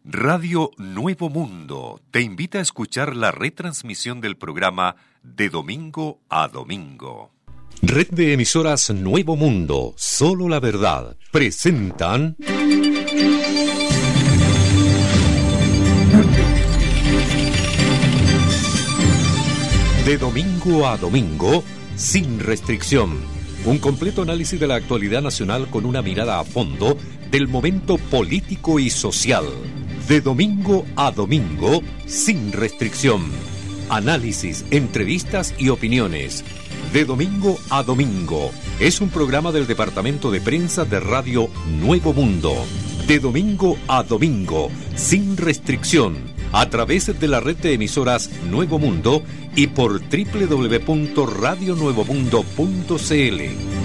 Radio Nuevo Mundo te invita a escuchar la retransmisión del programa De Domingo a Domingo. Red de emisoras Nuevo Mundo, solo la verdad, presentan... De Domingo a Domingo, sin restricción. Un completo análisis de la actualidad nacional con una mirada a fondo del momento político y social. De Domingo a Domingo, sin restricción. Análisis, entrevistas y opiniones. De Domingo a Domingo. Es un programa del Departamento de Prensa de Radio Nuevo Mundo. De Domingo a Domingo, sin restricción. A través de la red de emisoras Nuevo Mundo y por www.radionuevomundo.cl.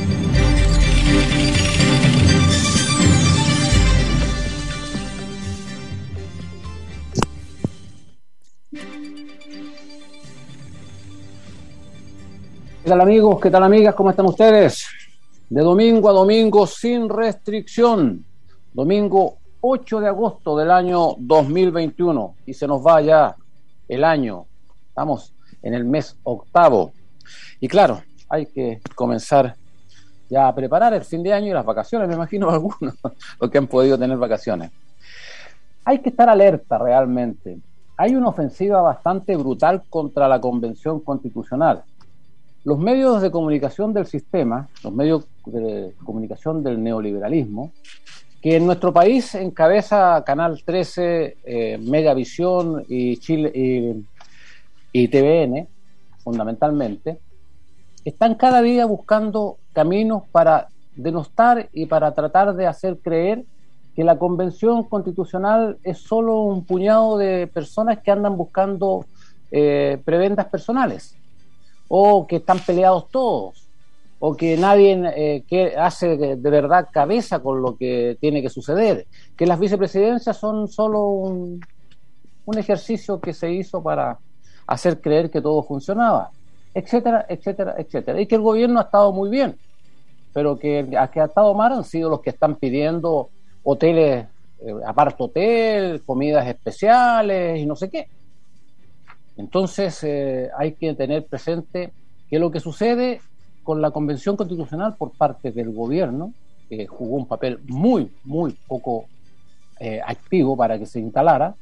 ¿Qué tal amigos? ¿Qué tal amigas? ¿Cómo están ustedes? De domingo a domingo sin restricción. Domingo 8 de agosto del año 2021 y se nos va ya el año. Estamos en el mes octavo y claro, hay que comenzar ya a preparar el fin de año y las vacaciones, me imagino algunos los que han podido tener vacaciones. Hay que estar alerta realmente. Hay una ofensiva bastante brutal contra la Convención Constitucional. Los medios de comunicación del sistema, los medios de comunicación del neoliberalismo, que en nuestro país encabeza Canal 13, Megavisión y Chile y TVN, fundamentalmente, están cada día buscando caminos para denostar y para tratar de hacer creer que la Convención Constitucional es solo un puñado de personas que andan buscando prebendas personales, o que están peleados todos, o que nadie que hace de verdad cabeza con lo que tiene que suceder, que las vicepresidencias son solo un ejercicio que se hizo para hacer creer que todo funcionaba, etcétera, etcétera, etcétera, y que el gobierno ha estado muy bien, pero que ha estado mal han sido los que están pidiendo hoteles, apart hotel, comidas especiales y no sé qué. Entonces hay que tener presente que lo que sucede con la Convención Constitucional por parte del gobierno, que jugó un papel muy, muy poco activo para que se instalara,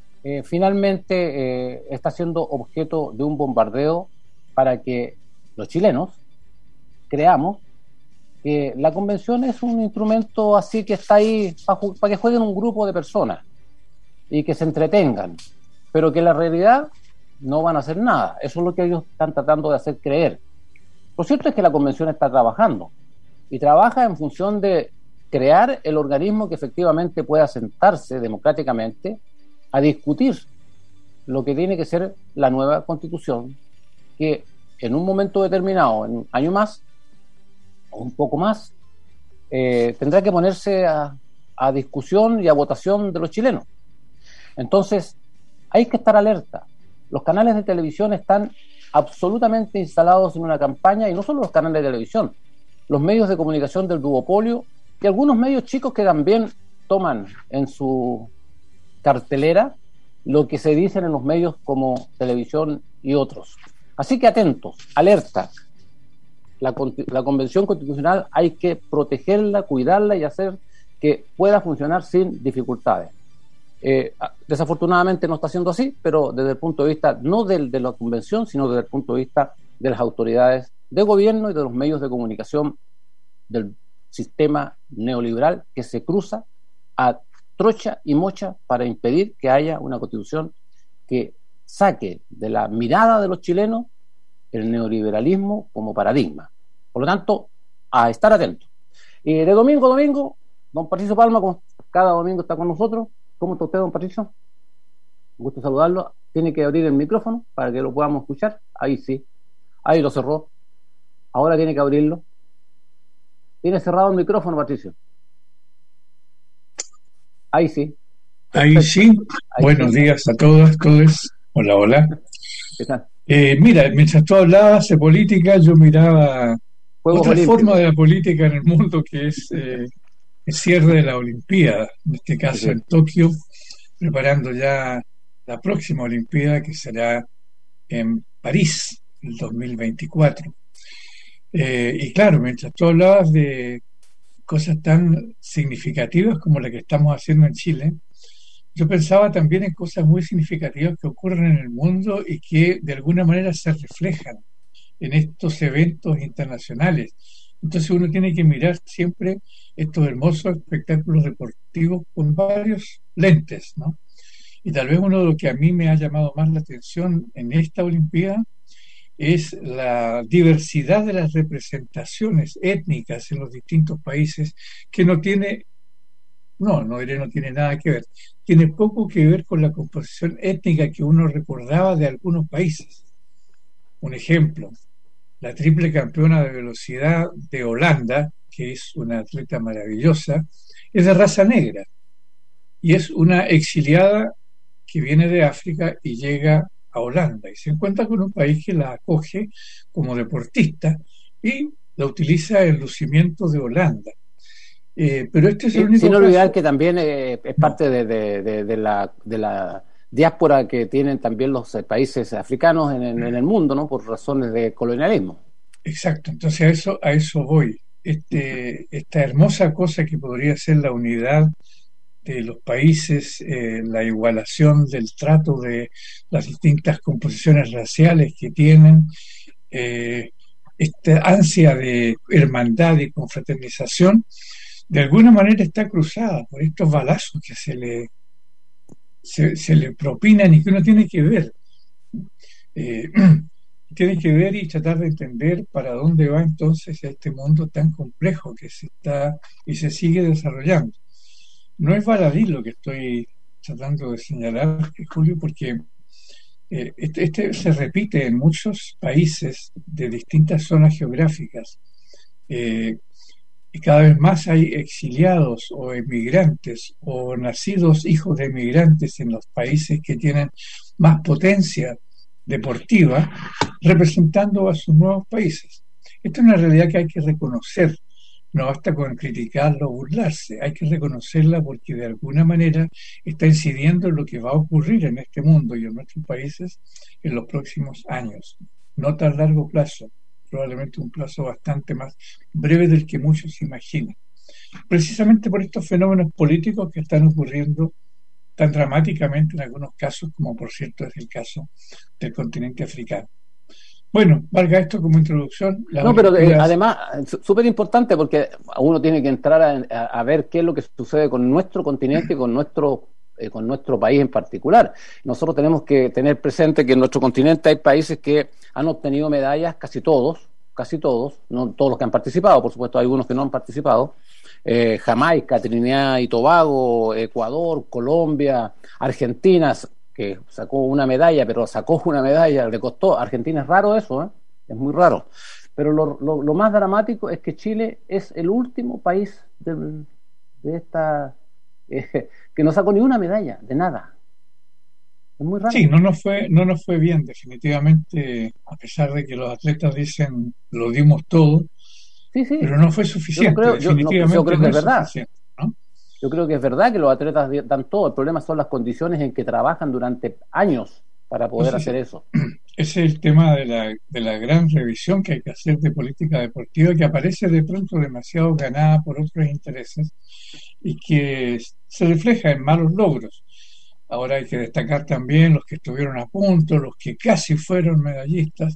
finalmente está siendo objeto de un bombardeo para que los chilenos creamos que la Convención es un instrumento así que está ahí para que jueguen un grupo de personas y que se entretengan, pero que la realidad no van a hacer nada. Eso es lo que ellos están tratando de hacer creer. Lo cierto es que la Convención está trabajando y trabaja en función de crear el organismo que efectivamente pueda sentarse democráticamente a discutir lo que tiene que ser la nueva Constitución, que en un momento determinado, en un año más o un poco más, tendrá que ponerse a discusión y a votación de los chilenos. Entonces hay que estar alerta. Los canales de televisión están absolutamente instalados en una campaña, y no solo los canales de televisión, los medios de comunicación del duopolio y algunos medios chicos que también toman en su cartelera lo que se dicen en los medios como televisión y otros. Así que atentos, alerta. La Convención Constitucional hay que protegerla, cuidarla y hacer que pueda funcionar sin dificultades. Desafortunadamente no está siendo así, pero desde el punto de vista no de la Convención, sino desde el punto de vista de las autoridades de gobierno y de los medios de comunicación del sistema neoliberal que se cruza a trocha y mocha para impedir que haya una Constitución que saque de la mirada de los chilenos el neoliberalismo como paradigma. Por lo tanto, a estar atentos. Y de domingo a domingo, don Patricio Palma, como cada domingo está con nosotros. ¿Cómo está usted, don Patricio? Un gusto saludarlo. Tiene que abrir el micrófono para que lo podamos escuchar. Ahí sí. Ahí lo cerró. Ahora tiene que abrirlo. Tiene cerrado el micrófono, Patricio. Ahí sí. Ahí sí. Ahí buenos sí. Días a todas, todos. Hola, hola. ¿Qué tal? Mira, mientras tú hablabas de política, yo miraba Juegos otra Olímpicos. forma de la política en el mundo, que es el cierre de la Olimpiada, en este caso Sí. en Tokio, preparando ya la próxima Olimpiada, que será en París, el 2024. Y claro, mientras tú hablabas de cosas tan significativas como la que estamos haciendo en Chile, yo pensaba también en cosas muy significativas que ocurren en el mundo y que de alguna manera se reflejan en estos eventos internacionales. Entonces uno tiene que mirar siempre estos hermosos espectáculos deportivos con varios lentes, ¿no? Y tal vez uno de los que a mí me ha llamado más la atención en esta Olimpiada es la diversidad de las representaciones étnicas en los distintos países, que no tiene, no diré no tiene nada que ver, tiene poco que ver con la composición étnica que uno recordaba de algunos países. Un ejemplo, la triple campeona de velocidad de Holanda, que es una atleta maravillosa, es de raza negra y es una exiliada que viene de África y llega a Holanda y se encuentra con un país que la acoge como deportista y la utiliza el lucimiento de Holanda. Pero este es el único sin olvidar caso. Que también es parte de la diáspora que tienen también los países africanos en el mundo, ¿no? Por razones de colonialismo. Exacto, entonces a eso voy. Esta hermosa cosa que podría ser la unidad de los países, la igualación del trato de las distintas composiciones raciales que tienen, esta ansia de hermandad y confraternización, de alguna manera está cruzada por estos balazos que se le propinan y que uno tiene que ver. Tiene que ver y tratar de entender para dónde va entonces este mundo tan complejo que se está y se sigue desarrollando. No es baladí lo que estoy tratando de señalar, Julio, porque este se repite en muchos países de distintas zonas geográficas. Y cada vez más hay exiliados o emigrantes o nacidos hijos de emigrantes en los países que tienen más potencia deportiva, representando a sus nuevos países. Esta es una realidad que hay que reconocer. No basta con criticarla o burlarse, hay que reconocerla porque de alguna manera está incidiendo en lo que va a ocurrir en este mundo y en nuestros países en los próximos años. No tan largo plazo, probablemente un plazo bastante más breve del que muchos imaginan. Precisamente por estos fenómenos políticos que están ocurriendo tan dramáticamente en algunos casos, como por cierto es el caso del continente africano. Bueno, valga esto como introducción. No, pero además, súper importante porque uno tiene que entrar a ver qué es lo que sucede con nuestro continente y con nuestro país en particular. Nosotros tenemos que tener presente que en nuestro continente hay países que han obtenido medallas, casi todos, no todos los que han participado, por supuesto hay algunos que no han participado, Jamaica, Trinidad y Tobago, Ecuador, Colombia, Argentina, que sacó una medalla, le costó. Argentina es raro eso, ¿eh? Es muy raro. Pero lo más dramático es que Chile es el último país de esta que no sacó ni una medalla, de nada. Es muy raro. Sí, no nos fue bien, definitivamente, a pesar de que los atletas dicen lo dimos todo, sí. Pero no fue suficiente. Yo creo que es verdad. ¿No? Yo creo que es verdad que los atletas dan todo. El problema son las condiciones en que trabajan durante años para poder hacer eso. Ese es el tema de la gran revisión que hay que hacer de política deportiva, que aparece de pronto demasiado ganada por otros intereses y que se refleja en malos logros. Ahora hay que destacar también los que estuvieron a punto, los que casi fueron medallistas,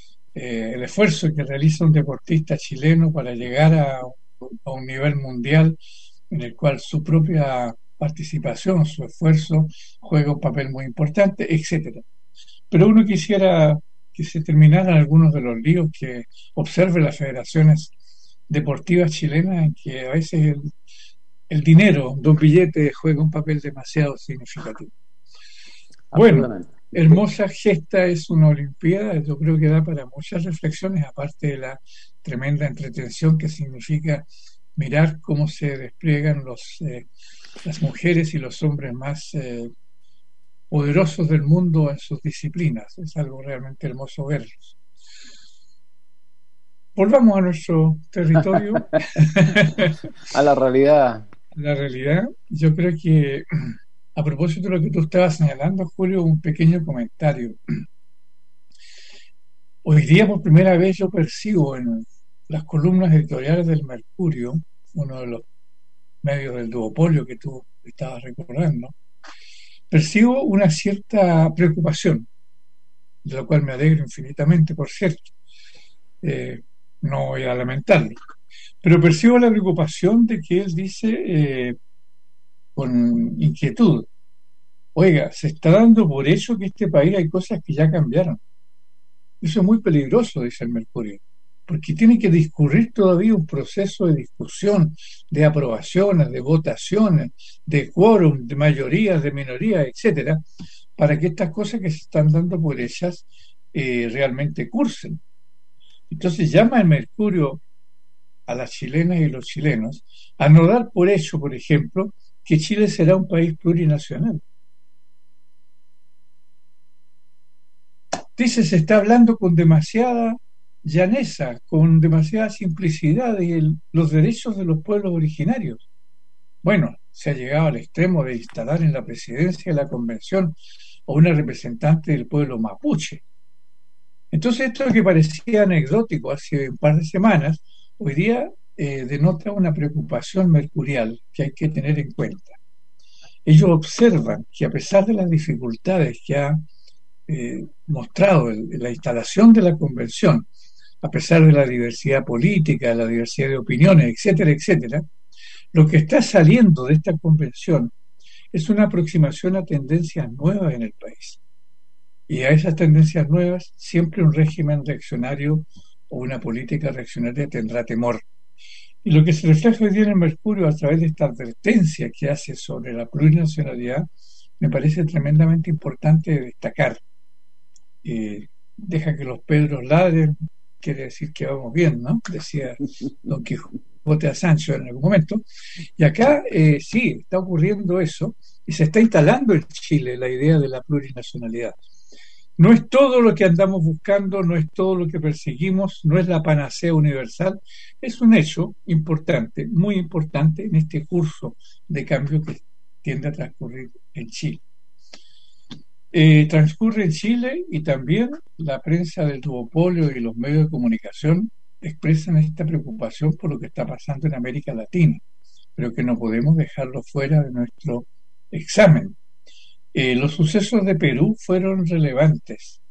el esfuerzo que realiza un deportista chileno para llegar a un nivel mundial en el cual su propia participación, su esfuerzo juega un papel muy importante, etcétera. Pero uno quisiera que se terminaran algunos de los líos que observe las federaciones deportivas chilenas, en que a veces el dinero de un billete juega un papel demasiado significativo. Bueno, hermosa gesta es una Olimpiada, yo creo que da para muchas reflexiones, aparte de la tremenda entretención que significa mirar cómo se despliegan las mujeres y los hombres más poderosos del mundo en sus disciplinas. Es algo realmente hermoso verlos. Volvamos a nuestro territorio. A la realidad. La realidad, yo creo que A propósito de lo que tú estabas señalando, Julio, un pequeño comentario. Hoy día por primera vez yo percibo en las columnas editoriales del Mercurio, uno de los medios del duopolio que tú estabas recordando, percibo una cierta preocupación, de lo cual me alegro infinitamente, por cierto. No voy a lamentarlo. Pero percibo la preocupación de que él dice con inquietud, oiga, se está dando por hecho que este país hay cosas que ya cambiaron. Eso es muy peligroso, dice el Mercurio, porque tiene que discurrir todavía un proceso de discusión, de aprobaciones, de votaciones, de quórum, de mayorías, de minorías, etcétera, para que estas cosas que se están dando por hechas realmente cursen. Entonces llama el Mercurio a las chilenas y los chilenos a no dar por hecho, por ejemplo, que Chile será un país plurinacional. Dice, se está hablando con demasiada llaneza, con demasiada simplicidad de los derechos de los pueblos originarios. Bueno, se ha llegado al extremo de instalar en la presidencia de la convención a una representante del pueblo mapuche. Entonces, esto que parecía anecdótico hace un par de semanas, hoy día denota una preocupación mercurial que hay que tener en cuenta. Ellos observan que a pesar de las dificultades que ha mostrado la instalación de la convención, a pesar de la diversidad política, la diversidad de opiniones, etcétera, etcétera, lo que está saliendo de esta convención es una aproximación a tendencias nuevas en el país. Y a esas tendencias nuevas siempre un régimen reaccionario o una política reaccionaria tendrá temor. Y lo que se refleja hoy día en el Mercurio a través de esta advertencia que hace sobre la plurinacionalidad me parece tremendamente importante de destacar. Deja que los Pedros ladren, quiere decir que vamos bien, ¿no? Decía Don Quijote a Sancho en algún momento. Y acá sí, está ocurriendo eso y se está instalando en Chile la idea de la plurinacionalidad. No es todo lo que andamos buscando, no es todo lo que perseguimos, no es la panacea universal, es un hecho importante, muy importante en este curso de cambio que tiende a transcurrir en Chile. Transcurre en Chile y también la prensa del duopolio y los medios de comunicación expresan esta preocupación por lo que está pasando en América Latina, pero que no podemos dejarlo fuera de nuestro examen. Los sucesos de Perú fueron relevantes.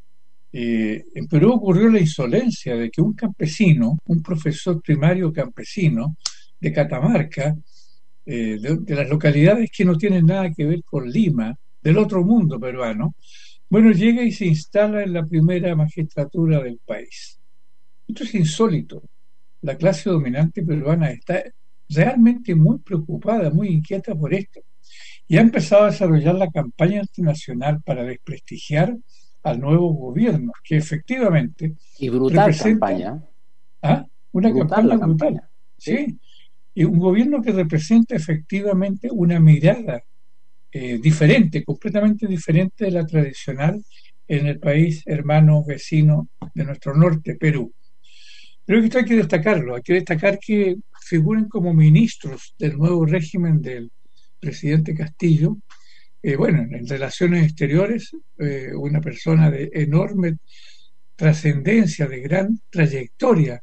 En Perú ocurrió la insolencia de que un campesino, un profesor primario campesino de Catamarca, de las localidades que no tienen nada que ver con Lima, del otro mundo peruano, bueno, llega y se instala en la primera magistratura del país. Esto es insólito. La clase dominante peruana está realmente muy preocupada, muy inquieta por esto. Y ha empezado a desarrollar la campaña internacional para desprestigiar al nuevo gobierno, que efectivamente y brutal campaña. Una campaña brutal. Sí. Y un gobierno que representa efectivamente una mirada diferente, completamente diferente de la tradicional en el país hermano vecino de nuestro norte, Perú. Pero esto hay que destacarlo, hay que destacar que figuren como ministros del nuevo régimen del presidente Castillo, en relaciones exteriores, una persona de enorme trascendencia, de gran trayectoria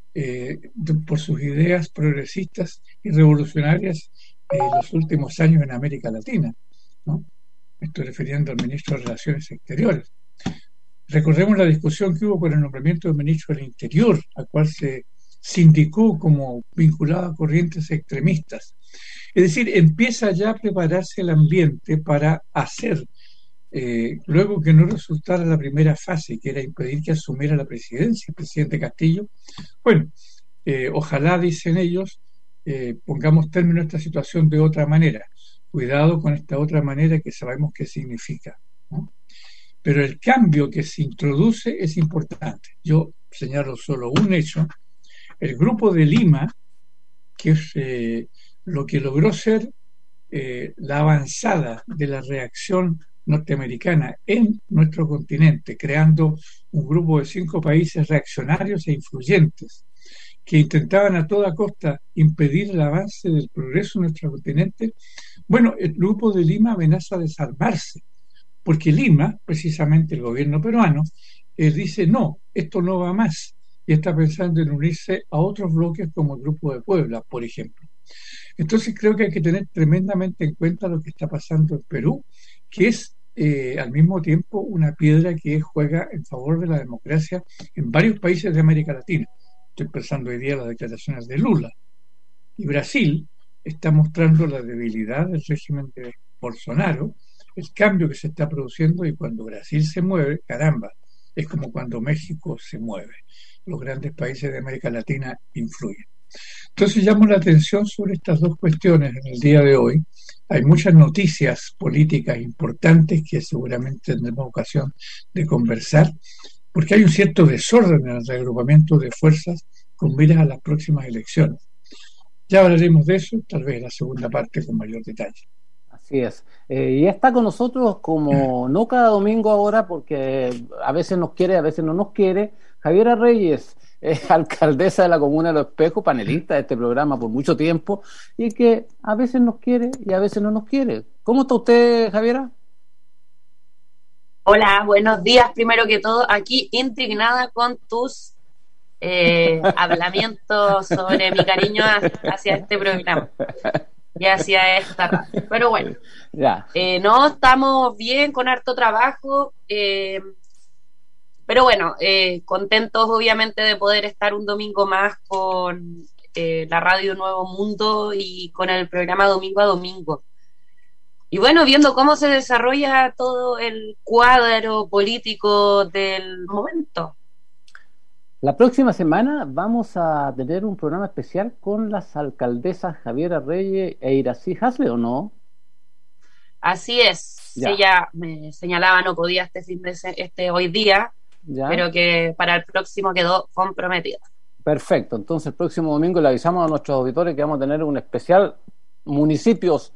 por sus ideas progresistas y revolucionarias los últimos años en América Latina, ¿no? Me estoy refiriendo al ministro de Relaciones Exteriores. Recordemos la discusión que hubo por el nombramiento del ministro del Interior, al cual se indicó como vinculado a corrientes extremistas. Es decir, empieza ya a prepararse el ambiente para hacer, luego que no resultara la primera fase, que era impedir que asumiera la presidencia el presidente Castillo. Ojalá, dicen ellos, pongamos término a esta situación de otra manera. Cuidado con esta otra manera que sabemos qué significa, ¿no? Pero el cambio que se introduce es importante. Yo señalo solo un hecho. El Grupo de Lima, que es lo que logró ser la avanzada de la reacción norteamericana en nuestro continente, creando un grupo de 5 países reaccionarios e influyentes que intentaban a toda costa impedir el avance del progreso en nuestro continente. Bueno, el grupo de Lima amenaza desarmarse, porque Lima, precisamente el gobierno peruano, dice no, esto no va más, y está pensando en unirse a otros bloques como el Grupo de Puebla, por ejemplo. Entonces creo que hay que tener tremendamente en cuenta lo que está pasando en Perú, que es al mismo tiempo una piedra que juega en favor de la democracia en varios países de América Latina. Estoy pensando hoy día en las declaraciones de Lula. Y Brasil está mostrando la debilidad del régimen de Bolsonaro, el cambio que se está produciendo, y cuando Brasil se mueve, caramba, es como cuando México se mueve. Los grandes países de América Latina influyen. Entonces llamo la atención sobre estas dos cuestiones en el día de hoy. Hay muchas noticias políticas importantes que seguramente tendremos ocasión de conversar, porque hay un cierto desorden en el reagrupamiento de fuerzas con miras a las próximas elecciones. Ya hablaremos de eso, tal vez en la segunda parte con mayor detalle. Así es. Y está con nosotros, como no cada domingo ahora, porque a veces nos quiere, a veces no nos quiere, Javiera Reyes, alcaldesa de la Comuna de Los Espejos, panelista de este programa por mucho tiempo, y que a veces nos quiere y a veces no nos quiere. ¿Cómo está usted, Javiera? Hola, buenos días. Primero que todo, aquí indignada con tus hablamientos sobre mi cariño hacia este programa y hacia esta radio. Pero bueno, ya. No, estamos bien, con harto trabajo, pero bueno, contentos obviamente de poder estar un domingo más con la radio Nuevo Mundo y con el programa Domingo a Domingo. Y bueno, viendo cómo se desarrolla todo el cuadro político del momento. La próxima semana vamos a tener un programa especial con las alcaldesas Javiera Reyes e Iracy Hasle, ¿o no? Así es. Ya. Ella me señalaba no podía hoy día, ¿Ya? pero que para el próximo quedó comprometida. Perfecto. Entonces el próximo domingo le avisamos a nuestros auditores que vamos a tener un especial municipios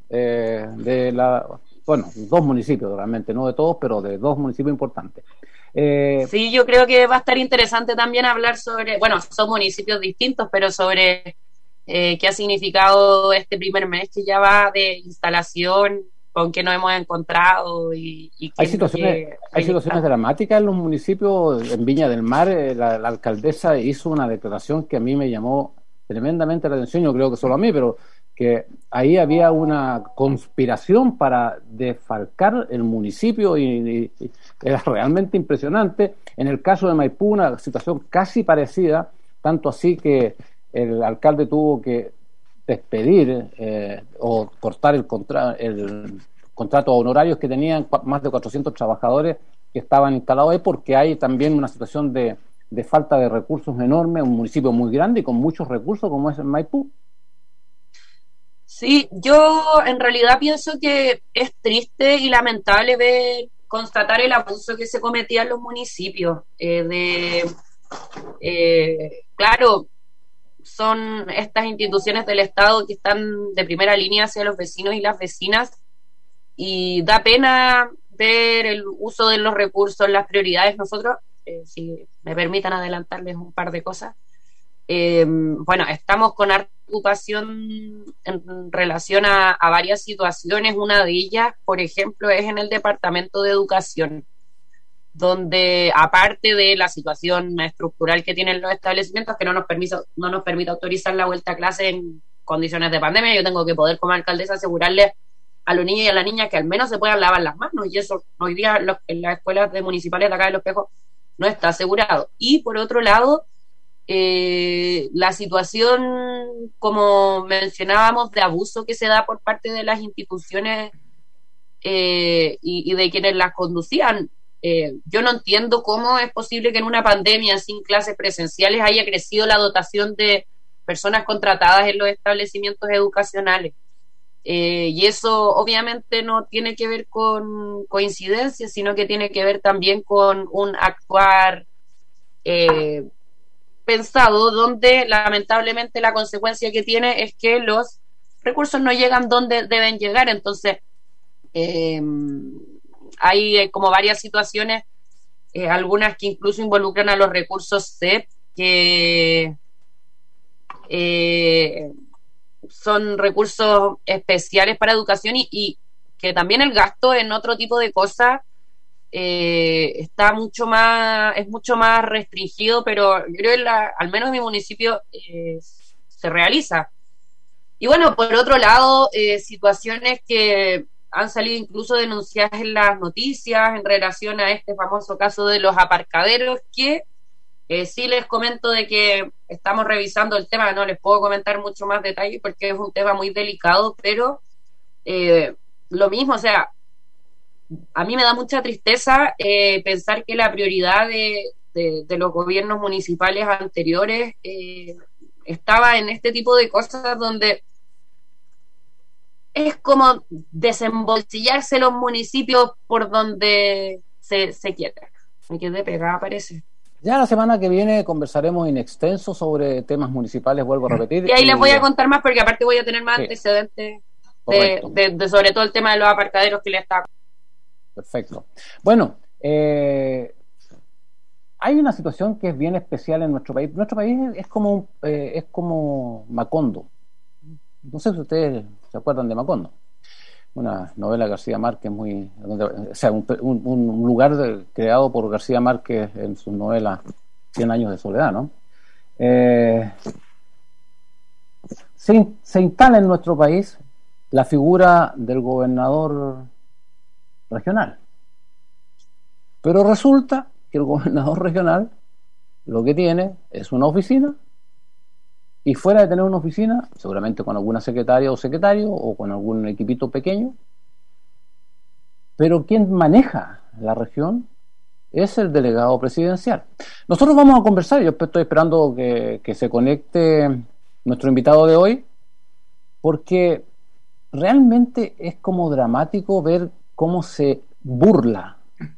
dos municipios realmente, no de todos, pero de dos municipios importantes. Sí, yo creo que va a estar interesante también hablar sobre, bueno, son municipios distintos, pero sobre qué ha significado este primer mes que ya va de instalación, con qué nos hemos encontrado y hay situaciones dramáticas en los municipios. En Viña del Mar, la alcaldesa hizo una declaración que a mí me llamó tremendamente la atención, yo creo que solo a mí, pero que ahí había una conspiración para desfalcar el municipio y era realmente impresionante. En el caso de Maipú, una situación casi parecida, tanto así que el alcalde tuvo que despedir o cortar el contrato honorarios que tenían más de 400 trabajadores que estaban instalados ahí, porque hay también una situación de falta de recursos enorme, un municipio muy grande y con muchos recursos como es el Maipú. Sí, yo en realidad pienso que es triste y lamentable constatar el abuso que se cometía en los municipios. Claro, son estas instituciones del Estado que están de primera línea hacia los vecinos y las vecinas, y da pena ver el uso de los recursos, las prioridades. Nosotros, si me permitan adelantarles un par de cosas, bueno, estamos con harta ocupación en relación a varias situaciones. Una de ellas, por ejemplo, es en el Departamento de Educación, donde aparte de la situación estructural que tienen los establecimientos, que no nos permite autorizar la vuelta a clase en condiciones de pandemia, yo tengo que poder como alcaldesa asegurarle a los niños y a las niñas que al menos se puedan lavar las manos, y eso hoy día en las escuelas municipales de acá de Los Espejos no está asegurado. Y por otro lado, la situación, como mencionábamos, de abuso que se da por parte de las instituciones y de quienes las conducían. Yo no entiendo cómo es posible que en una pandemia sin clases presenciales haya crecido la dotación de personas contratadas en los establecimientos educacionales. Y eso obviamente no tiene que ver con coincidencias, sino que tiene que ver también con un actuar pensado, donde lamentablemente la consecuencia que tiene es que los recursos no llegan donde deben llegar. Entonces hay como varias situaciones, algunas que incluso involucran a los recursos CEP, que son recursos especiales para educación y que también el gasto en otro tipo de cosas está es mucho más restringido, pero yo creo que al menos en mi municipio se realiza. Y bueno, por otro lado, situaciones que han salido incluso denunciadas en las noticias en relación a este famoso caso de los aparcaderos, que sí les comento de que estamos revisando el tema, no les puedo comentar mucho más detalle porque es un tema muy delicado, pero lo mismo, o sea, a mí me da mucha tristeza pensar que la prioridad de los gobiernos municipales anteriores estaba en este tipo de cosas donde es como desembolsillarse los municipios por donde se quiera. Me quedé pegada, parece. Ya la semana que viene conversaremos in extenso sobre temas municipales, vuelvo a repetir. Y ahí les voy a contar más porque aparte voy a tener más antecedentes de sobre todo el tema de los aparcaderos que le está. Perfecto. Bueno, hay una situación que es bien especial en nuestro país. Nuestro país es como Macondo. No sé si ustedes se acuerdan de Macondo, una novela de García Márquez un lugar creado por García Márquez en su novela 100 años de soledad, ¿no? Se instala en nuestro país la figura del gobernador regional, pero resulta que el gobernador regional lo que tiene es una oficina, y fuera de tener una oficina, seguramente con alguna secretaria o secretario o con algún equipito pequeño, pero quien maneja la región es el delegado presidencial. Nosotros vamos a conversar, yo estoy esperando que se conecte nuestro invitado de hoy, porque realmente es como dramático ver cómo se burla,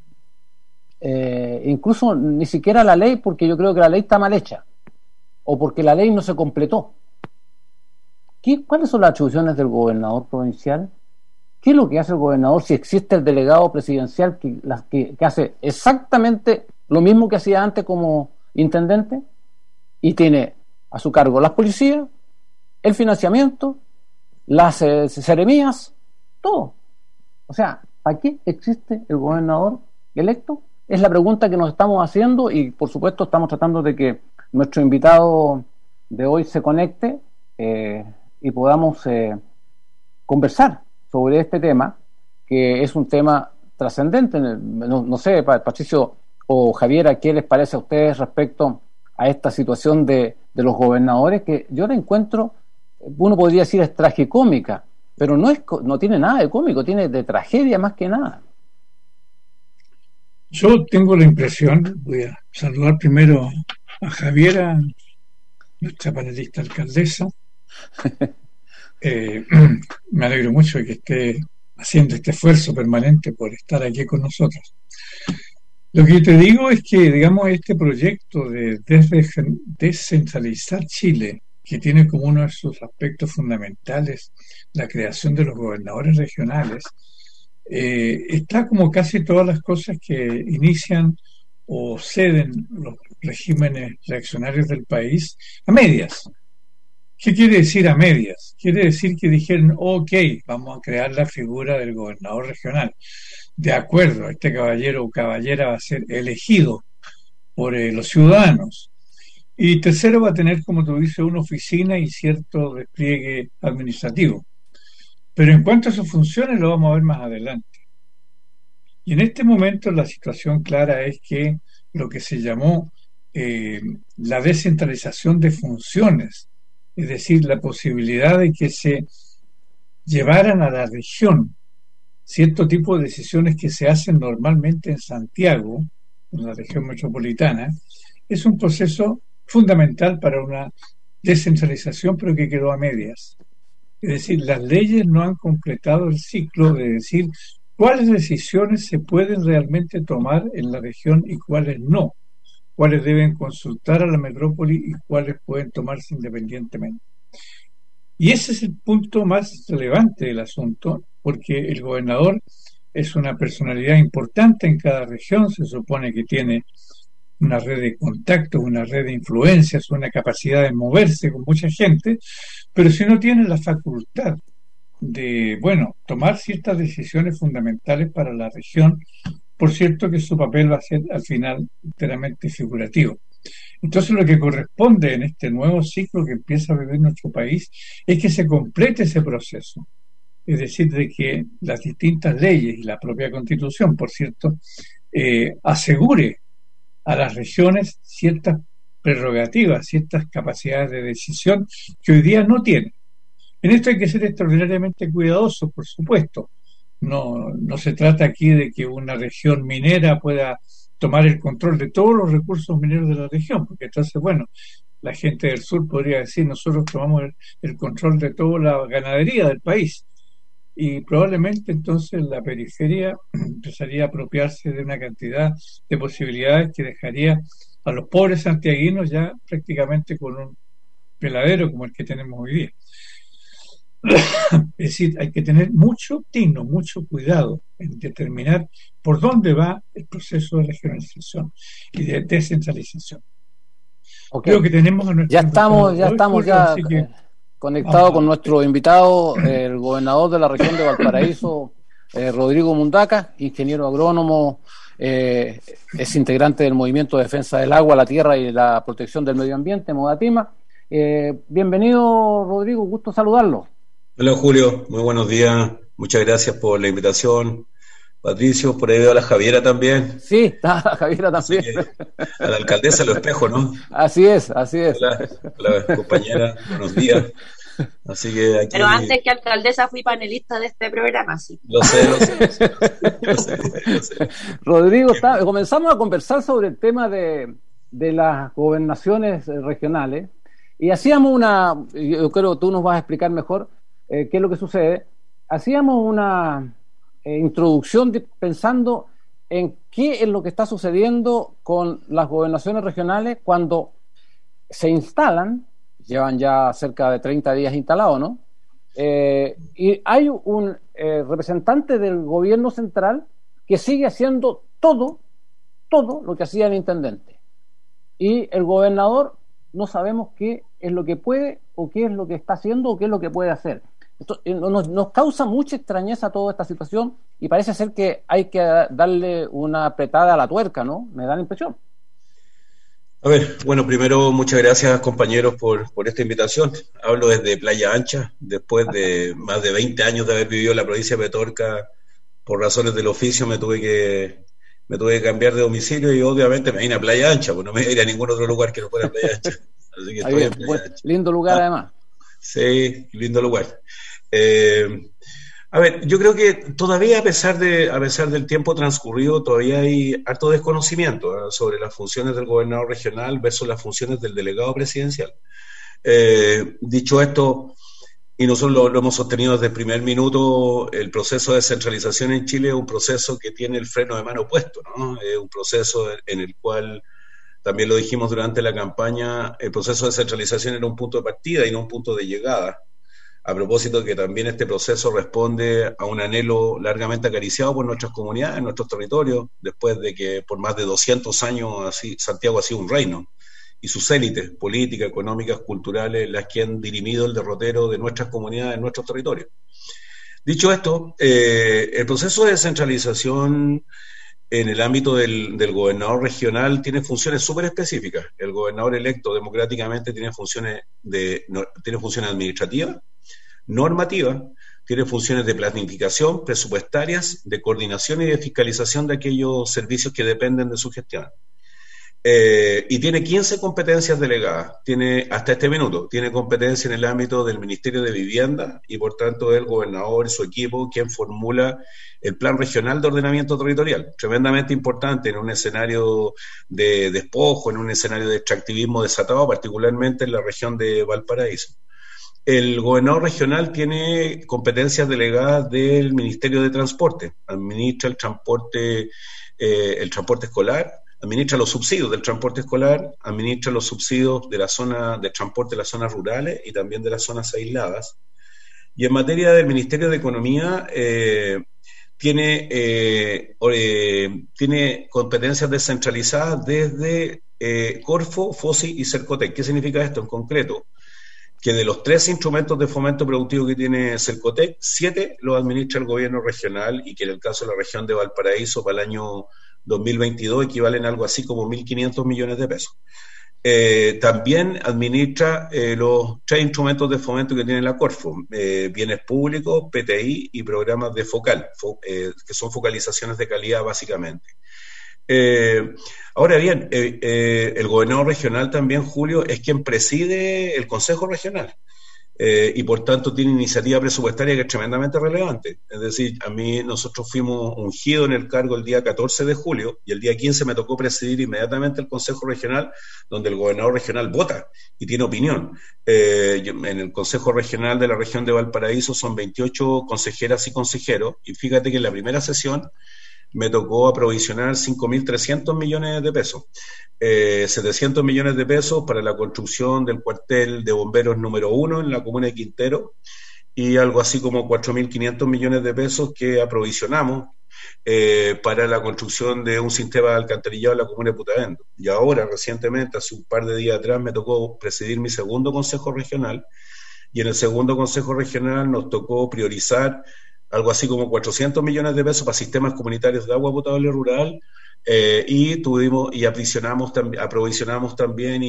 incluso ni siquiera la ley, porque yo creo que la ley está mal hecha, o porque la ley no se completó. ¿Cuáles son las atribuciones del gobernador provincial? ¿Qué es lo que hace el gobernador si existe el delegado presidencial que hace exactamente lo mismo que hacía antes como intendente y tiene a su cargo las policías, el financiamiento, las seremías, todo? O sea, ¿para qué existe el gobernador electo? Es la pregunta que nos estamos haciendo y por supuesto estamos tratando de que nuestro invitado de hoy se conecte y podamos conversar sobre este tema, que es un tema trascendente. No sé, Patricio o Javiera, ¿qué les parece a ustedes respecto a esta situación de los gobernadores? Que yo la encuentro, uno podría decir es tragicómica, pero no tiene nada de cómico, tiene de tragedia más que nada. Yo tengo la impresión, voy a saludar primero a Javiera, nuestra panelista alcaldesa. Me alegro mucho de que esté haciendo este esfuerzo permanente por estar aquí con nosotros. Lo que te digo es que, digamos, este proyecto de descentralizar Chile, que tiene como uno de sus aspectos fundamentales la creación de los gobernadores regionales, está como casi todas las cosas que inician o ceden los regímenes reaccionarios del país a medias. ¿Qué quiere decir a medias? Quiere decir que dijeron, ok, vamos a crear la figura del gobernador regional. De acuerdo, este caballero o caballera va a ser elegido por los ciudadanos. Y tercero, va a tener, como tú dices, una oficina y cierto despliegue administrativo. Pero en cuanto a sus funciones, lo vamos a ver más adelante. Y en este momento la situación clara es que lo que se llamó la descentralización de funciones, es decir, la posibilidad de que se llevaran a la región cierto tipo de decisiones que se hacen normalmente en Santiago, en la región metropolitana, es un proceso fundamental para una descentralización, pero que quedó a medias. Es decir, las leyes no han completado el ciclo de decir cuáles decisiones se pueden realmente tomar en la región y cuáles no, cuáles deben consultar a la metrópoli y cuáles pueden tomarse independientemente. Y ese es el punto más relevante del asunto, porque el gobernador es una personalidad importante en cada región, se supone que tiene una red de contactos, una red de influencias, una capacidad de moverse con mucha gente, pero si no tiene la facultad de, bueno, tomar ciertas decisiones fundamentales para la región, por cierto que su papel va a ser al final enteramente figurativo. Entonces lo que corresponde en este nuevo ciclo que empieza a vivir nuestro país es que se complete ese proceso. Es decir, de que las distintas leyes y la propia Constitución, por cierto, asegure a las regiones ciertas prerrogativas, ciertas capacidades de decisión que hoy día no tienen. En esto hay que ser extraordinariamente cuidadosos, por supuesto. No se trata aquí de que una región minera pueda tomar el control de todos los recursos mineros de la región, porque entonces, bueno, la gente del sur podría decir, nosotros tomamos el control de toda la ganadería del país, y probablemente entonces la periferia empezaría a apropiarse de una cantidad de posibilidades que dejaría a los pobres santiaguinos ya prácticamente con un peladero como el que tenemos hoy día. Es decir, hay que tener mucho tino, mucho cuidado en determinar por dónde va el proceso de regionalización y de descentralización. Okay. Creo que tenemos a nuestro ya estamos conectados con nuestro invitado, el gobernador de la región de Valparaíso, Rodrigo Mundaca, ingeniero agrónomo, es integrante del Movimiento de Defensa del Agua, la Tierra y la Protección del Medio Ambiente, Modatima. Bienvenido, Rodrigo, gusto saludarlo. Hola, Julio, muy buenos días, muchas gracias por la invitación. Patricio, por ahí veo a la Javiera también. Sí, está la Javiera también. A la alcaldesa Lo Espejo, ¿no? Así es. Hola, compañera, buenos días. Así que aquí... Pero antes que alcaldesa fui panelista de este programa, sí. Lo sé. Rodrigo, comenzamos a conversar sobre el tema de las gobernaciones regionales y hacíamos yo creo que tú nos vas a explicar mejor qué es lo que sucede. Hacíamos una introducción pensando en qué es lo que está sucediendo con las gobernaciones regionales cuando se instalan, llevan ya cerca de 30 días instalados, ¿no? Y hay un representante del gobierno central que sigue haciendo todo lo que hacía el intendente. Y el gobernador no sabemos qué es lo que puede o qué es lo que está haciendo o qué es lo que puede hacer. Esto, nos causa mucha extrañeza toda esta situación y parece ser que hay que darle una apretada a la tuerca, ¿no? Me da la impresión. A ver, bueno, primero muchas gracias, compañeros, por esta invitación. Hablo desde Playa Ancha, después de más de 20 años de haber vivido en la provincia de Petorca. Por razones del oficio me tuve que cambiar de domicilio y obviamente me vine a Playa Ancha, pues no me iría a ningún otro lugar que no fuera Playa Ancha. Así que estoy en Playa Ancha. Lindo lugar además. Sí, lindo lugar. A ver, yo creo que todavía a pesar del tiempo transcurrido, todavía hay harto desconocimiento sobre las funciones del gobernador regional versus las funciones del delegado presidencial. Dicho esto, y nosotros lo hemos sostenido desde el primer minuto, el proceso de descentralización en Chile es un proceso que tiene el freno de mano puesto, ¿no? Es un proceso en el cual, también lo dijimos durante la campaña, el proceso de descentralización era un punto de partida y no un punto de llegada. A propósito que también este proceso responde a un anhelo largamente acariciado por nuestras comunidades, nuestros territorios, después de que por más de 200 años Santiago ha sido un reino, y sus élites políticas, económicas, culturales, las que han dirimido el derrotero de nuestras comunidades en nuestros territorios. Dicho esto, el proceso de descentralización en el ámbito del gobernador regional tiene funciones súper específicas. El gobernador electo democráticamente tiene funciones administrativas, normativas, tiene funciones de planificación, presupuestarias, de coordinación y de fiscalización de aquellos servicios que dependen de su gestión. Y tiene 15 competencias delegadas, hasta este minuto, tiene competencia en el ámbito del Ministerio de Vivienda y por tanto el gobernador y su equipo quien formula el Plan Regional de Ordenamiento Territorial, tremendamente importante en un escenario de despojo, en un escenario de extractivismo desatado, particularmente en la región de Valparaíso. El gobernador regional tiene competencias delegadas del Ministerio de Transporte, administra el transporte escolar, administra los subsidios del transporte escolar, administra los subsidios de la zona de transporte de las zonas rurales y también de las zonas aisladas. Y en materia del Ministerio de Economía, tiene competencias descentralizadas desde Corfo, FOSI y Cercotec. ¿Qué significa esto en concreto? Que de los 3 instrumentos de fomento productivo que tiene Cercotec, 7 los administra el gobierno regional, y que en el caso de la región de Valparaíso para el año 2022 equivalen a algo así como 1.500 millones de pesos. También administra los 3 instrumentos de fomento que tiene la Corfo, bienes públicos, PTI y programas de focal, que son focalizaciones de calidad básicamente. Ahora bien, el gobernador regional también, Julio, es quien preside el Consejo Regional, y por tanto tiene iniciativa presupuestaria que es tremendamente relevante. Es decir, nosotros fuimos ungidos en el cargo el día 14 de julio y el día 15 me tocó presidir inmediatamente el Consejo Regional, donde el gobernador regional vota y tiene opinión. En el Consejo Regional de la región de Valparaíso son 28 consejeras y consejeros, y fíjate que en la primera sesión me tocó aprovisionar 5.300 millones de pesos, 700 millones de pesos para la construcción del cuartel de bomberos número 1 en la comuna de Quintero, y algo así como 4.500 millones de pesos que aprovisionamos para la construcción de un sistema de alcantarillado en la comuna de Putavento. Y ahora, recientemente, hace un par de días atrás, me tocó presidir mi segundo consejo regional, y en el segundo consejo regional nos tocó priorizar algo así como 400 millones de pesos para sistemas comunitarios de agua potable rural, y aprovisionamos también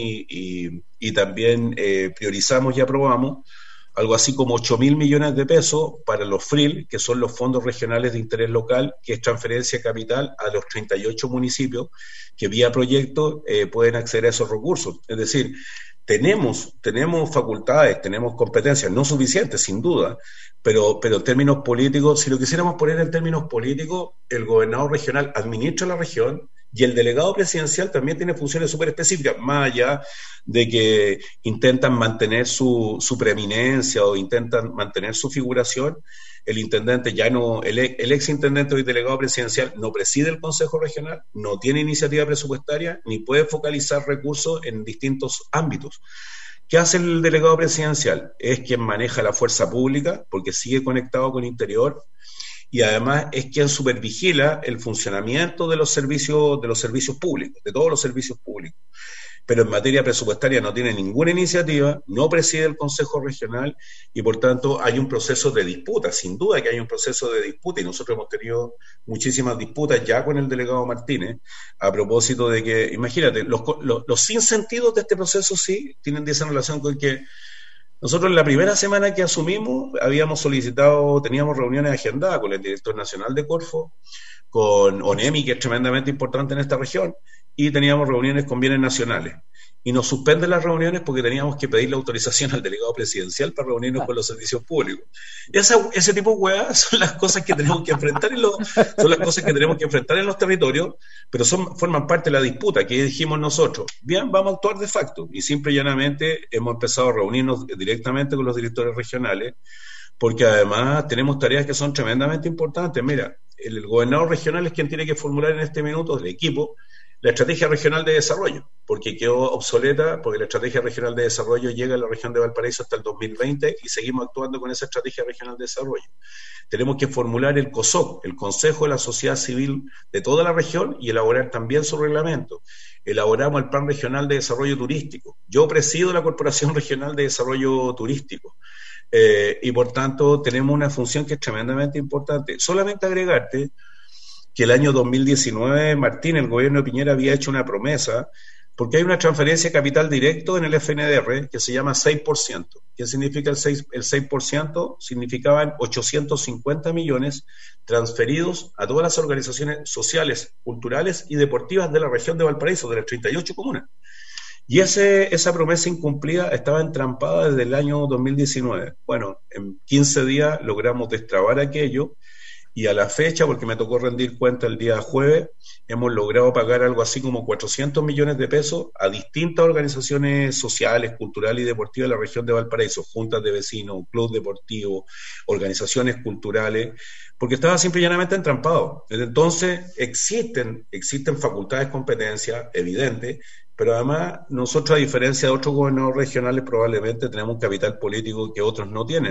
y también priorizamos y aprobamos algo así como 8.000 millones de pesos para los FRIL, que son los fondos regionales de interés local, que es transferencia de capital a los 38 municipios que vía proyecto pueden acceder a esos recursos. Es decir, tenemos facultades, tenemos competencias, no suficientes, sin duda, pero en términos políticos, si lo quisiéramos poner en términos políticos, el gobernador regional administra la región y el delegado presidencial también tiene funciones súper específicas, más allá de que intentan mantener su preeminencia o intentan mantener su figuración. El intendente el ex intendente y delegado presidencial no preside el Consejo Regional, no tiene iniciativa presupuestaria, ni puede focalizar recursos en distintos ámbitos. ¿Qué hace el delegado presidencial? Es quien maneja la fuerza pública, porque sigue conectado con Interior, y además es quien supervigila el funcionamiento de los servicios públicos, de todos los servicios públicos. Pero en materia presupuestaria no tiene ninguna iniciativa, no preside el Consejo Regional, y por tanto hay un proceso de disputa, sin duda que hay un proceso de disputa, y nosotros hemos tenido muchísimas disputas ya con el delegado Martínez, a propósito de que, imagínate, los sinsentidos de este proceso sí tienen relación con que nosotros en la primera semana que asumimos teníamos reuniones agendadas con el director nacional de Corfo, con ONEMI, que es tremendamente importante en esta región, y teníamos reuniones con bienes nacionales. Y nos suspenden las reuniones porque teníamos que pedir la autorización al delegado presidencial para reunirnos con los servicios públicos. Ese tipo de hueás son las cosas que tenemos que enfrentar en los territorios, pero forman parte de la disputa que dijimos nosotros. Bien, vamos a actuar de facto. Y simple y llanamente hemos empezado a reunirnos directamente con los directores regionales, porque además tenemos tareas que son tremendamente importantes. Mira, el gobernador regional es quien tiene que formular en este minuto, el equipo, la estrategia regional de desarrollo, porque quedó obsoleta, porque la estrategia regional de desarrollo llega a la región de Valparaíso hasta el 2020 y seguimos actuando con esa estrategia regional de desarrollo. Tenemos que formular el COSOC, el Consejo de la Sociedad Civil de toda la región, y elaborar también su reglamento. Elaboramos el Plan Regional de Desarrollo Turístico. Yo presido la Corporación Regional de Desarrollo Turístico. Y por tanto tenemos una función que es tremendamente importante. Solamente agregarte que el año 2019, Martín, el gobierno de Piñera había hecho una promesa, porque hay una transferencia de capital directo en el FNDR que se llama 6%. ¿Qué significa el 6%? Significaban 850 millones transferidos a todas las organizaciones sociales, culturales y deportivas de la región de Valparaíso, de las 38 comunas. Y esa promesa incumplida estaba entrampada desde el año 2019. Bueno, en 15 días logramos destrabar aquello, y a la fecha, porque me tocó rendir cuenta el día jueves, hemos logrado pagar algo así como 400 millones de pesos a distintas organizaciones sociales, culturales y deportivas de la región de Valparaíso, juntas de vecinos, club deportivo, organizaciones culturales, porque estaba simple y llanamente entrampado. Desde entonces existen facultades, competencias evidentes, pero además nosotros, a diferencia de otros gobernadores regionales, probablemente tenemos un capital político que otros no tienen,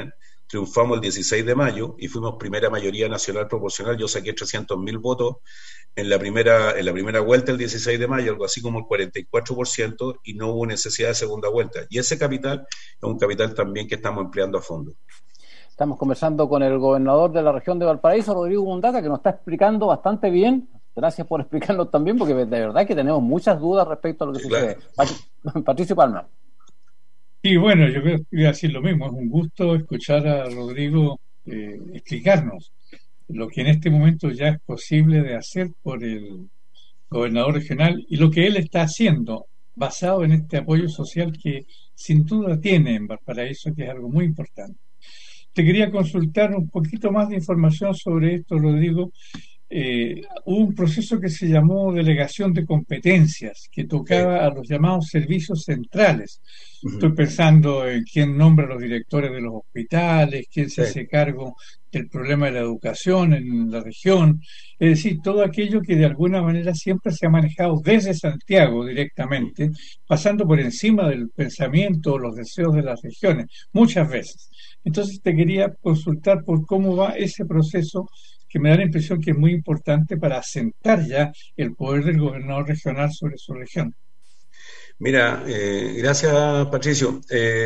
triunfamos el 16 de mayo y fuimos primera mayoría nacional proporcional. Yo saqué 300.000 votos en la primera vuelta el 16 de mayo, algo así como el 44%, y no hubo necesidad de segunda vuelta. Y ese capital es un capital también que estamos empleando a fondo. Estamos conversando con el gobernador de la región de Valparaíso, Rodrigo Mundaca, que nos está explicando bastante bien. Gracias por explicarnos también, porque de verdad que tenemos muchas dudas respecto a lo que sucede. Claro. Patricio Palma. Y bueno, yo creo que voy a decir lo mismo. Es un gusto escuchar a Rodrigo explicarnos lo que en este momento ya es posible de hacer por el gobernador regional y lo que él está haciendo basado en este apoyo social que sin duda tiene en Valparaíso, que es algo muy importante. Te quería consultar un poquito más de información sobre esto, Rodrigo. Hubo un proceso que se llamó delegación de competencias, que tocaba a los llamados servicios centrales. Estoy pensando en quién nombra a los directores de los hospitales, quién se hace cargo del problema de la educación en la región, es decir, todo aquello que de alguna manera siempre se ha manejado desde Santiago directamente, pasando por encima del pensamiento o los deseos de las regiones, muchas veces. Entonces te quería consultar por cómo va ese proceso, que me da la impresión que es muy importante para asentar ya el poder del gobernador regional sobre su región. Mira, gracias Patricio.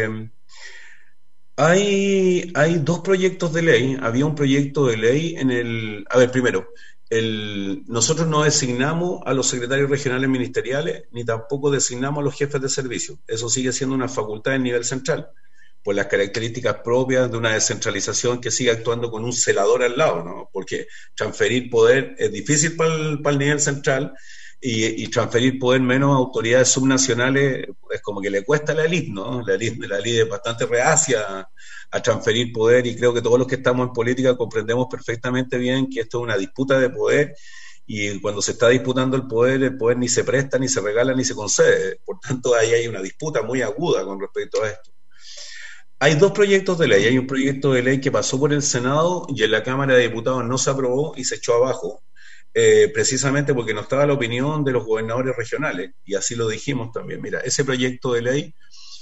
Hay dos proyectos de ley. Había un proyecto de ley en el... A ver, primero, nosotros no designamos a los secretarios regionales ministeriales, ni tampoco designamos a los jefes de servicio. Eso sigue siendo una facultad en nivel central, por las características propias de una descentralización que sigue actuando con un celador al lado, ¿no? Porque transferir poder es difícil para el nivel central y transferir poder menos a autoridades subnacionales es como que le cuesta a la élite, ¿no? La élite es bastante reacia a transferir poder y creo que todos los que estamos en política comprendemos perfectamente bien que esto es una disputa de poder y cuando se está disputando el poder ni se presta, ni se regala, ni se concede. Por tanto, ahí hay una disputa muy aguda con respecto a esto. Hay dos proyectos de ley. Hay un proyecto de ley que pasó por el Senado y en la Cámara de Diputados no se aprobó y se echó abajo, precisamente porque no estaba la opinión de los gobernadores regionales, y así lo dijimos también. Mira, ese proyecto de ley,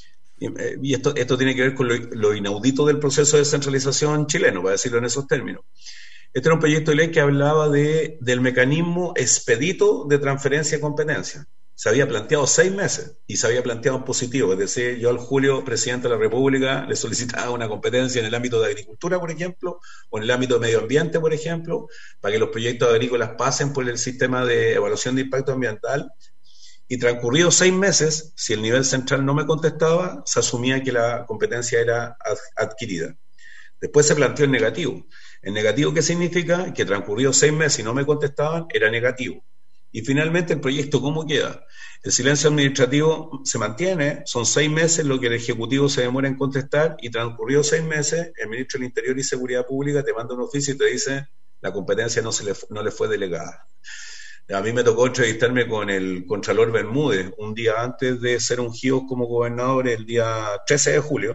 y esto tiene que ver con lo inaudito del proceso de descentralización chileno, para decirlo en esos términos. Este era un proyecto de ley que hablaba del mecanismo expedito de transferencia de competencia. Se había planteado 6 meses y se había planteado en positivo, es decir, yo al Julio, presidente de la República, le solicitaba una competencia en el ámbito de agricultura, por ejemplo, o en el ámbito de medio ambiente, por ejemplo, para que los proyectos agrícolas pasen por el sistema de evaluación de impacto ambiental, y transcurridos 6 meses, si el nivel central no me contestaba, se asumía que la competencia era adquirida. Después se planteó el negativo. ¿El negativo qué significa? Que transcurridos 6 meses y no me contestaban, era negativo. Y finalmente el proyecto, ¿cómo queda? El silencio administrativo se mantiene, son 6 meses lo que el Ejecutivo se demora en contestar y transcurridos 6 meses, el Ministro del Interior y Seguridad Pública te manda un oficio y te dice la competencia no le fue delegada. A mí me tocó entrevistarme con el Contralor Bermúdez un día antes de ser ungido como gobernador, el día 13 de julio,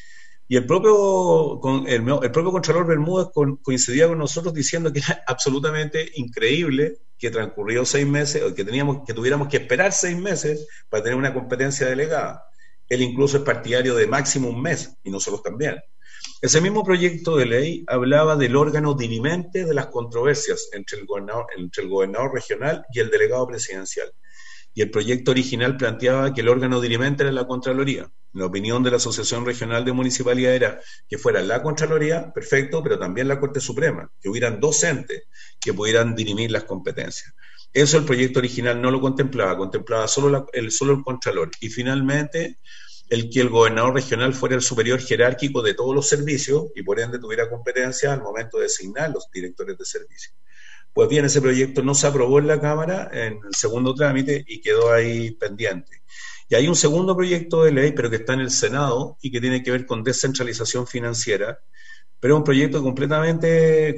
y el propio Contralor Bermúdez coincidía con nosotros diciendo que era absolutamente increíble que transcurridos 6 meses, o que tuviéramos que esperar 6 meses para tener una competencia delegada. Él incluso es partidario de máximo 1 mes, y nosotros también. Ese mismo proyecto de ley hablaba del órgano dirimente de las controversias entre el gobernador regional y el delegado presidencial. Y el proyecto original planteaba que el órgano dirimente era la Contraloría. La opinión de la Asociación Regional de Municipalidad era que fuera la Contraloría, perfecto, pero también la Corte Suprema, que hubieran docentes que pudieran dirimir las competencias. Eso el proyecto original no lo contemplaba solo el Contralor. Y finalmente, que el gobernador regional fuera el superior jerárquico de todos los servicios y por ende tuviera competencia al momento de designar los directores de servicio. Pues bien, ese proyecto no se aprobó en la Cámara en el segundo trámite y quedó ahí pendiente. Y hay un segundo proyecto de ley, pero que está en el Senado y que tiene que ver con descentralización financiera, pero es un proyecto completamente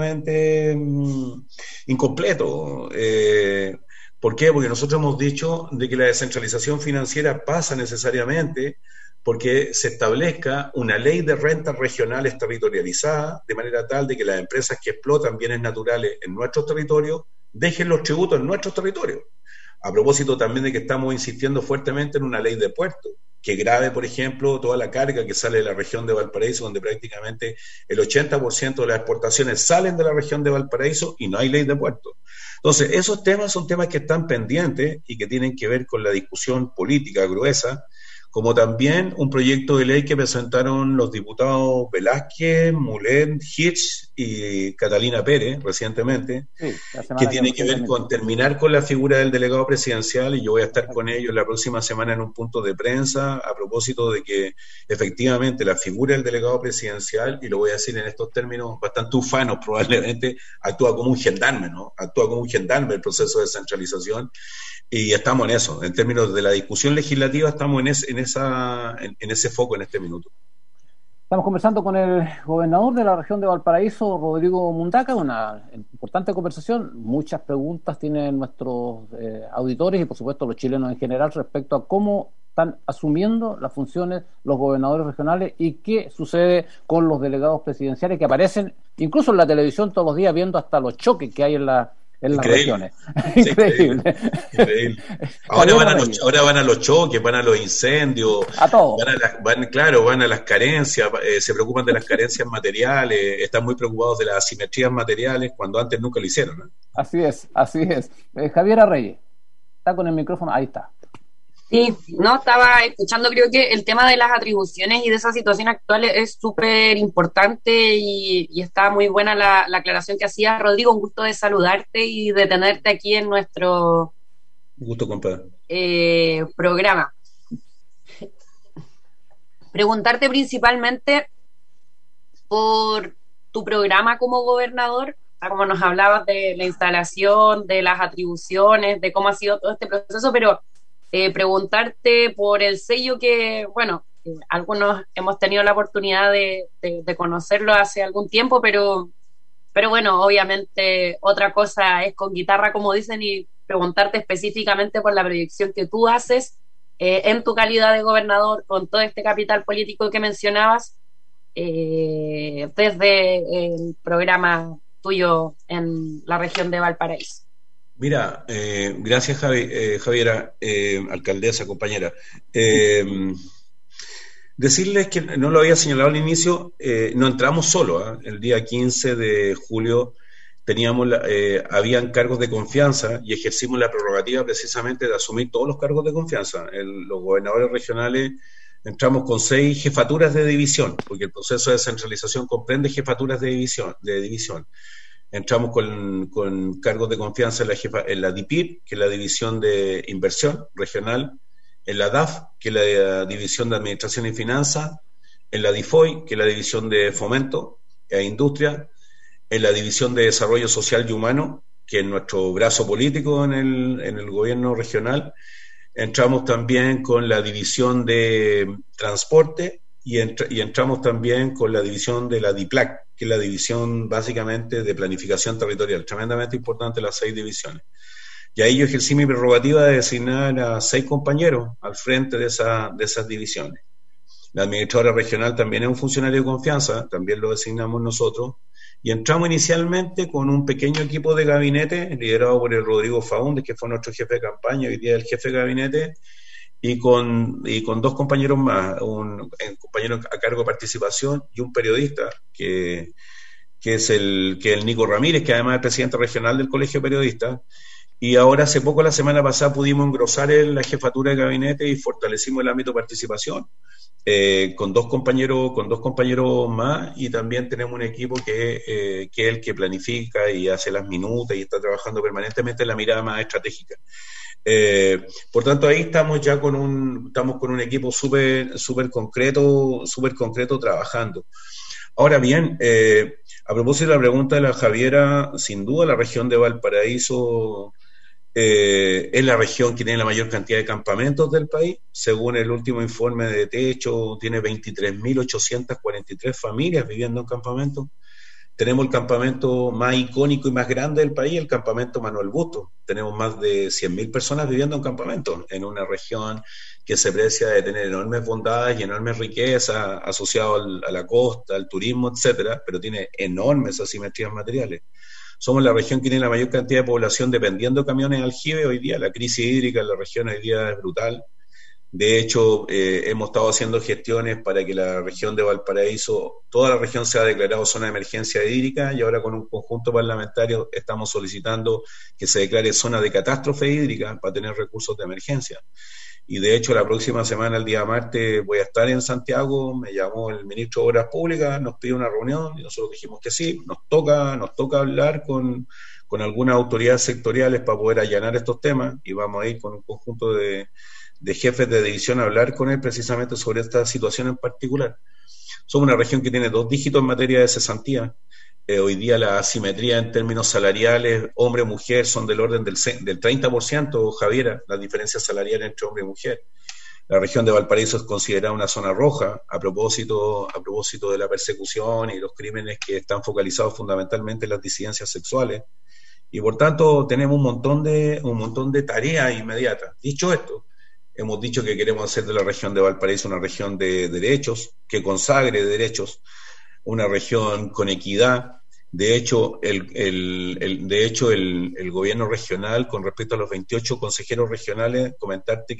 incompleto. ¿Por qué? Porque nosotros hemos dicho de que la descentralización financiera pasa necesariamente porque se establezca una ley de rentas regionales territorializada, de manera tal de que las empresas que explotan bienes naturales en nuestros territorios dejen los tributos en nuestros territorios. A propósito también de que estamos insistiendo fuertemente en una ley de puertos, que grave, por ejemplo, toda la carga que sale de la región de Valparaíso, donde prácticamente el 80% de las exportaciones salen de la región de Valparaíso y no hay ley de puertos. Entonces, esos temas son temas que están pendientes y que tienen que ver con la discusión política gruesa, como también un proyecto de ley que presentaron los diputados Velázquez, Mulet, Hitch y Catalina Pérez recientemente, sí, que tiene que ver con terminar con la figura del delegado presidencial, y yo voy a estar con ellos la próxima semana en un punto de prensa a propósito de que efectivamente la figura del delegado presidencial, y lo voy a decir en estos términos bastante ufanos probablemente, actúa como un gendarme, ¿no? Actúa como un gendarme el proceso de descentralización. Y estamos en eso, en términos de la discusión legislativa, estamos en ese foco en este minuto. Estamos conversando con el gobernador de la región de Valparaíso, Rodrigo Mundaca, una importante conversación. Muchas preguntas tienen nuestros auditores y, por supuesto, los chilenos en general respecto a cómo están asumiendo las funciones los gobernadores regionales y qué sucede con los delegados presidenciales que aparecen incluso en la televisión todos los días, viendo hasta los choques que hay en las regiones. Sí, increíble. Ahora van a los choques, van a los incendios, a todo. Van a las carencias, se preocupan de las carencias materiales, están muy preocupados de las asimetrías materiales cuando antes nunca lo hicieron, ¿no? Así es. Javiera Reyes, está con el micrófono, ahí está. Sí, no, estaba escuchando, creo que el tema de las atribuciones y de esa situación actual es súper importante y está muy buena la aclaración que hacía Rodrigo. Un gusto de saludarte y de tenerte aquí en nuestro programa. Preguntarte principalmente por tu programa como gobernador, como nos hablabas de la instalación, de las atribuciones, de cómo ha sido todo este proceso, pero preguntarte por el sello que, bueno, algunos hemos tenido la oportunidad de conocerlo hace algún tiempo, pero bueno, obviamente otra cosa es con guitarra, como dicen, y preguntarte específicamente por la proyección que tú haces en tu calidad de gobernador, con todo este capital político que mencionabas, desde el programa tuyo en la región de Valparaíso. Mira, gracias Javiera, alcaldesa, compañera. Decirles que no lo había señalado al inicio, no entramos solo, el día 15 de julio habían cargos de confianza y ejercimos la prerrogativa precisamente de asumir todos los cargos de confianza. Los gobernadores regionales entramos con 6 jefaturas de división, porque el proceso de descentralización comprende jefaturas de división. Entramos con cargos de confianza en la DIPIR, que es la División de Inversión Regional, en la DAF, que es la División de Administración y Finanzas, en la DIFOI, que es la División de Fomento e Industria, en la División de Desarrollo Social y Humano, que es nuestro brazo político en el gobierno regional. Entramos también con la División de Transporte y entramos también con la división de la DIPLAC, que es la división básicamente de planificación territorial, tremendamente importante las 6 divisiones. Y ahí yo ejercí mi prerrogativa de designar a 6 compañeros al frente de esas divisiones. La administradora regional también es un funcionario de confianza, también lo designamos nosotros, y entramos inicialmente con un pequeño equipo de gabinete, liderado por el Rodrigo Faúndez, que fue nuestro jefe de campaña, hoy día el jefe de gabinete, y con 2 compañeros más, un compañero a cargo de participación y un periodista que es el Nico Ramírez, que además es presidente regional del Colegio de Periodistas. Y ahora hace poco, la semana pasada, pudimos engrosar la jefatura de gabinete y fortalecimos el ámbito de participación con dos compañeros más, y también tenemos un equipo que es el que planifica y hace las minutas y está trabajando permanentemente en la mirada más estratégica. Por tanto, ahí estamos ya con un equipo súper concreto trabajando. Ahora bien, a propósito de la pregunta de la Javiera, sin duda la región de Valparaíso es la región que tiene la mayor cantidad de campamentos del país. Según el último informe de Techo, tiene 23.843 familias viviendo en campamentos. Tenemos el campamento más icónico y más grande del país, el campamento Manuel Bustos. Tenemos más de 100.000 personas viviendo en campamentos, en una región que se precia de tener enormes bondades y enormes riquezas asociadas a la costa, al turismo, etcétera, pero tiene enormes asimetrías materiales. Somos la región que tiene la mayor cantidad de población dependiendo de camiones de aljibe hoy día. La crisis hídrica en la región hoy día es brutal. De hecho, hemos estado haciendo gestiones para que la región de Valparaíso, toda la región sea declarada zona de emergencia hídrica, y ahora con un conjunto parlamentario estamos solicitando que se declare zona de catástrofe hídrica para tener recursos de emergencia. Y de hecho la próxima semana, el día martes, voy a estar en Santiago. Me llamó el ministro de Obras Públicas, nos pidió una reunión y nosotros dijimos que sí. Nos toca hablar con algunas autoridades sectoriales para poder allanar estos temas, y vamos a ir con un conjunto de jefes de división a hablar con él precisamente sobre esta situación en particular. Somos una región que tiene 2 dígitos en materia de cesantía. Hoy día la asimetría en términos salariales, hombre-mujer, son del orden del 30%, Javiera, las diferencias salariales entre hombre y mujer. La región de Valparaíso es considerada una zona roja a propósito de la persecución y los crímenes que están focalizados fundamentalmente en las disidencias sexuales. Y por tanto tenemos un montón de tareas inmediatas. Dicho esto, hemos dicho que queremos hacer de la región de Valparaíso una región de derechos, que consagre derechos, una región con equidad. De hecho, el gobierno regional, con respecto a los 28 consejeros regionales, comentarte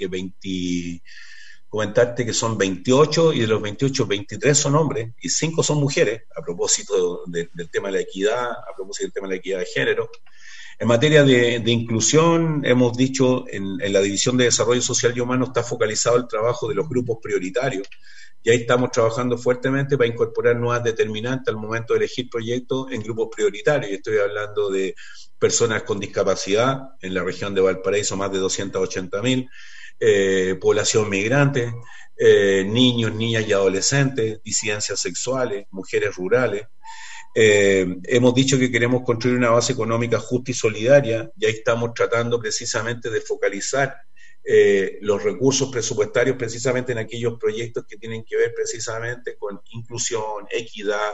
que son 28, y de los 28, 23 son hombres y 5 son mujeres, a propósito del tema de la equidad, a propósito del tema de la equidad de género. En materia de inclusión, hemos dicho, en la División de Desarrollo Social y Humano está focalizado el trabajo de los grupos prioritarios, y ahí estamos trabajando fuertemente para incorporar nuevas determinantes al momento de elegir proyectos en grupos prioritarios. Y estoy hablando de personas con discapacidad, en la región de Valparaíso más de 280.000, población migrante, niños, niñas y adolescentes, disidencias sexuales, mujeres rurales. Hemos dicho que queremos construir una base económica justa y solidaria, y ahí estamos tratando precisamente de focalizar los recursos presupuestarios precisamente en aquellos proyectos que tienen que ver precisamente con inclusión, equidad,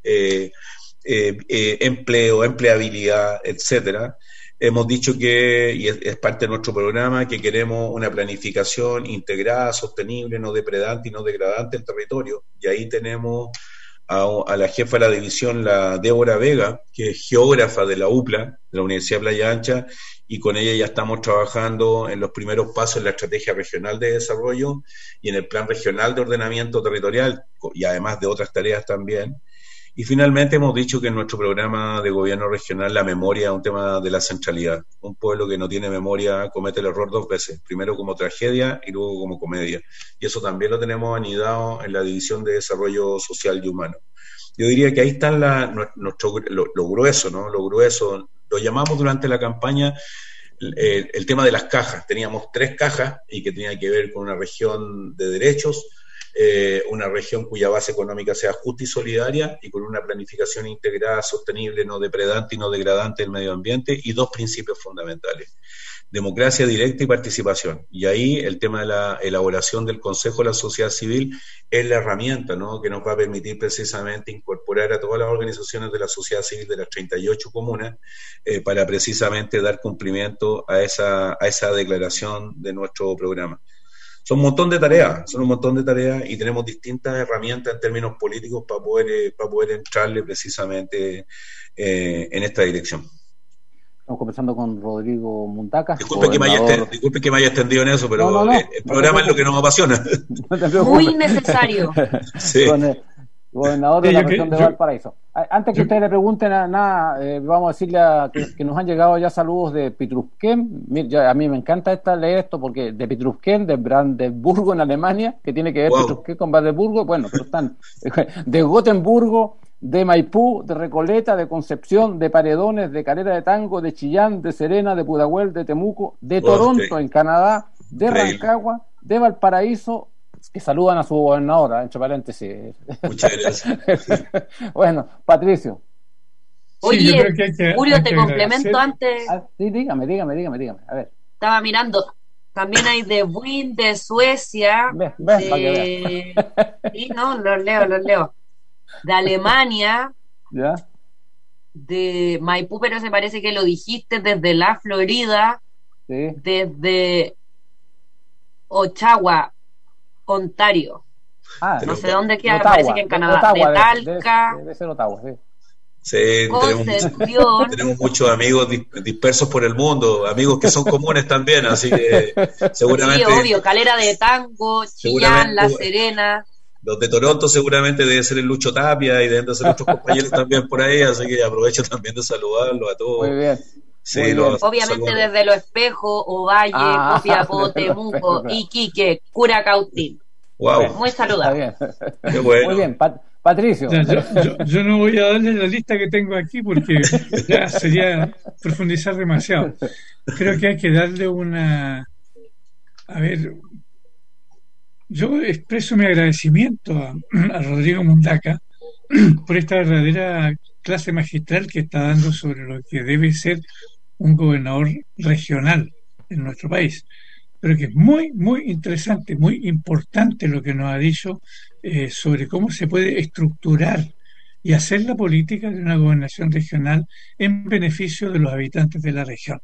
empleo, empleabilidad, etcétera. Hemos dicho que, y es parte de nuestro programa, que queremos una planificación integrada, sostenible, no depredante y no degradante del territorio, y ahí tenemos a la jefa de la división, la Débora Vega, que es geógrafa de la UPLA, de la Universidad de Playa Ancha, y con ella ya estamos trabajando en los primeros pasos en la Estrategia Regional de Desarrollo y en el Plan Regional de Ordenamiento Territorial, y además de otras tareas también. Y finalmente hemos dicho que en nuestro programa de gobierno regional la memoria es un tema de la centralidad. Un pueblo que no tiene memoria comete el error 2 veces, primero como tragedia y luego como comedia. Y eso también lo tenemos anidado en la División de Desarrollo Social y Humano. Yo diría que ahí está lo grueso, ¿no? Lo grueso. Lo llamamos durante la campaña el tema de las cajas. Teníamos 3 cajas y que tenía que ver con una región de derechos, una región cuya base económica sea justa y solidaria, y con una planificación integrada, sostenible, no depredante y no degradante del medio ambiente, y 2 principios fundamentales: democracia directa y participación. Y ahí el tema de la elaboración del Consejo de la Sociedad Civil es la herramienta, ¿no?, que nos va a permitir precisamente incorporar a todas las organizaciones de la sociedad civil de las 38 comunas para precisamente dar cumplimiento a esa declaración de nuestro programa. Son un montón de tareas, y tenemos distintas herramientas en términos políticos para poder entrarle precisamente en esta dirección. Estamos conversando con Rodrigo Muntacas. Disculpe que me haya extendido en eso, pero el programa es lo que nos apasiona. Muy necesario. Sí. Con el gobernador de la región de Valparaíso. Antes que ustedes le pregunten nada, vamos a decirle que nos han llegado ya saludos de Pitrusquén. A mí me encanta leer esto, porque de Pitrusquén, de Brandenburgo en Alemania, que tiene que ver Pitrusquén con Brandenburgo, bueno, pero están de Gotemburgo, de Maipú, de Recoleta, de Concepción, de Paredones, de Calera de Tango, de Chillán, de Serena, de Pudahuel, de Temuco, de Toronto, en Canadá, de Rancagua, de Valparaíso, que saludan a su gobernadora, entre paréntesis. Muchas gracias. Bueno, Patricio. Oye, Julio, te complemento antes. Sí, dígame. A ver. Estaba mirando. También hay de Buin, de Suecia. Sí, no, los leo. De Alemania. ¿Ya? De Maipú, pero se parece que lo dijiste, desde la Florida. Sí. Desde Oshawa, Ontario. No sé dónde queda, Ottawa, parece que en Canadá. Ottawa, de Talca. Debe ser Ottawa, sí. Sí, Concepción. tenemos muchos amigos dispersos por el mundo, amigos que son comunes también, así que seguramente... Sí, obvio, Calera de Tango, Chillán, La Serena. Los de Toronto seguramente debe ser el Lucho Tapia y deben de ser otros compañeros también por ahí, así que aprovecho también de saludarlos a todos. Muy bien. Sí, muy bien. Obviamente saludos. desde Los Espejos, Ovalle, Copiapó, Temuco, claro. Iquique, Curacautín. Wow, Muy saludable. Está bien. qué bueno. Muy bien, Patricio. Yo no voy a darle la lista que tengo aquí porque ya sería profundizar demasiado. Creo que hay que darle una... A ver, yo expreso mi agradecimiento a Rodrigo Mundaca por esta verdadera clase magistral que está dando sobre lo que debe ser un gobernador regional en nuestro país. Pero que es muy, muy interesante, muy importante lo que nos ha dicho sobre cómo se puede estructurar y hacer la política de una gobernación regional en beneficio de los habitantes de la región.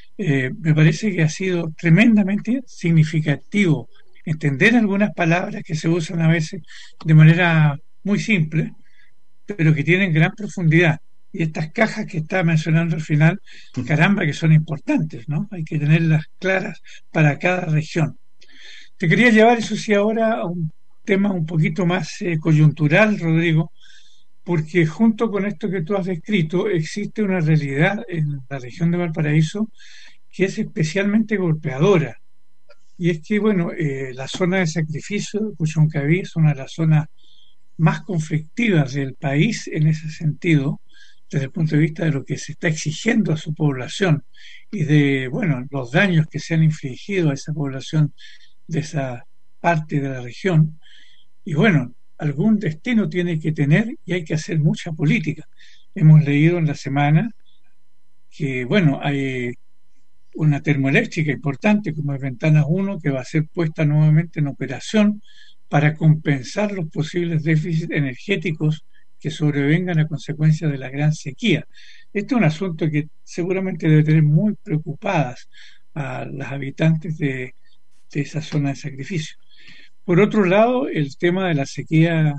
Me parece que ha sido tremendamente significativo entender algunas palabras que se usan a veces de manera muy simple, pero que tienen gran profundidad. Y estas cajas que está mencionando al final, caramba, que son importantes, ¿no? Hay que tenerlas claras para cada región. Te quería llevar, eso sí, ahora a un tema un poquito más coyuntural, Rodrigo, porque junto con esto que tú has descrito, existe una realidad en la región de Valparaíso que es especialmente golpeadora. Y es que, bueno, la zona de sacrificio de Puchoncaví es una de las zonas más conflictivas del país en ese sentido, desde el punto de vista de lo que se está exigiendo a su población y de, bueno, los daños que se han infligido a esa población de esa parte de la región. Y bueno, algún destino tiene que tener y hay que hacer mucha política. Hemos leído en la semana que, bueno, hay una termoeléctrica importante como es Ventanas 1 que va a ser puesta nuevamente en operación para compensar los posibles déficits energéticos que sobrevengan a consecuencia de la gran sequía. Este es un asunto que seguramente debe tener muy preocupadas a las habitantes de esa zona de sacrificio. Por otro lado, el tema de la sequía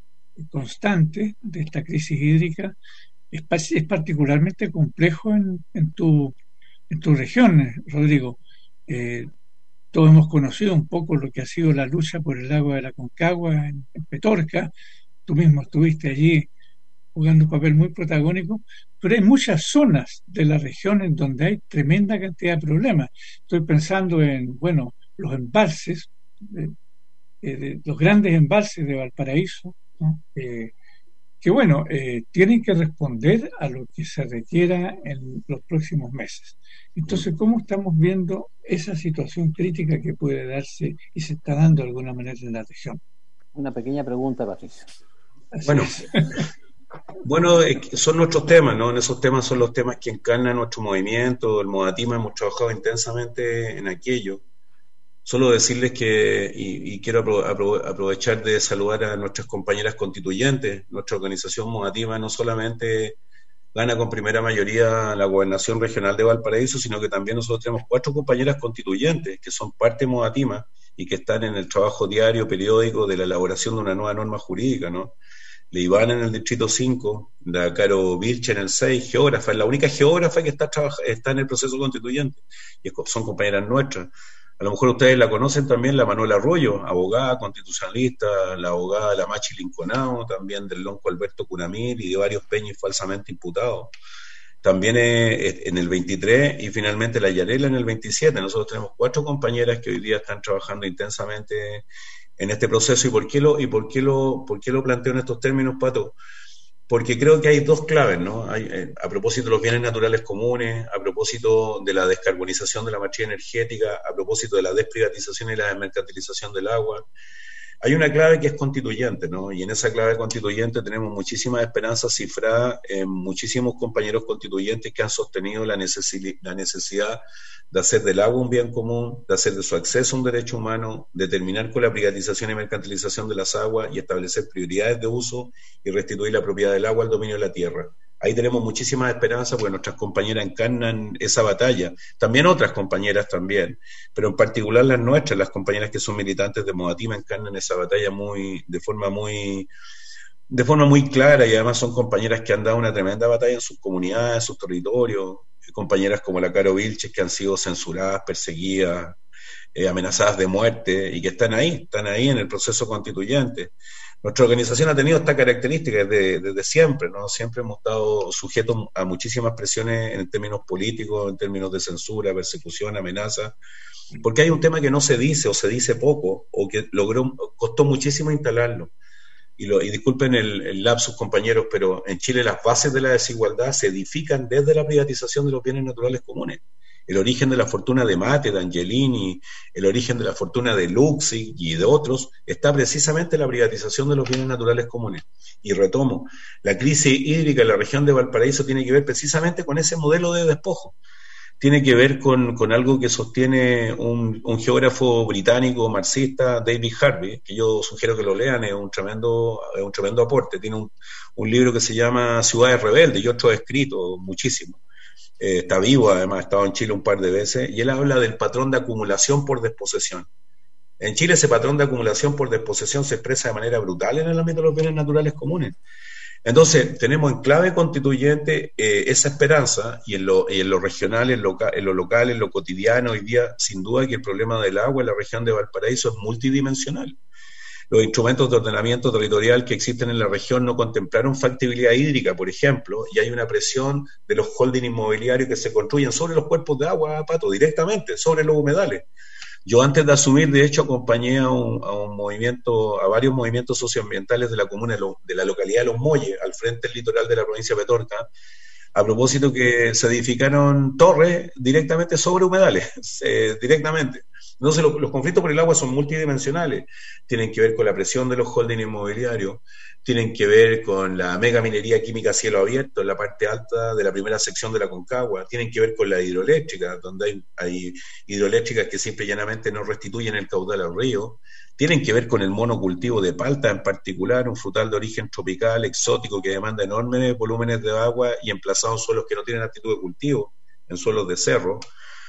constante, de esta crisis hídrica, es particularmente complejo en tu región, Rodrigo. Todos hemos conocido un poco lo que ha sido la lucha por el agua de la Concagua en Petorca. Tú mismo estuviste allí jugando un papel muy protagónico, pero hay muchas zonas de la región en donde hay tremenda cantidad de problemas. Estoy pensando en, bueno, los embalses, los grandes embalses de Valparaíso, ¿no? Que bueno, tienen que responder a lo que se requiera en los próximos meses. Entonces, ¿cómo estamos viendo esa situación crítica que puede darse y se está dando de alguna manera en la región? Una pequeña pregunta, Patricio. Bueno, son nuestros temas, ¿no? En esos temas son los temas que encarnan nuestro movimiento, el Modatima. Hemos trabajado intensamente en aquello. Solo decirles que, y quiero aprovechar de saludar a nuestras compañeras constituyentes. Nuestra organización Modatima no solamente gana con primera mayoría la gobernación regional de Valparaíso, sino que también nosotros tenemos 4 compañeras constituyentes que son parte de Modatima y que están en el trabajo diario, periódico de la elaboración de una nueva norma jurídica, ¿no? La Ivana en el distrito 5, la Caro Vilche en el 6, geógrafa, es la única geógrafa que está en el proceso constituyente, y son compañeras nuestras. A lo mejor ustedes la conocen también, la Manuela Arroyo, abogada constitucionalista, la abogada la Machi Linconao, también del lonco Alberto Cunamil y de varios peñis falsamente imputados. También en el 23 y finalmente la Yarela en el 27. Nosotros tenemos 4 compañeras que hoy día están trabajando intensamente en este proceso. ¿Y por qué lo planteo en estos términos, Pato? Porque creo que hay 2 claves, ¿no? A propósito de los bienes naturales comunes, a propósito de la descarbonización de la matriz energética, a propósito de la desprivatización y la desmercantilización del agua. Hay una clave que es constituyente, ¿no? Y en esa clave constituyente tenemos muchísimas esperanzas cifradas en muchísimos compañeros constituyentes que han sostenido la necesidad de hacer del agua un bien común, de hacer de su acceso un derecho humano, de terminar con la privatización y mercantilización de las aguas y establecer prioridades de uso y restituir la propiedad del agua al dominio de la tierra. Ahí tenemos muchísimas esperanzas porque nuestras compañeras encarnan esa batalla, también otras compañeras también, pero en particular las nuestras, las compañeras que son militantes de Modatima encarnan esa batalla de forma muy de forma muy clara, y además son compañeras que han dado una tremenda batalla en sus comunidades, en sus territorios, compañeras como la Caro Vilches que han sido censuradas, perseguidas, amenazadas de muerte y que están ahí en el proceso constituyente. Nuestra organización ha tenido esta característica desde siempre, ¿no? Siempre hemos estado sujetos a muchísimas presiones en términos políticos, en términos de censura, persecución, amenaza, porque hay un tema que no se dice o se dice poco o que costó muchísimo instalarlo. Y disculpen el lapsus, compañeros, pero en Chile las bases de la desigualdad se edifican desde la privatización de los bienes naturales comunes. El origen de la fortuna de Mate, de Angelini, el origen de la fortuna de Luxig y de otros, está precisamente en la privatización de los bienes naturales comunes. Y retomo, la crisis hídrica en la región de Valparaíso tiene que ver precisamente con ese modelo de despojo. Tiene que ver con algo que sostiene un geógrafo británico marxista, David Harvey, que yo sugiero que lo lean, es un tremendo aporte. Tiene un libro que se llama Ciudades Rebeldes y otros escritos, muchísimo. Está vivo, además, ha estado en Chile un par de veces, y él habla del patrón de acumulación por desposesión. En Chile ese patrón de acumulación por desposesión se expresa de manera brutal en el ámbito de los bienes naturales comunes. Entonces, tenemos en clave constituyente esa esperanza, y en lo regional, en lo local, en lo cotidiano, hoy día, sin duda que el problema del agua en la región de Valparaíso es multidimensional. Los instrumentos de ordenamiento territorial que existen en la región no contemplaron factibilidad hídrica, por ejemplo, y hay una presión de los holdings inmobiliarios que se construyen sobre los cuerpos de agua, Pato, directamente, sobre los humedales. Yo antes de asumir, de hecho, acompañé a varios movimientos socioambientales de la comuna de la localidad de Los Molles, al frente del litoral de la provincia de Petorca, a propósito que se edificaron torres directamente sobre humedales, directamente. Entonces los conflictos por el agua son multidimensionales, tienen que ver con la presión de los holdings inmobiliarios, tienen que ver con la mega minería química a cielo abierto en la parte alta de la primera sección de la Concagua, tienen que ver con la hidroeléctrica, donde hay hidroeléctricas que simple y llanamente no restituyen el caudal al río, tienen que ver con el monocultivo de palta en particular, un frutal de origen tropical, exótico, que demanda enormes volúmenes de agua y emplazado en suelos que no tienen aptitud de cultivo, en suelos de cerro.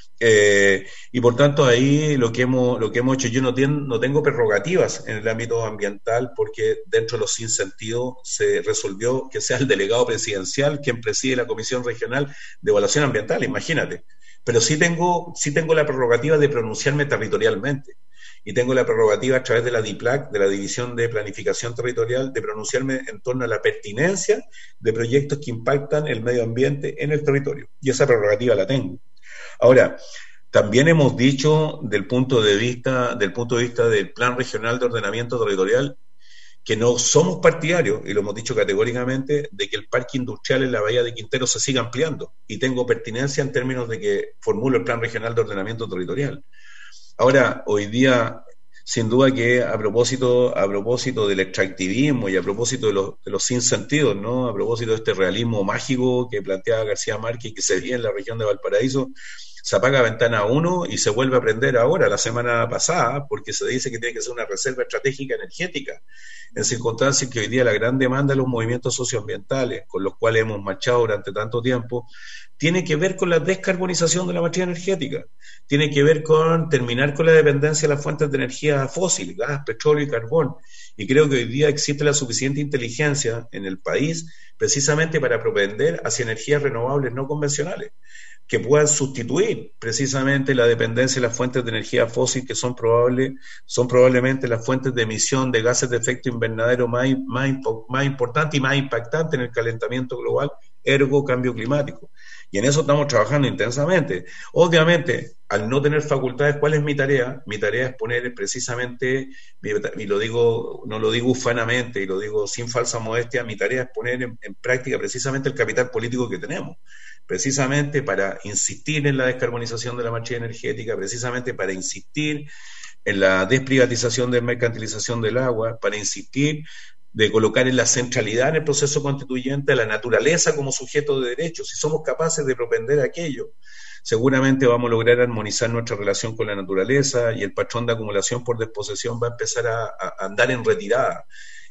Y por tanto ahí lo que hemos hecho, yo no tengo prerrogativas en el ámbito ambiental, porque dentro de los sinsentidos se resolvió que sea el delegado presidencial quien preside la Comisión Regional de Evaluación Ambiental, imagínate. Pero sí tengo la prerrogativa de pronunciarme territorialmente, y tengo la prerrogativa a través de la DIPLAC, de la División de Planificación Territorial, de pronunciarme en torno a la pertinencia de proyectos que impactan el medio ambiente en el territorio, y esa prerrogativa la tengo. Ahora, también hemos dicho del punto de vista del Plan Regional de Ordenamiento Territorial que no somos partidarios, y lo hemos dicho categóricamente, de que el parque industrial en la Bahía de Quintero se siga ampliando, y tengo pertinencia en términos de que formulo el Plan Regional de Ordenamiento Territorial. Ahora, hoy día, sin duda que a propósito del extractivismo y a propósito de los sinsentidos, ¿no? A propósito de este realismo mágico que planteaba García Márquez y que se veía en la región de Valparaíso, se apaga ventana 1 y se vuelve a prender ahora, la semana pasada, porque se dice que tiene que ser una reserva estratégica energética, en circunstancias que hoy día la gran demanda de los movimientos socioambientales, con los cuales hemos marchado durante tanto tiempo, tiene que ver con la descarbonización de la matriz energética, tiene que ver con terminar con la dependencia de las fuentes de energía fósil, gas, petróleo y carbón, y creo que hoy día existe la suficiente inteligencia en el país precisamente para propender hacia energías renovables no convencionales, que puedan sustituir precisamente la dependencia de las fuentes de energía fósil, que son probablemente las fuentes de emisión de gases de efecto invernadero más importante y más impactante en el calentamiento global, ergo cambio climático. Y en eso estamos trabajando intensamente. Obviamente, al no tener facultades, ¿cuál es mi tarea? Mi tarea es poner precisamente, y no lo digo ufanamente, y lo digo sin falsa modestia, mi tarea es poner en práctica precisamente el capital político que tenemos, precisamente para insistir en la descarbonización de la matriz energética, precisamente para insistir en la desprivatización de mercantilización del agua, para insistir de colocar en la centralidad en el proceso constituyente a la naturaleza como sujeto de derechos. Si somos capaces de propender aquello, seguramente vamos a lograr armonizar nuestra relación con la naturaleza, y el patrón de acumulación por desposesión va a empezar a andar en retirada.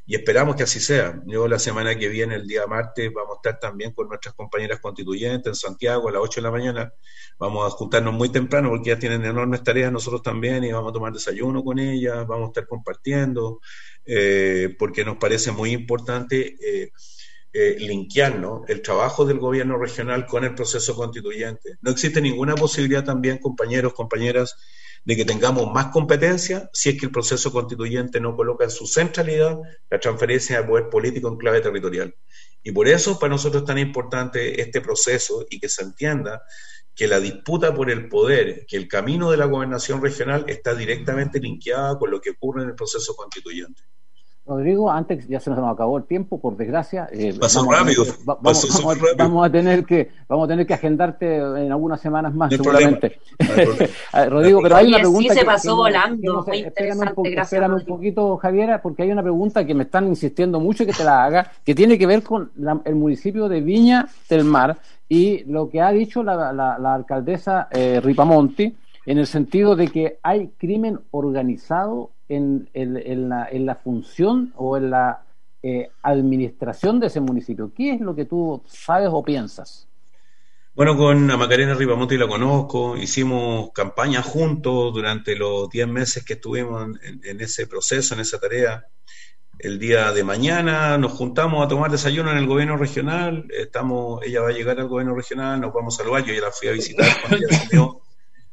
y esperamos que así sea. Yo la semana que viene, el día martes, vamos a estar también con nuestras compañeras constituyentes en Santiago a las 8 de la mañana. Vamos a juntarnos muy temprano porque ya tienen enormes tareas, nosotros también, y vamos a tomar desayuno con ellas, vamos a estar compartiendo, porque nos parece muy importante linkear, ¿no?, el trabajo del gobierno regional con el proceso constituyente. No existe ninguna posibilidad también, compañeros, compañeras, de que tengamos más competencia si es que el proceso constituyente no coloca en su centralidad la transferencia de poder político en clave territorial. Y por eso para nosotros es tan importante este proceso y que se entienda que la disputa por el poder, que el camino de la gobernación regional está directamente linkeada con lo que ocurre en el proceso constituyente. Rodrigo, antes ya se nos acabó el tiempo, por desgracia. Pasó rápido. Vamos a tener que agendarte en algunas semanas más, no seguramente. Rodrigo, pero hay una pregunta. Sí, se pasó volando. Espérame un poquito, Javiera, porque hay una pregunta que me están insistiendo mucho que te la haga, que tiene que ver con el municipio de Viña del Mar y lo que ha dicho la alcaldesa Ripamonti, en el sentido de que hay crimen organizado en la función o en la administración de ese municipio. ¿Qué es lo que tú sabes o piensas? Bueno, con a Macarena Ripamonti la conozco, hicimos campaña juntos durante los 10 meses que estuvimos en ese proceso, en esa tarea. El día de mañana nos juntamos a tomar desayuno en el gobierno regional, ella va a llegar al gobierno regional, nos vamos a saludar, yo ya la fui a visitar cuando ella asumió.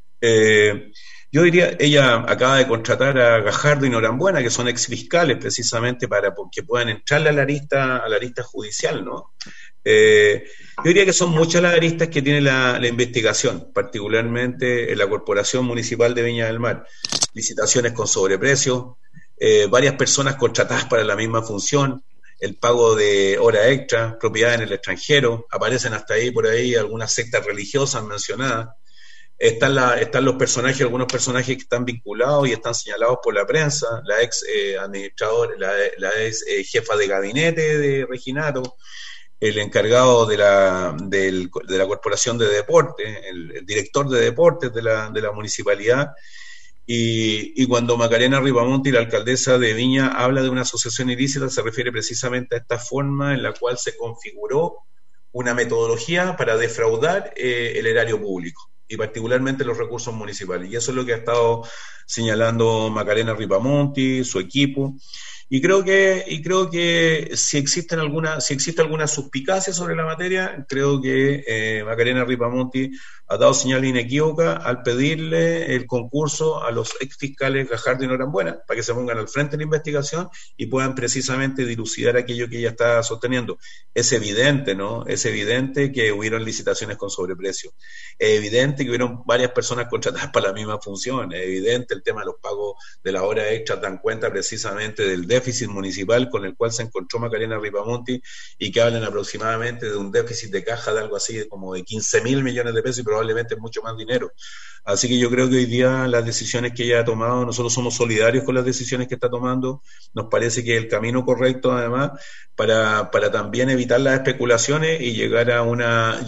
Yo diría, ella acaba de contratar a Gajardo y Norambuena, que son exfiscales precisamente para que puedan entrarle a la arista judicial, ¿no? Yo diría que son muchas las aristas que tiene la investigación, particularmente en la Corporación Municipal de Viña del Mar. Licitaciones con sobreprecio, varias personas contratadas para la misma función, el pago de hora extra, propiedad en el extranjero, aparecen hasta ahí por ahí algunas sectas religiosas mencionadas. Están los personajes, algunos personajes que están vinculados y están señalados por la prensa, la ex administradora, la ex jefa de gabinete de Reginato, el encargado de la Corporación de Deportes, el director de deportes de la municipalidad, y cuando Macarena Ripamonti, la alcaldesa de Viña, habla de una asociación ilícita, se refiere precisamente a esta forma en la cual se configuró una metodología para defraudar el erario público y particularmente los recursos municipales. Y eso es lo que ha estado señalando Macarena Ripamonti, su equipo. Y creo que si existe alguna suspicacia sobre la materia, creo que Macarena Ripamonti ha dado señal inequívoca al pedirle el concurso a los exfiscales Gajardo y Norambuena para que se pongan al frente de la investigación y puedan precisamente dilucidar aquello que ella está sosteniendo. Es evidente, ¿no? Es evidente que hubieron licitaciones con sobreprecio. Es evidente que hubieron varias personas contratadas para la misma función. Es evidente el tema de los pagos de la hora extra, dan cuenta precisamente del déficit municipal con el cual se encontró Macarena Ripamonti y que hablan aproximadamente de un déficit de caja de algo así como de 15.000 millones de pesos y probablemente mucho más dinero. Así que yo creo que hoy día las decisiones que ella ha tomado, nosotros somos solidarios con las decisiones que está tomando, nos parece que es el camino correcto además para también evitar las especulaciones y llegar a una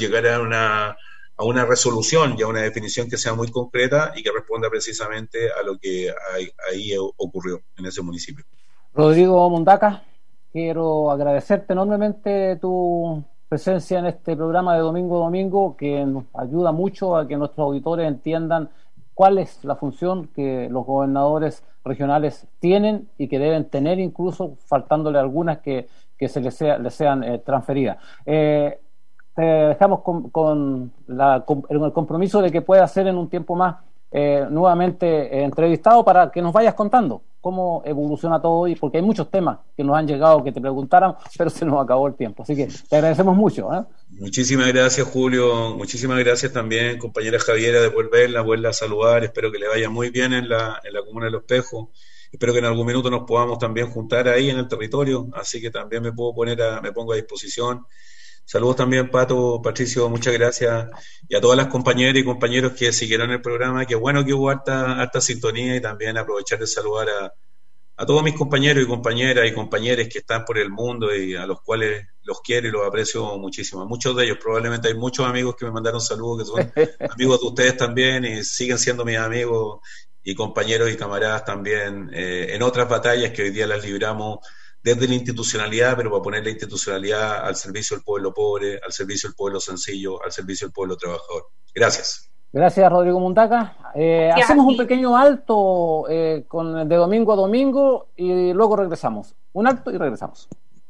resolución y a una definición que sea muy concreta y que responda precisamente a lo que ahí ocurrió en ese municipio. Rodrigo Mundaca, quiero agradecerte enormemente tu presencia en este programa de Domingo a Domingo, que nos ayuda mucho a que nuestros auditores entiendan cuál es la función que los gobernadores regionales tienen y que deben tener, incluso faltándole algunas que se les sean transferidas. Te dejamos con el compromiso de que puedas ser en un tiempo más nuevamente entrevistado para que nos vayas contando cómo evoluciona todo hoy, porque hay muchos temas que nos han llegado que te preguntaran, pero se nos acabó el tiempo, así que te agradecemos mucho. Muchísimas gracias, Julio, muchísimas gracias también, compañera Javiera, de volverla a saludar. Espero que le vaya muy bien en la comuna de Los Pejos. Espero que en algún minuto nos podamos también juntar ahí en el territorio, así que también me pongo a disposición. Saludos también, Pato, Patricio, muchas gracias. Y a todas las compañeras y compañeros que siguieron el programa. Qué bueno que hubo harta sintonía, y también aprovechar de saludar a todos mis compañeros y compañeras y compañeros que están por el mundo y a los cuales los quiero y los aprecio muchísimo. Muchos de ellos, probablemente hay muchos amigos que me mandaron saludos, que son amigos de ustedes también y siguen siendo mis amigos y compañeros y camaradas también en otras batallas que hoy día las libramos desde la institucionalidad, pero para poner la institucionalidad al servicio del pueblo pobre, al servicio del pueblo sencillo, al servicio del pueblo trabajador. Gracias. Gracias, Rodrigo Mundaca. Hacemos un pequeño alto de domingo a domingo y luego regresamos. Un alto y regresamos.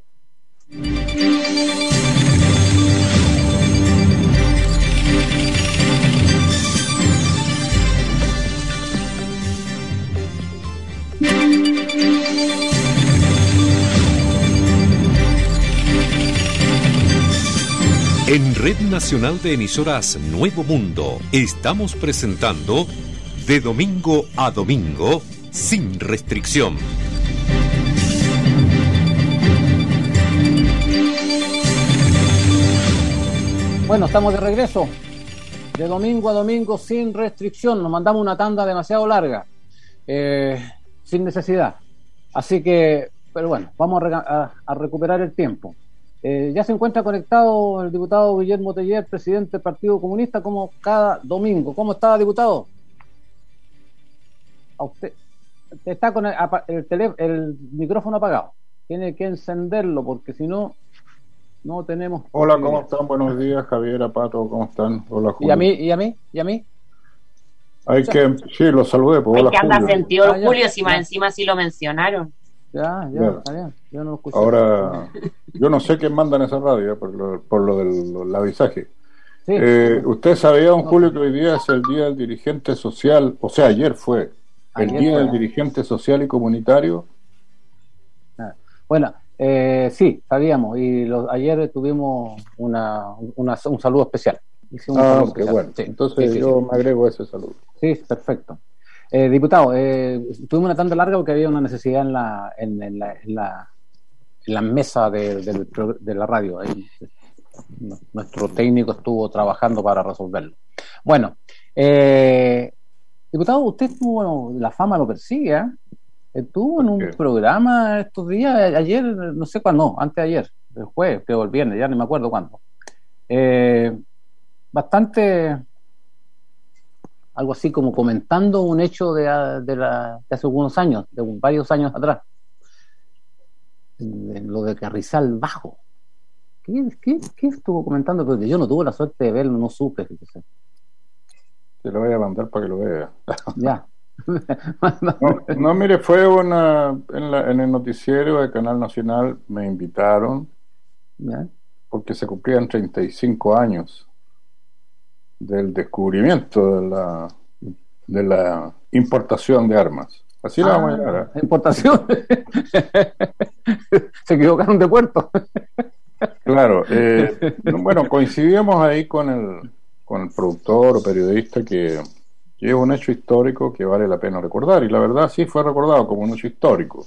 En Red Nacional de Emisoras Nuevo Mundo estamos presentando De Domingo a Domingo, sin restricción. Bueno, estamos de regreso. De domingo a domingo, sin restricción. Nos mandamos una tanda demasiado larga, sin necesidad. Así que, pero bueno, vamos a recuperar el tiempo. Ya se encuentra conectado el diputado Guillermo Teller, presidente del Partido Comunista, como cada domingo. ¿Cómo está, diputado? A usted está con el micrófono apagado. Tiene que encenderlo porque si no, no tenemos. Hola, ¿cómo están? Buenos días, Javier, Pato, ¿cómo están? Hola, Julio. ¿Y a mí? Sí, lo saludé. Pues, hola, que anda Julio. sentido Julio, encima sí lo mencionaron. Ya, está bien. Yo no lo escuché. Ahora, yo no sé quién manda en esa radio, por lo del avisaje. Sí. ¿Usted sabía, don Julio, que hoy día es el Día del Dirigente Social? O sea, ayer fue el Día del Dirigente Social y Comunitario. Bueno, sí, sabíamos. Y ayer tuvimos un saludo especial. Hicimos un saludo qué especial. bueno. Sí, entonces sí. Me agrego ese saludo. Sí, perfecto. Diputado, tuvimos una tanda larga porque había una necesidad en la mesa de la radio. Ahí, nuestro técnico estuvo trabajando para resolverlo. Bueno, diputado, usted estuvo, la fama lo persigue, ¿eh? Estuvo en un programa estos días, ayer, no sé cuándo, no, antes de ayer, el jueves, creo, el viernes, ya no me acuerdo cuándo. Bastante, algo así como comentando un hecho de hace algunos años, de varios años atrás, de lo de Carrizal Bajo. ¿Qué estuvo comentando? Porque yo no tuve la suerte de verlo, no supe. Te lo voy a mandar para que lo vea. Ya. No, mire, fue en el noticiero de Canal Nacional me invitaron, ¿ya? Porque se cumplían 35 años del descubrimiento de la importación de armas. Así la vamos a llamar. Importación. Se equivocaron de puerto. Claro. Bueno, coincidimos ahí con el productor o periodista que es un hecho histórico que vale la pena recordar, y la verdad sí fue recordado como un hecho histórico.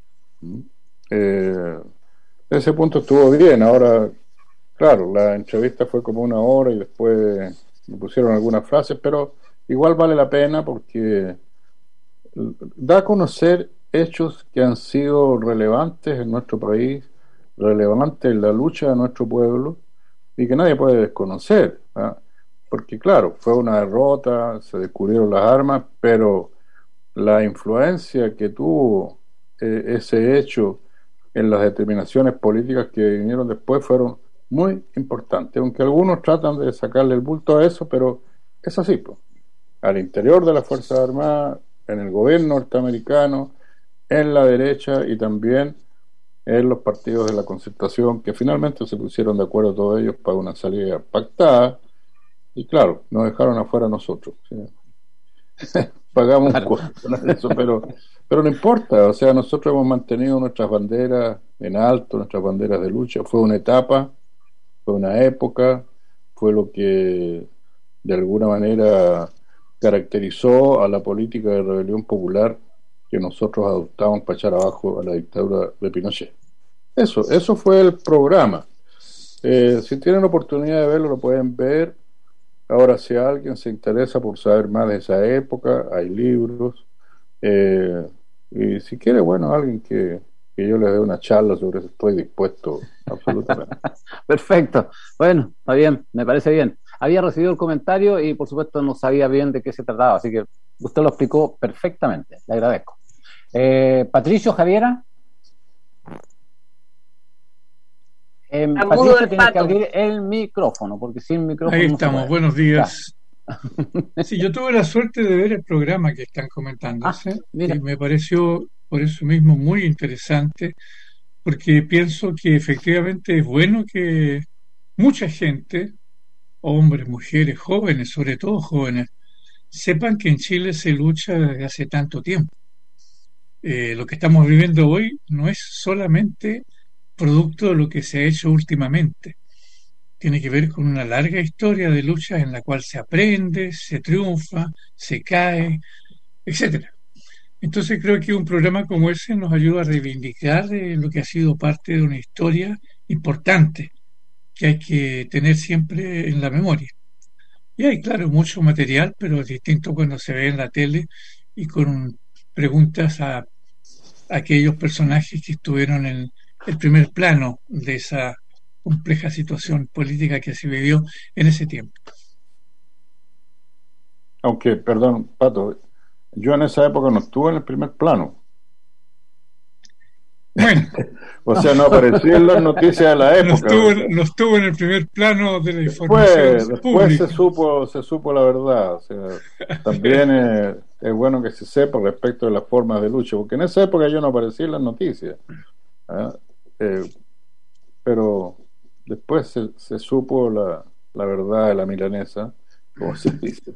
Ese punto estuvo bien. Ahora, claro, la entrevista fue como 1 hora y después me pusieron algunas frases, pero igual vale la pena porque da a conocer hechos que han sido relevantes en nuestro país, relevantes en la lucha de nuestro pueblo y que nadie puede desconocer, ¿verdad? Porque claro, fue una derrota, se descubrieron las armas, pero la influencia que tuvo ese hecho en las determinaciones políticas que vinieron después fueron muy importantes, aunque algunos tratan de sacarle el bulto a eso, pero es así, pues. Al interior de las Fuerzas Armadas, en el gobierno norteamericano, en la derecha y también en los partidos de la Concertación, que finalmente se pusieron de acuerdo todos ellos para una salida pactada. Y claro, nos dejaron afuera a nosotros, ¿sí? Pagamos un costo con eso, pero no importa. O sea, nosotros hemos mantenido nuestras banderas en alto, nuestras banderas de lucha. Fue una etapa, fue una época, fue lo que de alguna manera caracterizó a la política de rebelión popular que nosotros adoptamos para echar abajo a la dictadura de Pinochet. Eso fue el programa. Si tienen oportunidad de verlo, lo pueden ver. Ahora, si alguien se interesa por saber más de esa época, hay libros. Y si quiere, bueno, alguien que yo les dé una charla sobre eso, estoy dispuesto, absolutamente. Perfecto. Bueno, está bien, me parece bien. Había recibido el comentario y, por supuesto, no sabía bien de qué se trataba, así que usted lo explicó perfectamente. Le agradezco. Patricio, Javiera. Patricio, tienes que abrir el micrófono, porque sin micrófono. Ahí no estamos, buenos días. Sí, yo tuve la suerte de ver el programa que están comentando, y me pareció por eso mismo muy interesante, porque pienso que efectivamente es bueno que mucha gente, hombres, mujeres, jóvenes, sobre todo jóvenes, sepan que en Chile se lucha desde hace tanto tiempo. Lo que estamos viviendo hoy no es solamente producto de lo que se ha hecho últimamente. Tiene que ver con una larga historia de luchas en la cual se aprende, se triunfa, se cae, etcétera. Entonces creo que un programa como ese nos ayuda a reivindicar lo que ha sido parte de una historia importante que hay que tener siempre en la memoria. Y hay, claro, mucho material, pero es distinto cuando se ve en la tele y con preguntas a aquellos personajes que estuvieron en el primer plano de esa compleja situación política que se vivió en ese tiempo. Aunque, perdón, Pato, yo en esa época no estuve en el primer plano. Bueno, o sea, no apareció en las noticias de la época. No estuvo en el primer plano de la información. Después se supo la verdad. O sea, también es bueno que se sepa respecto de las formas de lucha, porque en esa época yo no aparecí en las noticias. Pero después se supo la verdad de la milanesa, como se dice.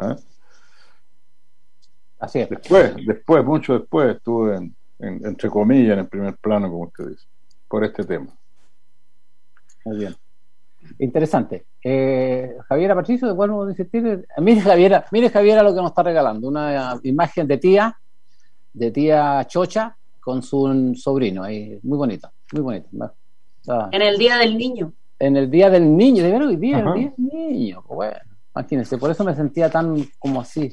Así es. Después, mucho después, estuve entre comillas, en el primer plano, como usted dice, por este tema. Muy bien. Interesante. Javiera Patricio, de vuelvo a insistir. Mire Javiera lo que nos está regalando, una imagen de tía Chocha con su sobrino, ahí, muy bonita. En el Día del Niño. En el Día del Niño, de ver hoy día, el Día del Niño. Bueno, imagínense, por eso me sentía tan como así.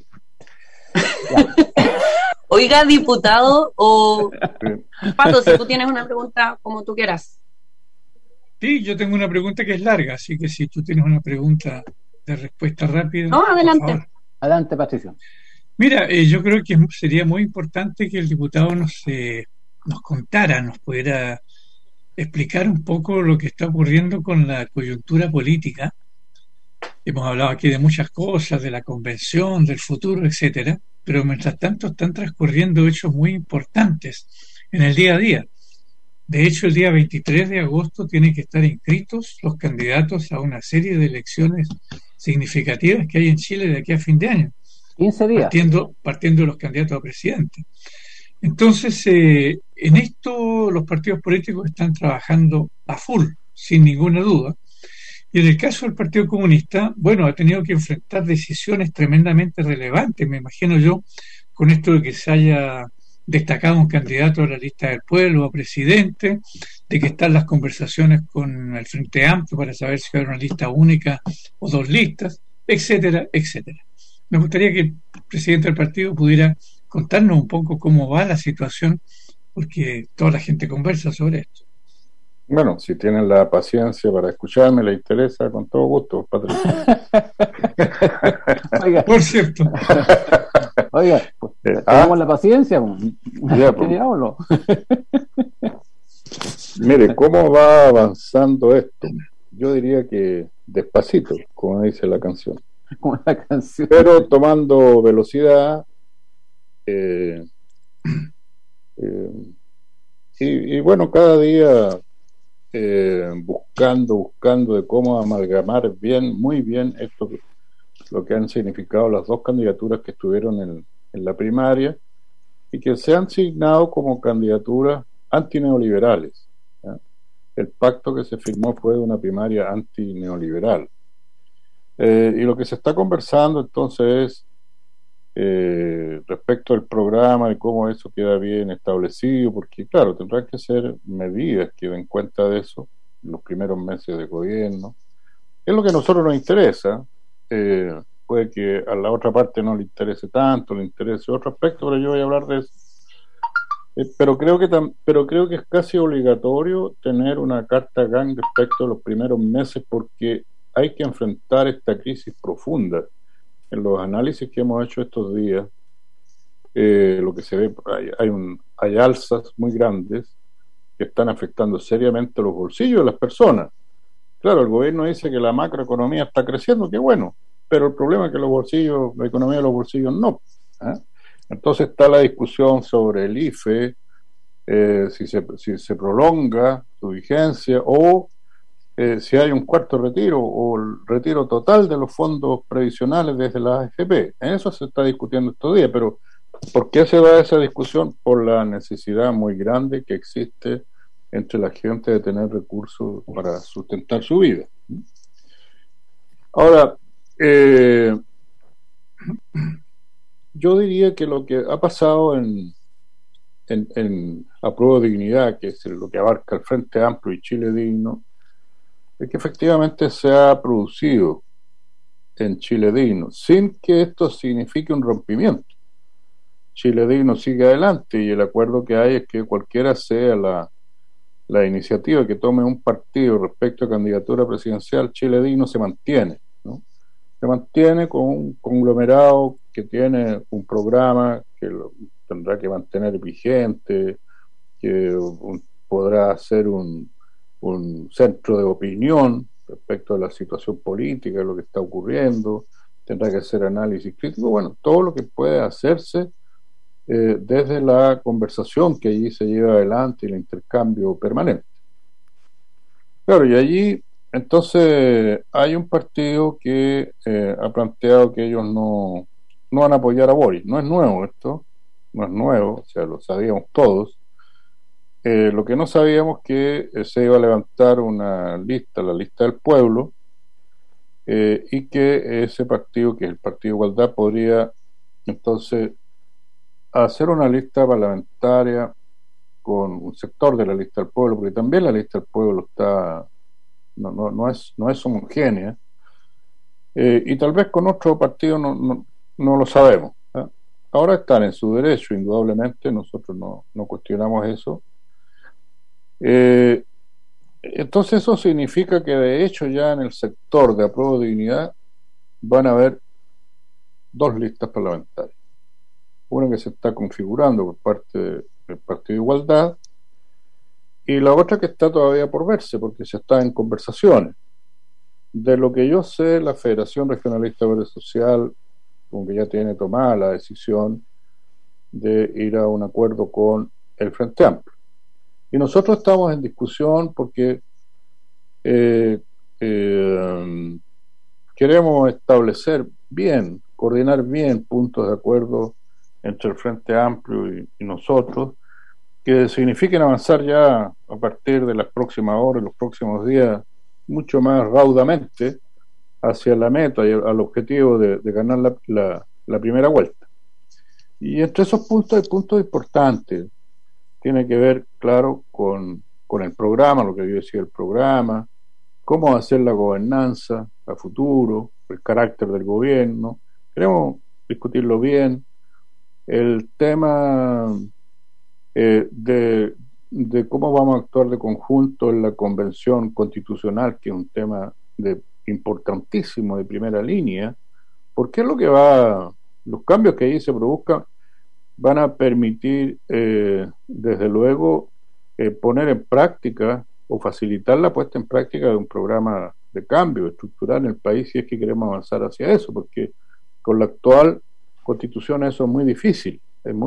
Oiga, diputado, o Pato, si tú tienes una pregunta, como tú quieras. Sí, yo tengo una pregunta que es larga, así que si tú tienes una pregunta de respuesta rápida. No, adelante. Adelante, Patricio. Mira, yo creo que sería muy importante que el diputado nos contara, nos pudiera explicar un poco lo que está ocurriendo con la coyuntura política. Hemos hablado aquí de muchas cosas, de la convención, del futuro, etcétera, pero mientras tanto están transcurriendo hechos muy importantes en el día a día. De hecho, el día 23 de agosto tienen que estar inscritos los candidatos a una serie de elecciones significativas que hay en Chile de aquí a fin de año. 15 días. Partiendo de los candidatos a presidente. Entonces, en esto los partidos políticos están trabajando a full, sin ninguna duda. Y en el caso del Partido Comunista, bueno, ha tenido que enfrentar decisiones tremendamente relevantes, me imagino yo, con esto de que se haya destacado un candidato a la lista del pueblo, a presidente, de que están las conversaciones con el Frente Amplio para saber si hay una lista única o dos listas, etcétera, etcétera. Me gustaría que el presidente del partido pudiera contarnos un poco cómo va la situación, porque toda la gente conversa sobre esto. Bueno, si tienen la paciencia para escucharme, le interesa, con todo gusto, Patricio. Oiga. Por cierto. Oiga, tenemos la paciencia. Ya, ¿Qué diablo? Mire, ¿cómo va avanzando esto? Yo diría que despacito, como dice la canción. Como la canción. Pero tomando velocidad, y bueno, cada día buscando de cómo amalgamar muy bien esto, lo que han significado las dos candidaturas que estuvieron en la primaria y que se han signado como candidaturas antineoliberales. El pacto que se firmó fue de una primaria antineoliberal. Y lo que se está conversando entonces es respecto al programa y cómo eso queda bien establecido, porque claro, tendrán que ser medidas que den cuenta de eso en los primeros meses de gobierno. Es lo que a nosotros nos interesa. Puede que a la otra parte no le interese tanto, le interese otro aspecto, pero yo voy a hablar de eso. Pero creo que es casi obligatorio tener una carta gang respecto a los primeros meses, porque hay que enfrentar esta crisis profunda. En los análisis que hemos hecho estos días, lo que se ve, hay alzas muy grandes que están afectando seriamente los bolsillos de las personas. Claro, el gobierno dice que la macroeconomía está creciendo, qué bueno, pero el problema es que los bolsillos, la economía de los bolsillos no. ¿Eh? Entonces está la discusión sobre el IFE, si se prolonga su vigencia o si hay un cuarto retiro o el retiro total de los fondos previsionales desde la AFP. En eso se está discutiendo estos días, pero ¿por qué se da esa discusión? Por la necesidad muy grande que existe entre la gente de tener recursos para sustentar su vida. Ahora, yo diría que lo que ha pasado en Apruebo Dignidad, que es lo que abarca el Frente Amplio y Chile Digno, es que efectivamente se ha producido en Chile Digno, sin que esto signifique un rompimiento. Chile Digno sigue adelante y el acuerdo que hay es que cualquiera sea la iniciativa que tome un partido respecto a candidatura presidencial, Chile Digno se mantiene, ¿no? Se mantiene con un conglomerado que tiene un programa que lo tendrá que mantener vigente, que podrá ser un centro de opinión respecto a la situación política, lo que está ocurriendo, tendrá que hacer análisis crítico, bueno, todo lo que puede hacerse desde la conversación que allí se lleva adelante y el intercambio permanente. Claro, y allí entonces hay un partido que ha planteado que ellos no van a apoyar a Boric. No es nuevo esto, no es nuevo, o sea, lo sabíamos todos. Lo que no sabíamos que se iba a levantar una lista, la lista del pueblo, y que ese partido, que es el Partido Igualdad, podría entonces hacer una lista parlamentaria con un sector de la lista del pueblo, porque también la lista del pueblo está no es homogénea, y tal vez con otro partido no lo sabemos, ¿eh? Ahora están en su derecho, indudablemente, nosotros no cuestionamos eso. Entonces eso significa que de hecho ya en el sector de Apruebo Dignidad van a haber dos listas parlamentarias, una que se está configurando por parte del Partido de Igualdad y la otra que está todavía por verse porque se está en conversaciones. De lo que yo sé, la Federación Regionalista Verde Social como que ya tiene tomada la decisión de ir a un acuerdo con el Frente Amplio. Y nosotros estamos en discusión porque queremos establecer bien, coordinar bien puntos de acuerdo entre el Frente Amplio y nosotros, que signifiquen avanzar ya a partir de las próximas horas, los próximos días, mucho más raudamente hacia la meta y al objetivo de ganar la primera vuelta. Y entre esos puntos hay puntos importantes. Tiene que ver, claro, con el programa, lo que yo decía, el programa, cómo va a ser la gobernanza a futuro, el carácter del gobierno. Queremos discutirlo bien. El tema de cómo vamos a actuar de conjunto en la convención constitucional, que es un tema importantísimo, de primera línea, porque es lo que los cambios que ahí se produzcan van a permitir, desde luego, poner en práctica o facilitar la puesta en práctica de un programa de cambio estructural en el país si es que queremos avanzar hacia eso, porque con la actual constitución eso es muy difícil,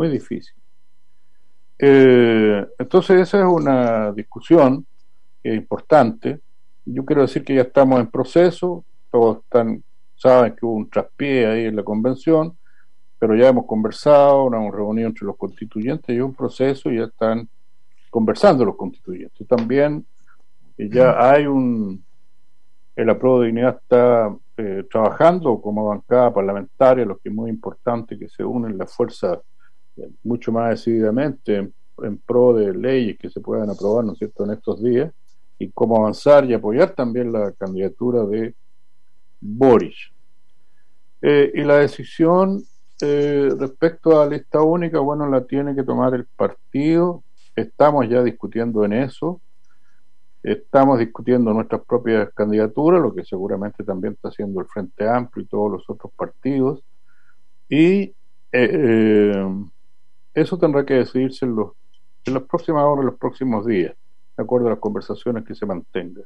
entonces esa es una discusión importante. Yo quiero decir que ya estamos en proceso, todos saben que hubo un traspié ahí en la convención, pero ya hemos conversado, nos hemos reunido entre los constituyentes y un proceso y ya están conversando los constituyentes. También ya hay el Apruebo de Dignidad está trabajando como bancada parlamentaria, lo que es muy importante que se unen las fuerzas mucho más decididamente en pro de leyes que se puedan aprobar, ¿no es cierto?, en estos días, y cómo avanzar y apoyar también la candidatura de Boric. Y la decisión respecto a la lista única, bueno, la tiene que tomar el partido. Estamos ya discutiendo en eso. Estamos discutiendo nuestras propias candidaturas, lo que seguramente también está haciendo el Frente Amplio y todos los otros partidos. Y eso tendrá que decidirse en los en las próximas horas, en los próximos días, de acuerdo a las conversaciones que se mantengan.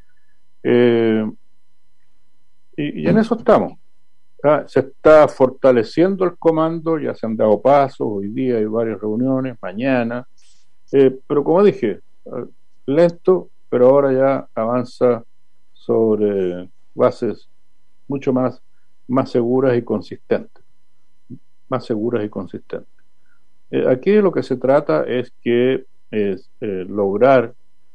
Y en eso estamos. Se está fortaleciendo el comando, ya se han dado pasos, hoy día hay varias reuniones, mañana, pero como dije, lento, pero ahora ya avanza sobre bases mucho más seguras y consistentes. Aquí lo que se trata es lograr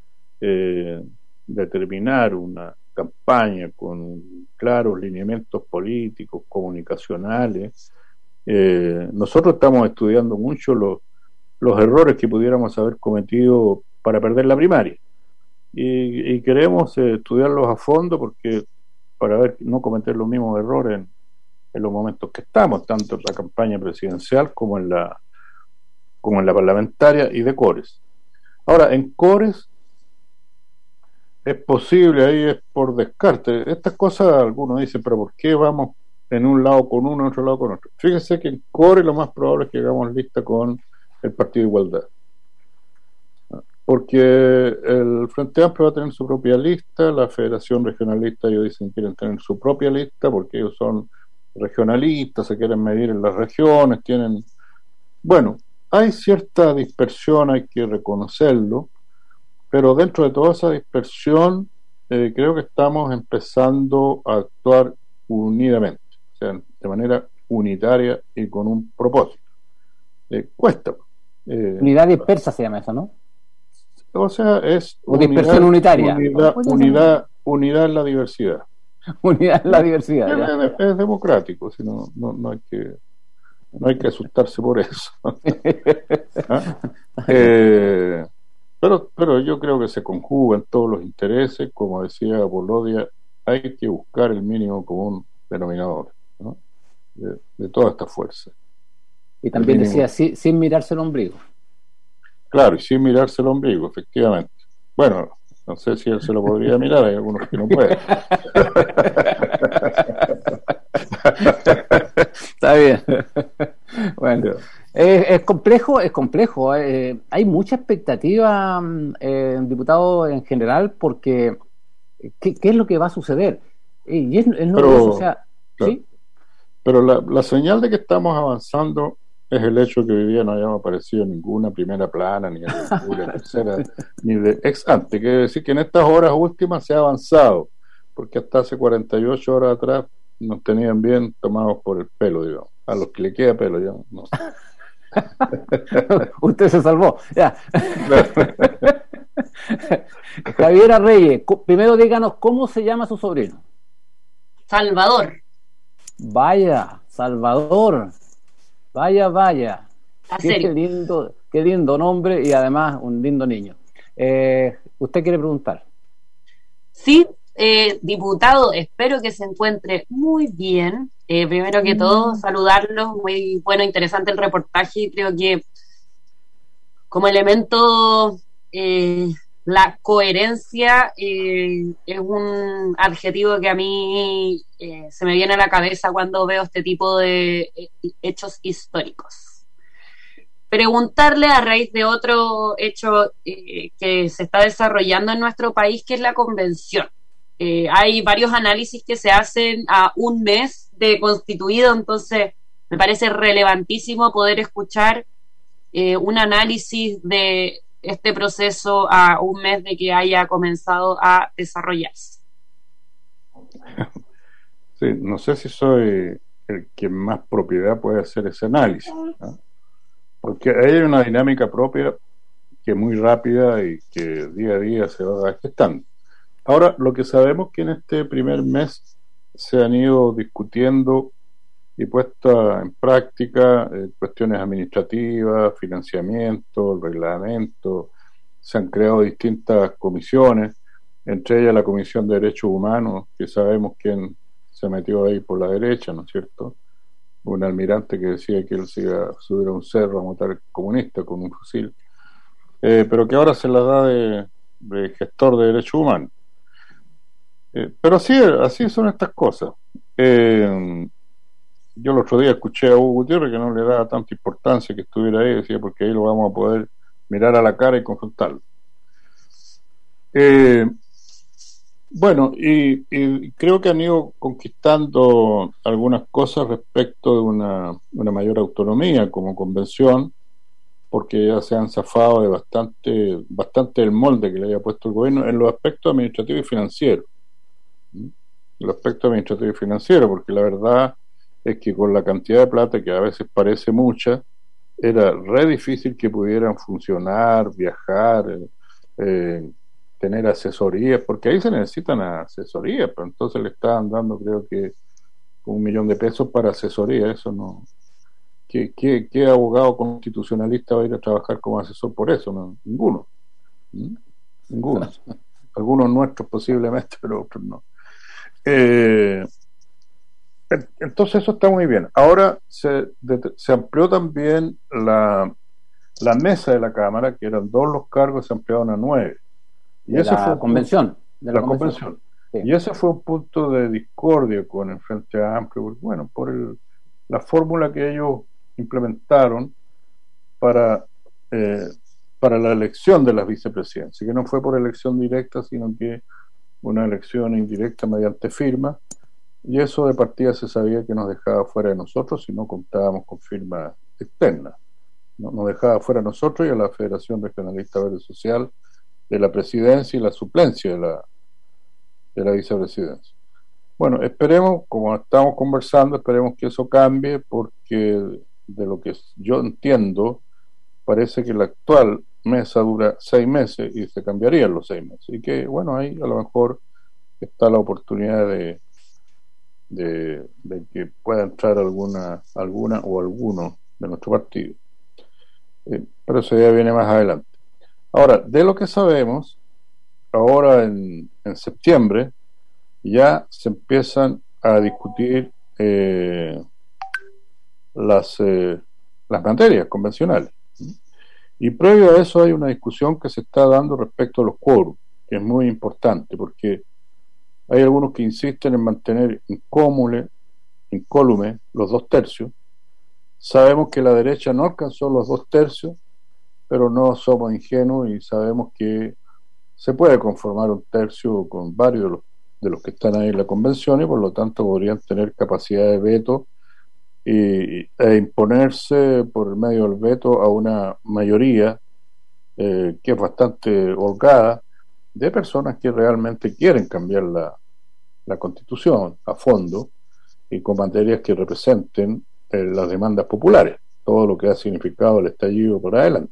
determinar una campaña con claros lineamientos políticos, comunicacionales. Nosotros estamos estudiando mucho los errores que pudiéramos haber cometido para perder la primaria y queremos estudiarlos a fondo porque para ver no cometer los mismos errores en los momentos que estamos, tanto en la campaña presidencial como en la parlamentaria y de Cores. Ahora, en Cores es posible, ahí es por descarte. Estas cosas algunos dicen, pero ¿por qué vamos en un lado con uno, en otro lado con otro? Fíjense que en Core lo más probable es que hagamos lista con el Partido de Igualdad. Porque el Frente Amplio va a tener su propia lista, la Federación Regionalista, ellos dicen que quieren tener su propia lista porque ellos son regionalistas, se quieren medir en las regiones, tienen... Bueno, hay cierta dispersión, hay que reconocerlo, pero dentro de toda esa dispersión creo que estamos empezando a actuar unidamente, o sea, de manera unitaria y con un propósito. Cuesta. Unidad dispersa se llama eso, ¿no? O sea, es dispersión unitaria. Unidad en la diversidad. Unidad en la diversidad. Es democrático, si no hay que asustarse por eso. Pero yo creo que se conjugan todos los intereses, como decía Bolodia, hay que buscar el mínimo común denominador, ¿no? de toda esta fuerza. Y también decía, sin mirarse el ombligo. Claro, y sin mirarse el ombligo, efectivamente. Bueno, no sé si él se lo podría mirar, hay algunos que no pueden. Está bien. Bueno, es complejo. Hay mucha expectativa, diputado, en general, porque ¿qué es lo que va a suceder? Y es novedoso, o sea, claro. ¿Sí? Pero la señal de que estamos avanzando es el hecho de que hoy día no hayamos aparecido ninguna primera plana, ni de tercera, ni de ex ante. Quiere decir que en estas horas últimas se ha avanzado, porque hasta hace 48 horas atrás nos tenían bien tomados por el pelo, digamos. A los que le queda pelo, ya no sé. Usted se salvó, ya. Javiera Reyes, primero díganos cómo se llama su sobrino. Salvador. Vaya, Salvador. Vaya. Qué lindo nombre y además un lindo niño. ¿Usted quiere preguntar? Sí, diputado, espero que se encuentre muy bien. Primero que todo, saludarlo. Muy bueno, interesante el reportaje. Creo que como elemento la coherencia es un adjetivo que a mí se me viene a la cabeza cuando veo este tipo de hechos históricos. Preguntarle a raíz de otro hecho que se está desarrollando en nuestro país, que es la convención. Hay varios análisis que se hacen a un mes de constituido, entonces me parece relevantísimo poder escuchar un análisis de este proceso a un mes de que haya comenzado a desarrollarse. Sí, no sé si soy el que más propiedad puede hacer ese análisis, ¿no? Porque hay una dinámica propia que es muy rápida y que día a día se va gestando. Ahora, lo que sabemos es que en este primer mes se han ido discutiendo y puesta en práctica cuestiones administrativas, financiamiento, reglamento. Se han creado distintas comisiones, entre ellas la Comisión de Derechos Humanos, que sabemos quién se metió ahí por la derecha, ¿no es cierto? Un almirante que decía que él se iba a subir a un cerro a matar comunistas con un fusil, pero que ahora se la da de gestor de derechos humanos. Pero así son estas cosas. Yo el otro día escuché a Hugo Gutiérrez que no le daba tanta importancia que estuviera ahí, decía, porque ahí lo vamos a poder mirar a la cara y confrontarlo. Bueno, y creo que han ido conquistando algunas cosas respecto de una mayor autonomía como convención, porque ya se han zafado de bastante del molde que le había puesto el gobierno en los aspectos administrativos y financieros. El aspecto administrativo y financiero, porque la verdad es que con la cantidad de plata, que a veces parece mucha, era re difícil que pudieran funcionar, viajar, tener asesorías, porque ahí se necesitan asesorías, pero entonces le estaban dando, creo que, 1 millón de pesos para asesoría. Eso no. ¿Qué abogado constitucionalista va a ir a trabajar como asesor por eso? No, ninguno. Ninguno. Algunos nuestros posiblemente, pero otros no. Entonces eso está muy bien. Ahora se amplió también la mesa de la Cámara, que eran 2 los cargos, se ampliaron a 9. Y esa fue convención. De la convención. Sí. Y ese fue un punto de discordia con el Frente Amplio, porque, bueno, por la fórmula que ellos implementaron para la elección de las vicepresidencias, que no fue por elección directa, sino que una elección indirecta mediante firma, y eso de partida se sabía que nos dejaba fuera de nosotros si no contábamos con firma externa. Nos dejaba fuera a nosotros y a la Federación Regionalista Verde Social de la presidencia y la suplencia de la vicepresidencia. Bueno, esperemos, como estamos conversando, esperemos que eso cambie, porque de lo que yo entiendo, parece que la actual mesa dura 6 meses y se cambiaría en los 6 meses. Y que, bueno, ahí a lo mejor está la oportunidad de que pueda entrar alguna o alguno de nuestro partido. Pero eso ya viene más adelante. Ahora, de lo que sabemos, ahora en septiembre ya se empiezan a discutir las materias convencionales. Y previo a eso hay una discusión que se está dando respecto a los quórums, que es muy importante, porque hay algunos que insisten en mantener incólume los 2/3. Sabemos que la derecha no alcanzó los 2/3, pero no somos ingenuos y sabemos que se puede conformar 1/3 con varios de los que están ahí en la convención, y por lo tanto podrían tener capacidad de veto e imponerse por el medio del veto a una mayoría que es bastante holgada, de personas que realmente quieren cambiar la Constitución a fondo y con materias que representen las demandas populares, todo lo que ha significado el estallido por adelante.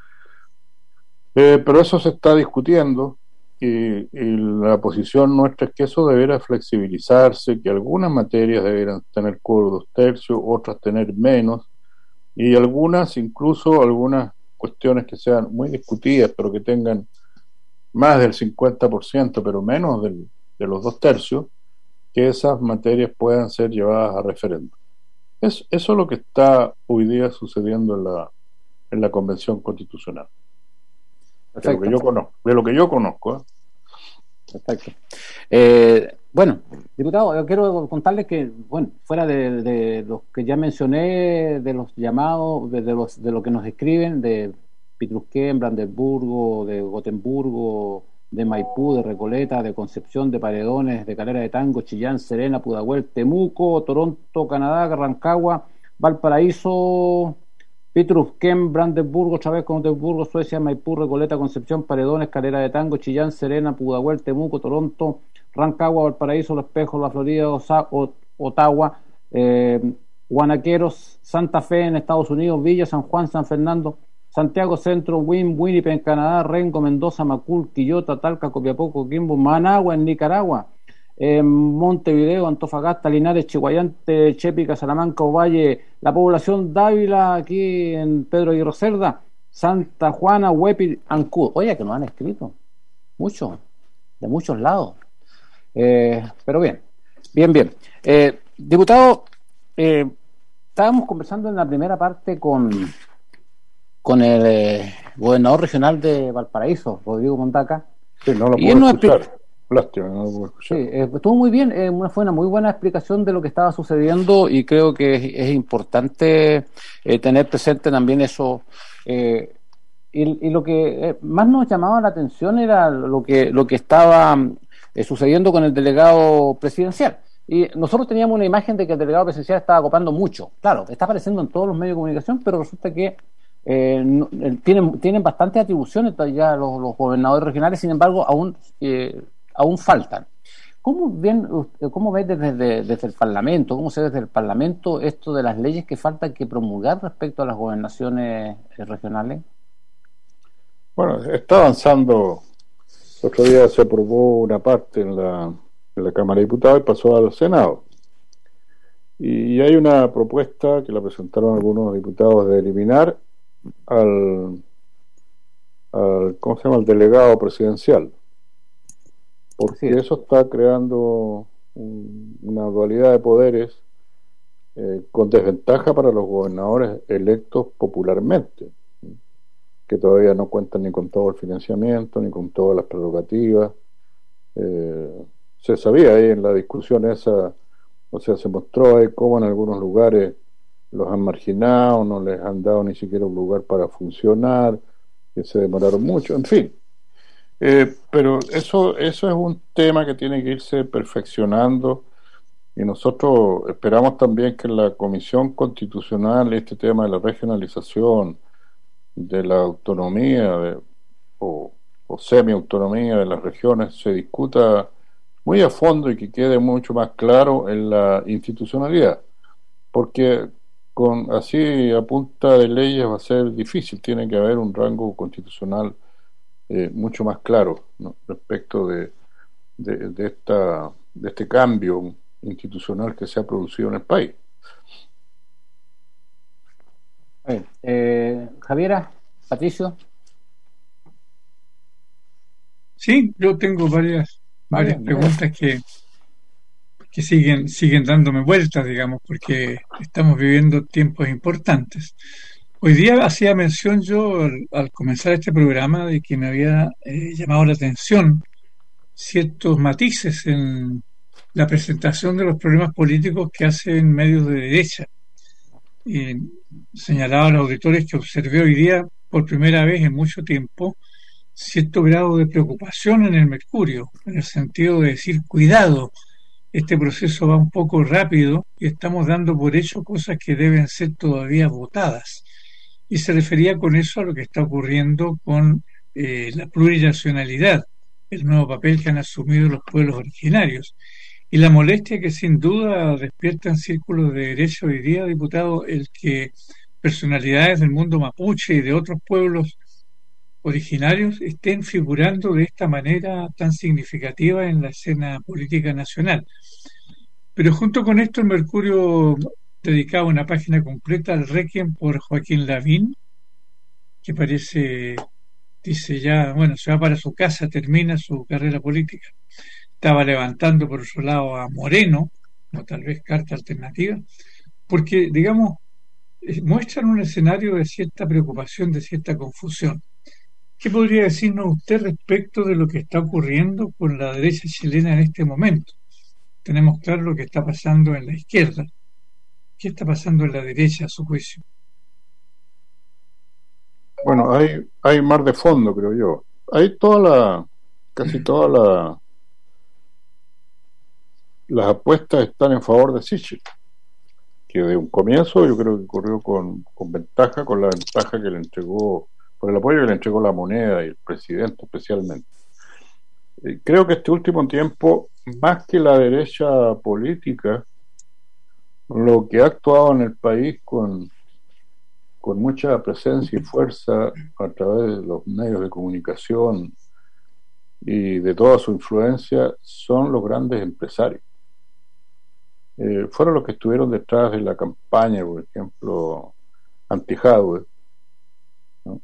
Pero eso se está discutiendo y la posición nuestra es que eso debiera flexibilizarse, que algunas materias debieran tener quórum 2/3, otras tener menos, y incluso algunas cuestiones que sean muy discutidas pero que tengan más del 50%, pero menos de los 2/3, que esas materias puedan ser llevadas a referéndum. Eso es lo que está hoy día sucediendo en la Convención Constitucional. De lo que yo conozco. Perfecto. Bueno, diputado, yo quiero contarles que, bueno, fuera de los que ya mencioné, de los llamados, de lo que nos escriben, de Pitrusquén, Brandeburgo, de Gotemburgo, de Maipú, de Recoleta, de Concepción, de Paredones, de Calera de Tango, Chillán, Serena, Pudahuel, Temuco, Toronto, Canadá, Rancagua, Valparaíso, Pitrusquén, Brandeburgo, otra vez Gotemburgo, Suecia, Maipú, Recoleta, Concepción, Paredones, Calera de Tango, Chillán, Serena, Pudahuel, Temuco, Toronto, Rancagua, Valparaíso, Los Espejos, La Florida, Ottawa, Guanaqueros, Santa Fe en Estados Unidos, Villa, San Juan, San Fernando, Santiago Centro, Winnipeg en Canadá, Rengo, Mendoza, Macul, Quillota, Talca, Copiapó, Coquimbo, Managua en Nicaragua, Montevideo, Antofagasta, Linares, Chihuayante, Chepica, Salamanca, Ovalle, la población Dávila aquí en Pedro Aguirre Cerda, Santa Juana, Huepi, Ancud. Oye, que nos han escrito mucho, de muchos lados. Pero bien. Diputado, estábamos conversando en la primera parte con el gobernador regional de Valparaíso, Rodrigo Mondaca. Sí, no lo puedo escuchar. Lástima, no lo puedo escuchar. Sí, estuvo muy bien, fue una muy buena explicación de lo que estaba sucediendo, y creo que es importante tener presente también eso. y lo que más nos llamaba la atención era lo que estaba sucediendo con el delegado presidencial. Y nosotros teníamos una imagen de que el delegado presidencial estaba copando mucho. Claro, está apareciendo en todos los medios de comunicación, pero resulta que tienen bastantes atribuciones ya los gobernadores regionales, sin embargo, aún faltan. ¿Cómo ves desde el Parlamento, cómo se ve desde el Parlamento esto de las leyes que faltan que promulgar respecto a las gobernaciones regionales? Bueno, está avanzando. El otro día se aprobó una parte en la Cámara de Diputados y pasó al Senado. Y hay una propuesta que la presentaron algunos diputados de eliminar al ¿cómo se llama? Al delegado presidencial. Porque sí, eso está creando una dualidad de poderes con desventaja para los gobernadores electos popularmente, que todavía no cuentan ni con todo el financiamiento, ni con todas las prerrogativas. Se sabía ahí en la discusión esa, o sea, se mostró ahí cómo en algunos lugares los han marginado, no les han dado ni siquiera un lugar para funcionar, que se demoraron mucho, en fin. Pero eso es un tema que tiene que irse perfeccionando, y nosotros esperamos también que en la Comisión Constitucional este tema de la regionalización, de la autonomía o semi-autonomía de las regiones se discuta muy a fondo y que quede mucho más claro en la institucionalidad, porque así a punta de leyes va a ser difícil. Tiene que haber un rango constitucional mucho más claro, ¿no?, respecto de este cambio institucional que se ha producido en el país. Javiera, Patricio. Sí, yo tengo varias preguntas que siguen dándome vueltas, digamos, porque estamos viviendo tiempos importantes. Hoy día hacía mención yo al comenzar este programa de que me había llamado la atención ciertos matices en la presentación de los problemas políticos que hacen medios de derecha. Y señalaba a los auditores que observé hoy día por primera vez en mucho tiempo cierto grado de preocupación en el Mercurio, en el sentido de decir, cuidado, este proceso va un poco rápido y estamos dando por hecho cosas que deben ser todavía votadas. Y se refería con eso a lo que está ocurriendo con la plurinacionalidad, el nuevo papel que han asumido los pueblos originarios, y la molestia que sin duda despierta en círculos de derecha hoy día, diputado, el que personalidades del mundo mapuche y de otros pueblos originarios estén figurando de esta manera tan significativa en la escena política nacional. Pero junto con esto el Mercurio dedicaba una página completa al requiem por Joaquín Lavín, que dice ya, bueno, se va para su casa, termina su carrera política. Estaba levantando por otro lado a Moreno, o tal vez carta alternativa, porque, digamos, muestran un escenario de cierta preocupación, de cierta confusión. ¿Qué podría decirnos usted respecto de lo que está ocurriendo con la derecha chilena en este momento? Tenemos claro lo que está pasando en la izquierda. ¿Qué está pasando en la derecha, a su juicio? Bueno, hay mar de fondo, creo yo. Hay casi todas las apuestas están en favor de Sichel, que de un comienzo yo creo que corrió con ventaja, con la ventaja que le entregó, por el apoyo que le entregó la moneda y el presidente especialmente. Creo que este último tiempo, más que la derecha política, lo que ha actuado en el país con mucha presencia y fuerza a través de los medios de comunicación y de toda su influencia son los grandes empresarios. Fueron los que estuvieron detrás de la campaña, por ejemplo, anti-Jadwe, ¿no?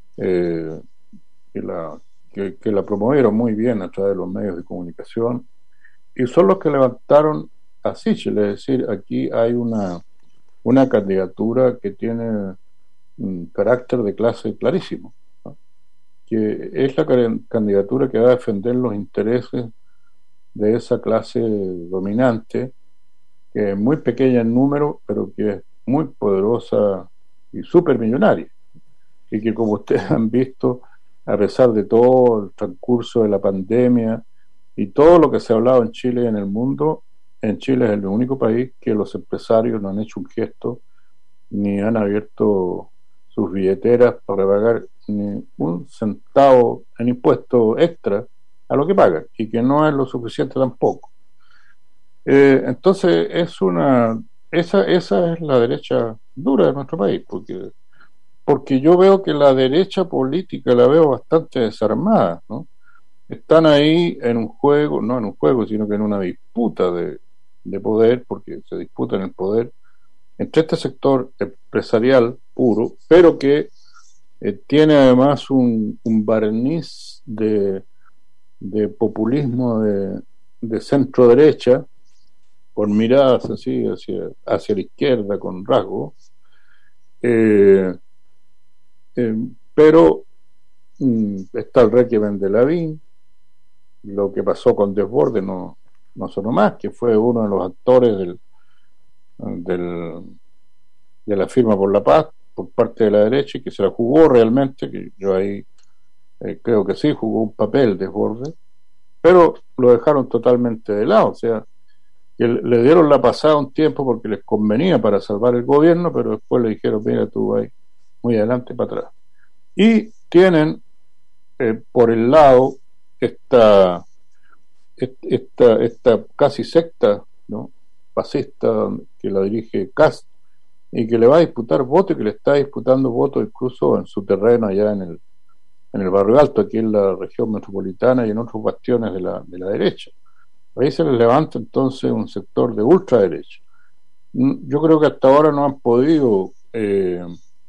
Que la promovieron muy bien a través de los medios de comunicación, y son los que levantaron a Sichel. Es decir, aquí hay una candidatura que tiene un carácter de clase clarísimo, ¿no?, que es la candidatura que va a defender los intereses de esa clase dominante, que es muy pequeña en número, pero que es muy poderosa y súper millonaria. y que, como ustedes han visto, a pesar de todo el transcurso de la pandemia y todo lo que se ha hablado en Chile y en el mundo, en Chile es el único país que los empresarios no han hecho un gesto ni han abierto sus billeteras para pagar ni un centavo en impuesto extra a lo que pagan, y que no es lo suficiente tampoco. Entonces esa es la derecha dura de nuestro país, porque yo veo que la derecha política la veo bastante desarmada, ¿no? Están ahí en un juego, no en un juego, sino que en una disputa de poder, porque se disputan el poder entre este sector empresarial puro, pero que tiene además un barniz de populismo de centro derecha, con miradas así hacia la izquierda, con rasgo, pero está el régimen de Lavín. Lo que pasó con Desbordes no sonó más, que fue uno de los actores de la firma por la paz por parte de la derecha, y que se la jugó realmente, que yo ahí creo que sí jugó un papel Desbordes, pero lo dejaron totalmente de lado. O sea, que le dieron la pasada un tiempo porque les convenía para salvar el gobierno, pero después le dijeron, mira, tú vas muy adelante para atrás. Y tienen por el lado esta casi secta, ¿no?, fascista, que la dirige Kast, y que le va a disputar votos, y que le está disputando votos incluso en su terreno allá en el Barrio Alto, aquí en la región metropolitana y en otros bastiones de la derecha. Ahí se les levanta entonces un sector de ultraderecha. Yo creo que hasta ahora no han podido de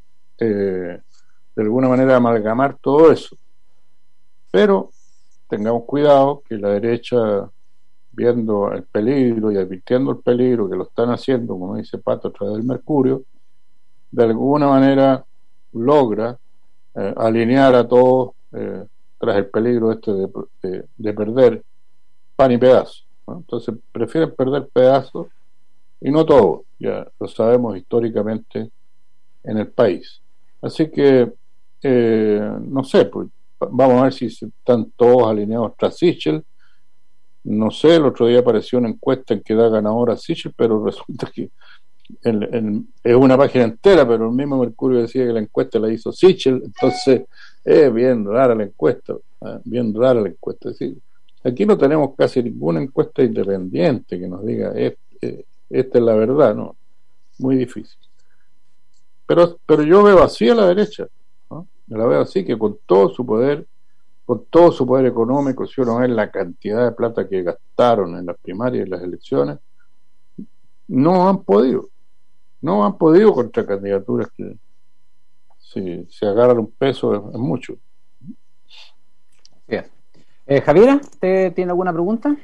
alguna manera amalgamar todo eso, pero tengamos cuidado que la derecha, viendo el peligro y advirtiendo el peligro que lo están haciendo, como dice Pato, a través del Mercurio, de alguna manera logra alinear a todos tras el peligro de perder pan y pedazos, ¿no? Entonces prefieren perder pedazos y no todo, ya lo sabemos históricamente en el país. Así que no sé, pues vamos a ver si están todos alineados tras Sichel. No sé, el otro día apareció una encuesta en que da ganador a Sichel, pero resulta que es una página entera, pero el mismo Mercurio decía que la encuesta la hizo Sichel. Entonces es bien rara la encuesta, Es decir, aquí no tenemos casi ninguna encuesta independiente que nos diga esta es la verdad, ¿no? Muy difícil. Pero yo veo así a la derecha, ¿no? Me la veo así, que con todo su poder económico, si uno ve la cantidad de plata que gastaron en las primarias y las elecciones, no han podido contra candidaturas que, si se agarran un peso, es mucho. Bien. Javiera, ¿usted tiene alguna pregunta?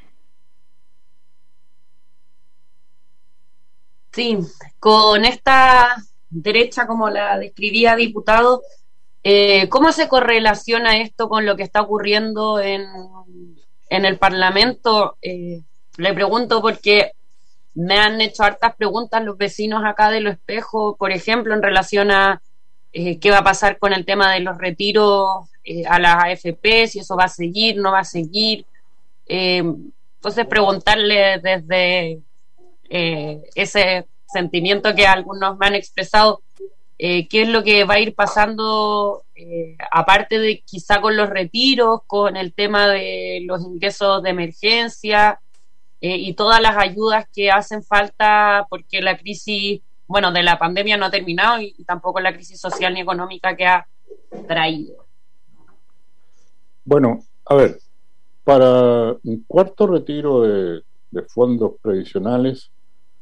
Sí, con esta derecha, como la describía diputado, ¿cómo se correlaciona esto con lo que está ocurriendo en el Parlamento? Le pregunto porque me han hecho hartas preguntas los vecinos acá de Los Espejos, por ejemplo, en relación a qué va a pasar con el tema de los retiros a las AFP, si eso va a seguir, no va a seguir. Entonces, preguntarle desde ese sentimiento que algunos me han expresado, qué es lo que va a ir pasando, aparte de quizá con los retiros, con el tema de los ingresos de emergencia y todas las ayudas que hacen falta, porque la crisis, bueno, de la pandemia no ha terminado, y tampoco la crisis social ni económica que ha traído. Bueno, a ver, para un cuarto retiro de fondos previsionales,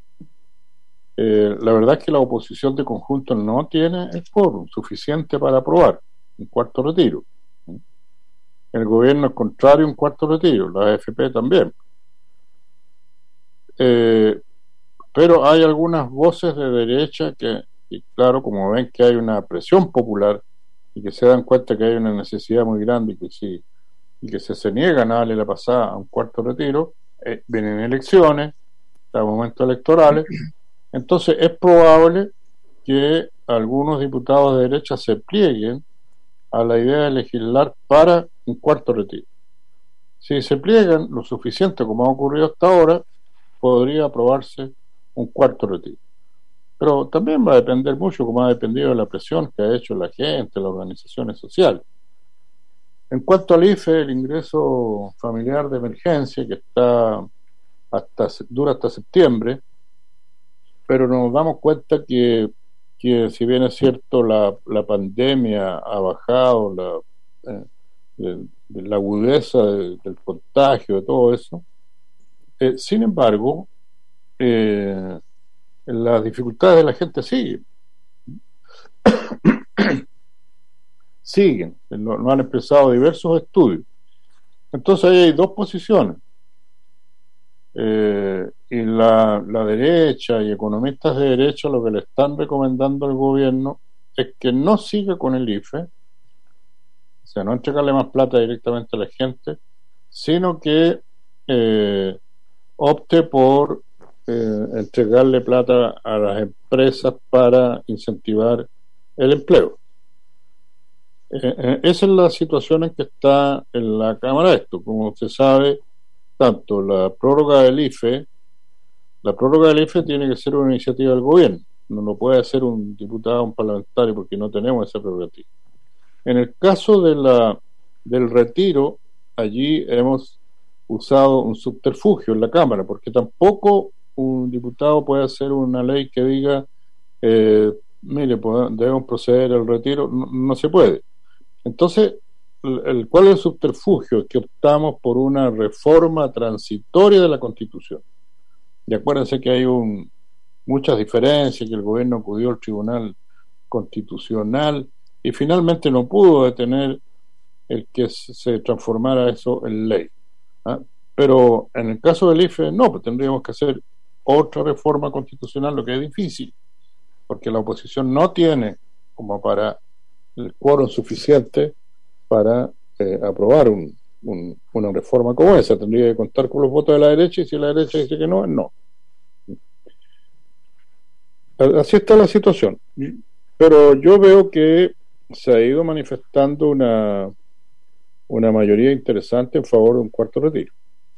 la verdad es que la oposición de conjunto no tiene el quórum suficiente para aprobar un cuarto retiro. El gobierno es contrario a un cuarto retiro, la AFP también. Pero hay algunas voces de derecha que, y claro, como ven que hay una presión popular y que se dan cuenta que hay una necesidad muy grande y que se niegan a darle la pasada a un cuarto retiro, vienen elecciones, a momentos electorales. Entonces es probable que algunos diputados de derecha se plieguen a la idea de legislar para un cuarto retiro. Si se pliegan lo suficiente como ha ocurrido hasta ahora, podría aprobarse un cuarto retiro. Pero también va a depender mucho, como ha dependido de la presión que ha hecho la gente, las organizaciones sociales. En cuanto al IFE, el ingreso familiar de emergencia, que dura hasta septiembre, pero nos damos cuenta que si bien es cierto la pandemia ha bajado de la agudeza del contagio, de todo eso, sin embargo, las dificultades de la gente siguen, lo han expresado diversos estudios. Entonces ahí hay dos posiciones, y la derecha y economistas de derecha lo que le están recomendando al gobierno es que no siga con el IFE, o sea, no entregarle más plata directamente a la gente, sino que opte por entregarle plata a las empresas para incentivar el empleo. Esa es la situación en que está en la Cámara esto. Como se sabe, tanto la prórroga del IFE tiene que ser una iniciativa del gobierno, no lo puede hacer un diputado o un parlamentario porque no tenemos esa prerrogativa. En el caso del retiro, allí hemos usado un subterfugio en la Cámara, porque tampoco un diputado puede hacer una ley que diga mire, debemos proceder al retiro, no se puede. Entonces, ¿cuál es el subterfugio? Es que optamos por una reforma transitoria de la Constitución. Y acuérdense que hay muchas diferencias, que el gobierno acudió al Tribunal Constitucional y finalmente no pudo detener el que se transformara eso en ley. Pero en el caso del IFE, no, pues tendríamos que hacer otra reforma constitucional, lo que es difícil, porque la oposición no tiene como para el quórum suficiente para aprobar una reforma como esa. Tendría que contar con los votos de la derecha, y si la derecha dice que no, no. Así está la situación. Pero yo veo que se ha ido manifestando una mayoría interesante en favor de un cuarto retiro.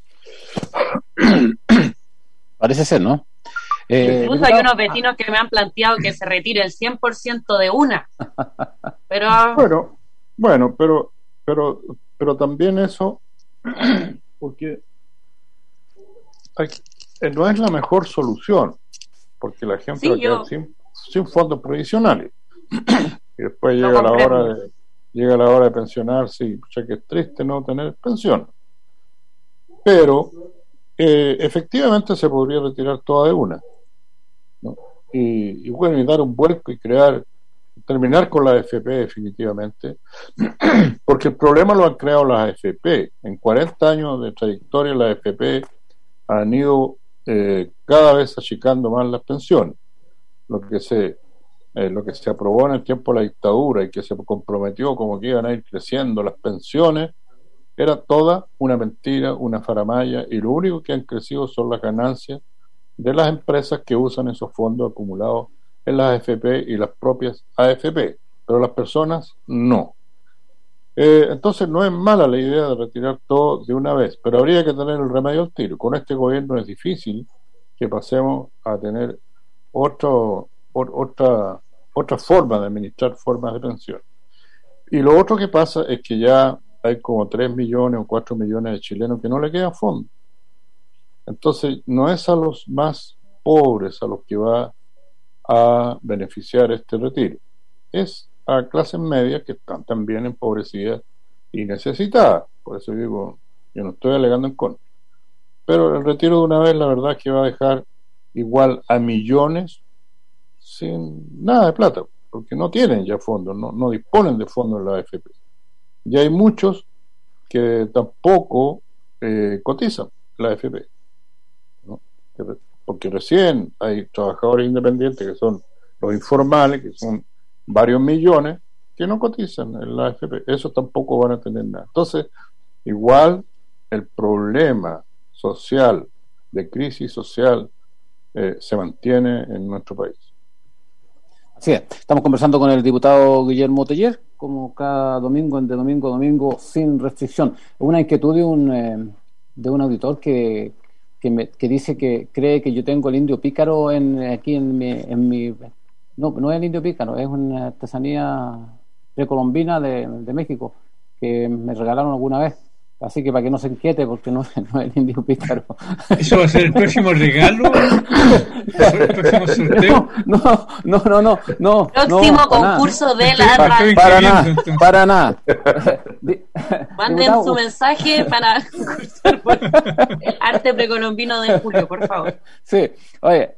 Parece ser, ¿no? Incluso hay unos vecinos que me han planteado que se retire el 100% de una. Pero bueno, pero también eso, porque no es la mejor solución, porque la gente va a quedar sin fondos provisionales y después llega la hora de pensionarse y ya que es triste no tener pensión. Pero efectivamente se podría retirar toda de una, ¿no? Y bueno, y dar un vuelco y terminar con la AFP definitivamente, porque el problema lo han creado las AFP. En 40 años de trayectoria las AFP han ido cada vez achicando más las pensiones. Lo que se aprobó en el tiempo de la dictadura y que se comprometió como que iban a ir creciendo las pensiones era toda una mentira, una faramalla, y lo único que han crecido son las ganancias de las empresas que usan esos fondos acumulados en las AFP y las propias AFP, pero las personas no. Entonces no es mala la idea de retirar todo de una vez, pero habría que tener el remedio al tiro. Con este gobierno es difícil que pasemos a tener otra forma de administrar formas de pensión. Y lo otro que pasa es que ya hay como 3 millones o 4 millones de chilenos que no le quedan fondos. Entonces no es a los más pobres a los que va a beneficiar este retiro, es a clases medias que están también empobrecidas y necesitadas. Por eso digo, yo no estoy alegando en contra, pero el retiro de una vez la verdad es que va a dejar igual a millones sin nada de plata, porque no tienen ya fondos, no disponen de fondos en la AFP. Y hay muchos que tampoco cotizan la AFP, ¿no? Porque recién hay trabajadores independientes que son los informales, que son varios millones, que no cotizan en la AFP. Esos tampoco van a tener nada. Entonces, igual el problema social, de crisis social, se mantiene en nuestro país. Así es. Estamos conversando con el diputado Guillermo Teller, como cada domingo, de domingo a domingo, sin restricción. Una inquietud de un auditor que dice que cree que yo tengo el indio pícaro aquí en mi no es el indio pícaro, es una artesanía precolombina de México que me regalaron alguna vez. Así que para que no se inquiete, porque no es el indio pícaro. ¿Eso va a ser el próximo regalo? ¿El próximo sorteo? No. Próximo concurso de la radio. Para nada. Manden su mensaje para concursar por el arte precolombino de Julio, por favor. Sí, oye,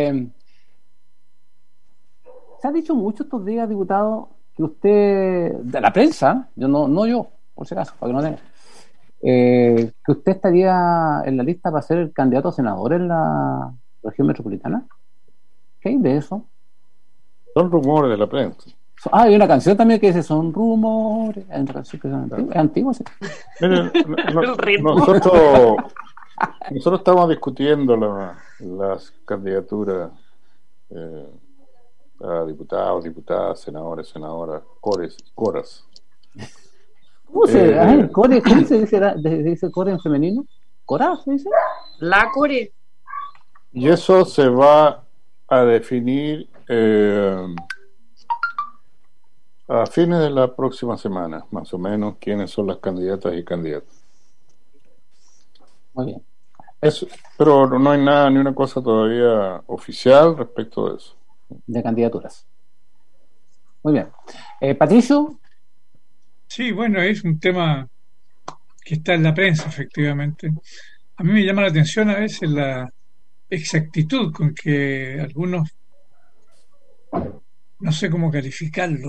se ha dicho mucho estos días, diputado, que usted, de la prensa, no yo, por si acaso, para que no tenga, que usted estaría en la lista para ser el candidato a senador en la región metropolitana. ¿Qué hay de eso? Son rumores de la prensa. Hay una canción también que dice son rumores. Hay una canción que es antigua, ¿sí? Miren, nosotros estamos discutiendo las candidaturas a diputados, diputadas, senadores, senadoras, coras. ¿Cómo se dice core en femenino? ¿Cora se dice? La core. Y eso se va a definir a fines de la próxima semana, más o menos, quiénes son las candidatas y candidatos. Muy bien. Pero no hay nada, ni una cosa todavía oficial respecto de eso. De candidaturas. Muy bien. Patricio. Sí, bueno, es un tema que está en la prensa, efectivamente. A mí me llama la atención a veces la exactitud con que algunos, no sé cómo calificarlo,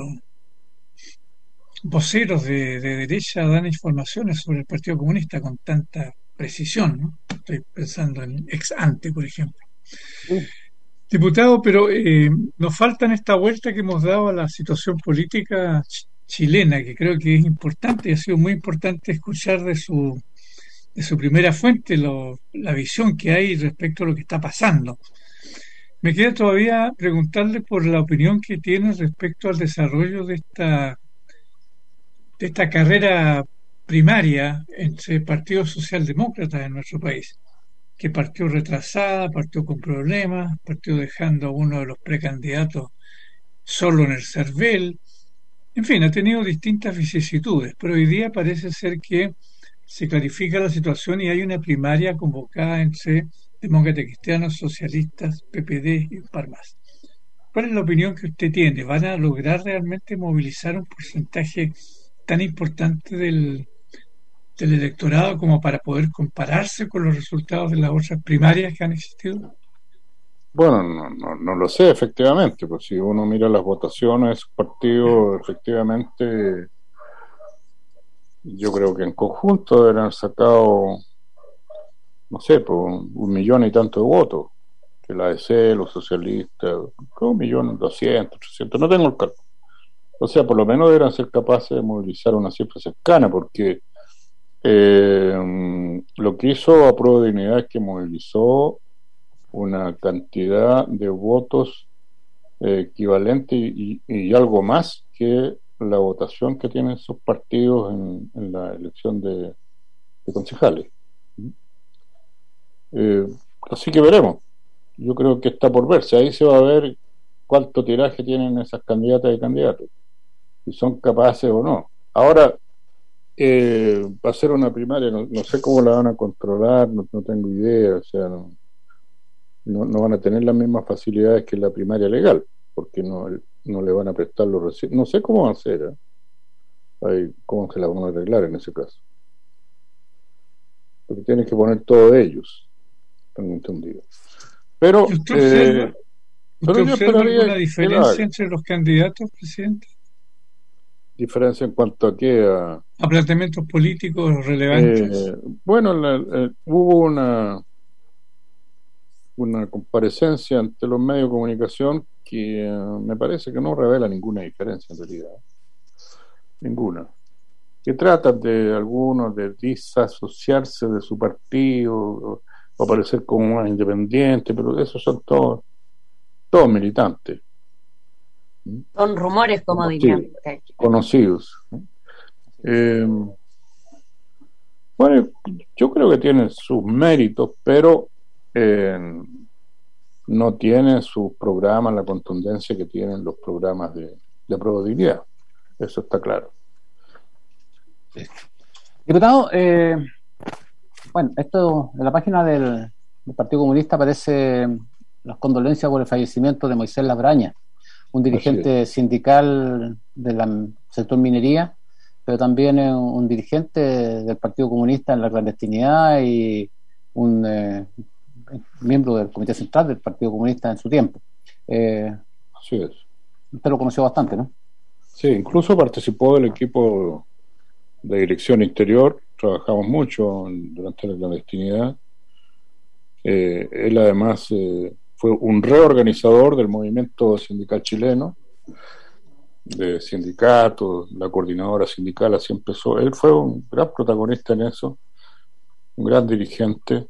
voceros de derecha dan informaciones sobre el Partido Comunista con tanta precisión, ¿no? Estoy pensando en ex ante, por ejemplo. Diputado, pero nos falta en esta vuelta que hemos dado a la situación política chilena, que creo que es importante y ha sido muy importante escuchar de su primera fuente la visión que hay respecto a lo que está pasando. Me queda todavía preguntarle por la opinión que tiene respecto al desarrollo de esta carrera primaria entre partidos socialdemócratas en nuestro país, que partió retrasada, partió con problemas, partió dejando a uno de los precandidatos solo en el CERVEL. En fin, ha tenido distintas vicisitudes, pero hoy día parece ser que se clarifica la situación y hay una primaria convocada entre demócratas cristianos, socialistas, PPD y un par más. ¿Cuál es la opinión que usted tiene? ¿Van a lograr realmente movilizar un porcentaje tan importante del electorado como para poder compararse con los resultados de las otras primarias que han existido? Bueno, no lo sé, efectivamente, pues si uno mira las votaciones, partidos, efectivamente, yo creo que en conjunto habrán sacado, no sé, por 1.000.000 y tanto de votos, que la ADC, los socialistas, 1.200.000, 300.000, no tengo el cálculo. O sea, por lo menos deberán ser capaces de movilizar una cifra cercana, porque lo que hizo Apruebo Dignidad es que movilizó una cantidad de votos equivalente y algo más que la votación que tienen esos partidos en la elección de concejales. Así que veremos. Yo creo que está por verse. Ahí se va a ver cuánto tiraje tienen esas candidatas y candidatos, si son capaces o no. Ahora, va a ser una primaria, no sé cómo la van a controlar, no tengo idea, o sea, no van a tener las mismas facilidades que la primaria legal, porque no le van a prestar los recibos. No sé cómo va a ser, cómo se la van a arreglar en ese caso. Porque tienen que poner todo ellos, tengo entendido. Pero ¿Usted observa alguna diferencia entre los candidatos, presidente? ¿Diferencia en cuanto a qué? A planteamientos políticos relevantes. Bueno, hubo una comparecencia ante los medios de comunicación que me parece que no revela ninguna diferencia en realidad. Ninguna. Que tratan de algunos de disasociarse de su partido o aparecer como más independiente, pero esos son todos militantes. Son rumores, como dirían. Conocidos. Bueno, yo creo que tienen sus méritos, pero no tienen sus programas la contundencia que tienen los programas de probabilidad. Eso está claro. Diputado, bueno, esto en la página del Partido Comunista aparece las condolencias por el fallecimiento de Moisés Labraña, un dirigente sindical del sector minería, pero también un dirigente del Partido Comunista en la clandestinidad y un miembro del Comité Central del Partido Comunista en su tiempo. Así es. Usted lo conoció bastante, ¿no? Sí, incluso participó del equipo de dirección interior, trabajamos mucho durante la clandestinidad. Él además fue un reorganizador del movimiento sindical chileno, de sindicatos, la coordinadora sindical, así empezó. Él fue un gran protagonista en eso, un gran dirigente.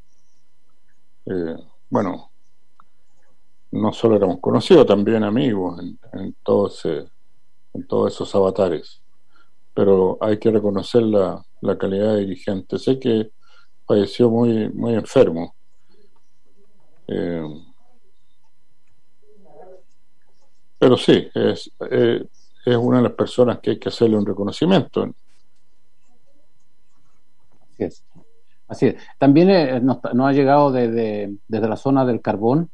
Bueno, no solo éramos conocidos, también amigos en todos esos avatares, pero hay que reconocer la calidad de dirigente. Sé que falleció muy, muy enfermo. Pero sí, es una de las personas que hay que hacerle un reconocimiento. Así es. Así es. También nos ha llegado desde la zona del Carbón,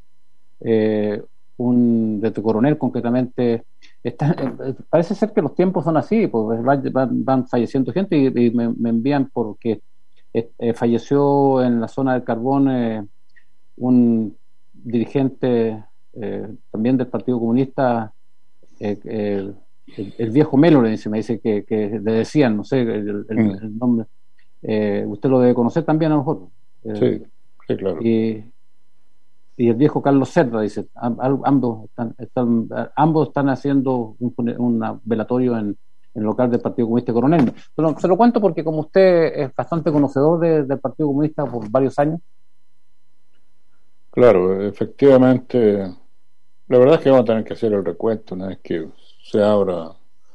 desde Coronel concretamente. Parece ser que los tiempos son así, pues van falleciendo gente y me envían porque falleció en la zona del Carbón un dirigente también del Partido Comunista, el viejo Melo, me dice que le decían, no sé el nombre. Usted lo debe conocer también a nosotros. Sí, claro. Y el viejo Carlos Cerda, dice, ambos están haciendo un velatorio en el local del Partido Comunista Coronel. Se lo cuento porque como usted es bastante conocedor del Partido Comunista por varios años. Claro, efectivamente, la verdad es que vamos a tener que hacer el recuento una vez que se abra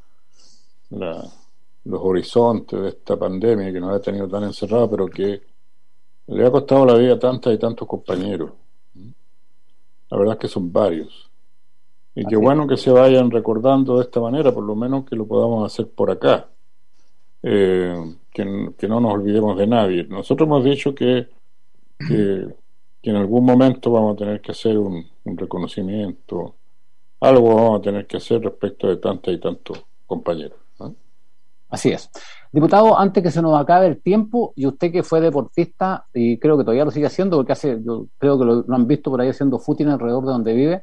los horizontes de esta pandemia que nos ha tenido tan encerrados, pero que le ha costado la vida a tantas y tantos compañeros. La verdad es que son varios. Y qué bueno que se vayan recordando de esta manera, por lo menos que lo podamos hacer por acá. Que no nos olvidemos de nadie. Nosotros hemos dicho que en algún momento vamos a tener que hacer un reconocimiento. Algo vamos a tener que hacer respecto de tantas y tantos compañeros, ¿no? Así es. Diputado, antes que se nos acabe el tiempo, y usted que fue deportista, y creo que todavía lo sigue haciendo, porque yo creo que lo han visto por ahí haciendo footing alrededor de donde vive,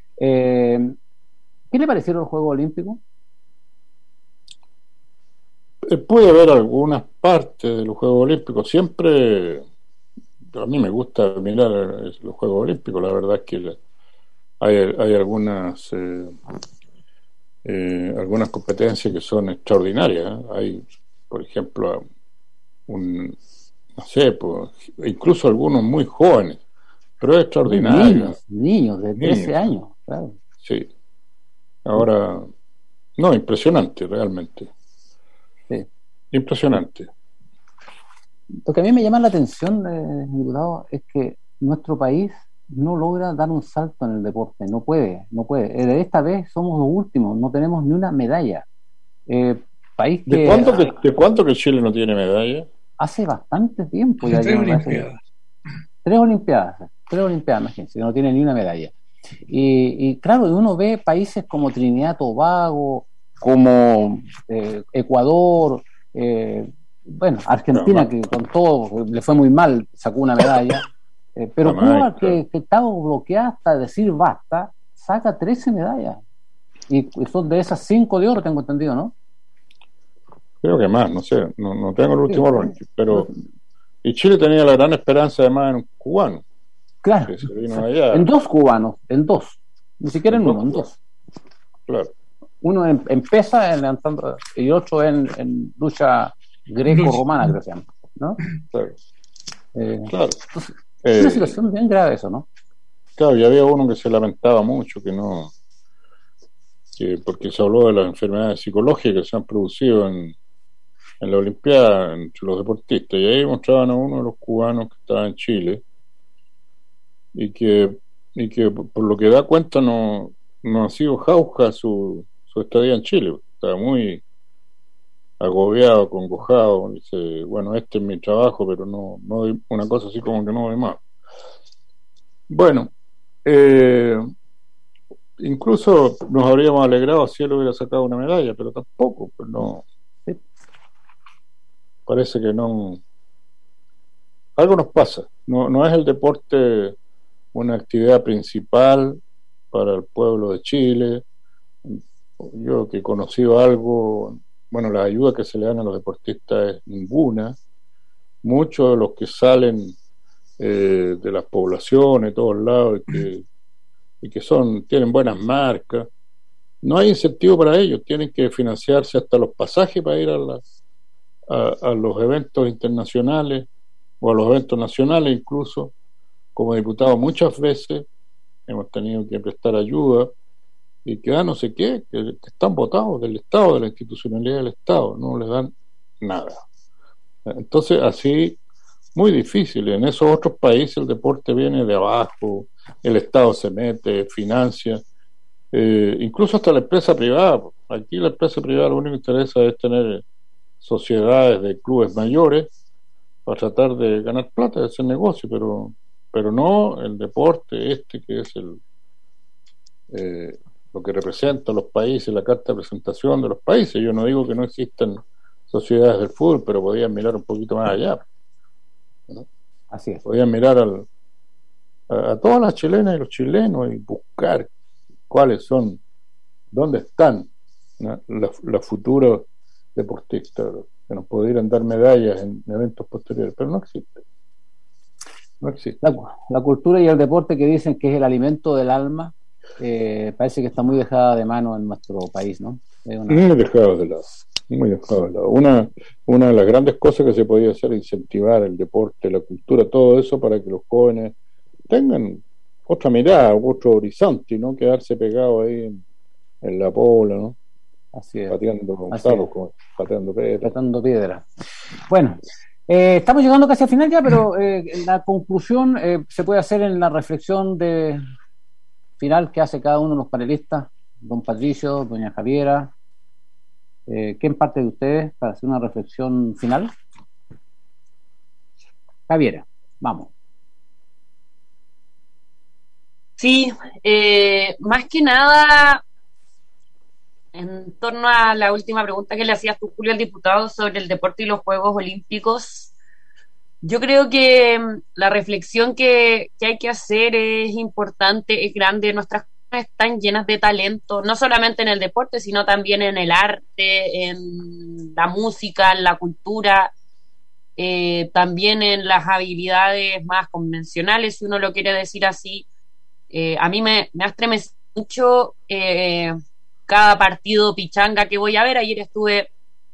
¿qué le parecieron los Juegos Olímpicos? Pude ver algunas partes de los Juegos Olímpicos. Siempre a mí me gusta mirar los Juegos Olímpicos. La verdad es que hay algunas competencias que son extraordinarias. Hay, por ejemplo, no sé, pues, incluso algunos muy jóvenes, pero es extraordinario. Niños de 13 años, claro. Sí. Ahora, no, impresionante, realmente. Sí. Impresionante. Lo que a mí me llama la atención, diputado, es que nuestro país no logra dar un salto en el deporte, no puede. Esta vez somos los últimos, no tenemos ni una medalla. País que ¿De cuánto que Chile no tiene medalla? Hace bastante tiempo ya. 3 Olimpiadas. 3 Olimpiadas, imagínense, que no tiene ni una medalla. Y claro, uno ve países como Trinidad y Tobago, como Ecuador, bueno, Argentina, que con todo le fue muy mal, sacó una medalla, pero Cuba, que estaba bloqueada hasta decir basta, saca 13 medallas, y son de esas 5 de oro, tengo entendido, ¿no? Creo que más, no sé, no tengo el último ranking, pero y Chile tenía la gran esperanza además en un cubano. Claro, que se vino allá. En 2 cubanos, ni siquiera en 1, en 2. Claro. Uno en pesa, levantando, y otro en lucha greco-romana, creo que se llama, ¿no? Claro. Claro. Entonces, es una situación bien grave eso, ¿no? Claro, y había uno que se lamentaba mucho que porque se habló de las enfermedades psicológicas que se han producido en la Olimpiada entre los deportistas, y ahí mostraban a uno de los cubanos que estaba en Chile y que por lo que da cuenta no ha sido jauja su estadía en Chile. Estaba muy agobiado, congojado, dice, bueno, este es mi trabajo, pero no una cosa así como que no doy más. Bueno, incluso nos habríamos alegrado si él hubiera sacado una medalla, pero tampoco, pues no. Parece que no. Algo nos pasa. No es el deporte una actividad principal para el pueblo de Chile. Yo que he conocido algo, bueno, la ayuda que se le dan a los deportistas es ninguna. Muchos de los que salen de las poblaciones, de todos lados, y que tienen buenas marcas, no hay incentivo para ellos. Tienen que financiarse hasta los pasajes para ir a los eventos internacionales o a los eventos nacionales. Incluso como diputado muchas veces hemos tenido que prestar ayuda y que no sé qué, que están votados del Estado, de la institucionalidad del Estado, no les dan nada. Entonces así, muy difícil. En esos otros países el deporte viene de abajo, el Estado se mete, financia, incluso hasta la empresa privada. Aquí la empresa privada lo único que interesa es tener sociedades de clubes mayores para tratar de ganar plata, de hacer negocio, pero no el deporte que es lo que representa a los países, la carta de presentación de los países. Yo no digo que no existan sociedades del fútbol, pero podían mirar un poquito más allá, ¿no? Así es. Podían mirar a todas las chilenas y los chilenos y buscar cuáles son, dónde están, ¿no?, los futuros deportistas que nos pudieran dar medallas en eventos posteriores, pero no existe. La cultura y el deporte, que dicen que es el alimento del alma, parece que está muy dejada de mano en nuestro país, ¿no? Muy dejado de lado. Una de las grandes cosas que se podía hacer es incentivar el deporte, la cultura, todo eso, para que los jóvenes tengan otra mirada, otro horizonte, no quedarse pegado ahí en la pola, ¿no? Así es. Pateando piedra. Bueno, estamos llegando casi al final ya, pero la conclusión se puede hacer en la reflexión final que hace cada uno de los panelistas, don Patricio, doña Javiera. ¿Quién parte de ustedes para hacer una reflexión final? Javiera, vamos. Sí, más que nada, en torno a la última pregunta que le hacías tú, Julio, al diputado, sobre el deporte y los Juegos Olímpicos, yo creo que la reflexión que hay que hacer es importante, es grande. Nuestras cosas están llenas de talento, no solamente en el deporte, sino también en el arte, en la música, en la cultura, también en las habilidades más convencionales, si uno lo quiere decir así. A mí me ha estremecido mucho cada partido pichanga que voy a ver. Ayer estuve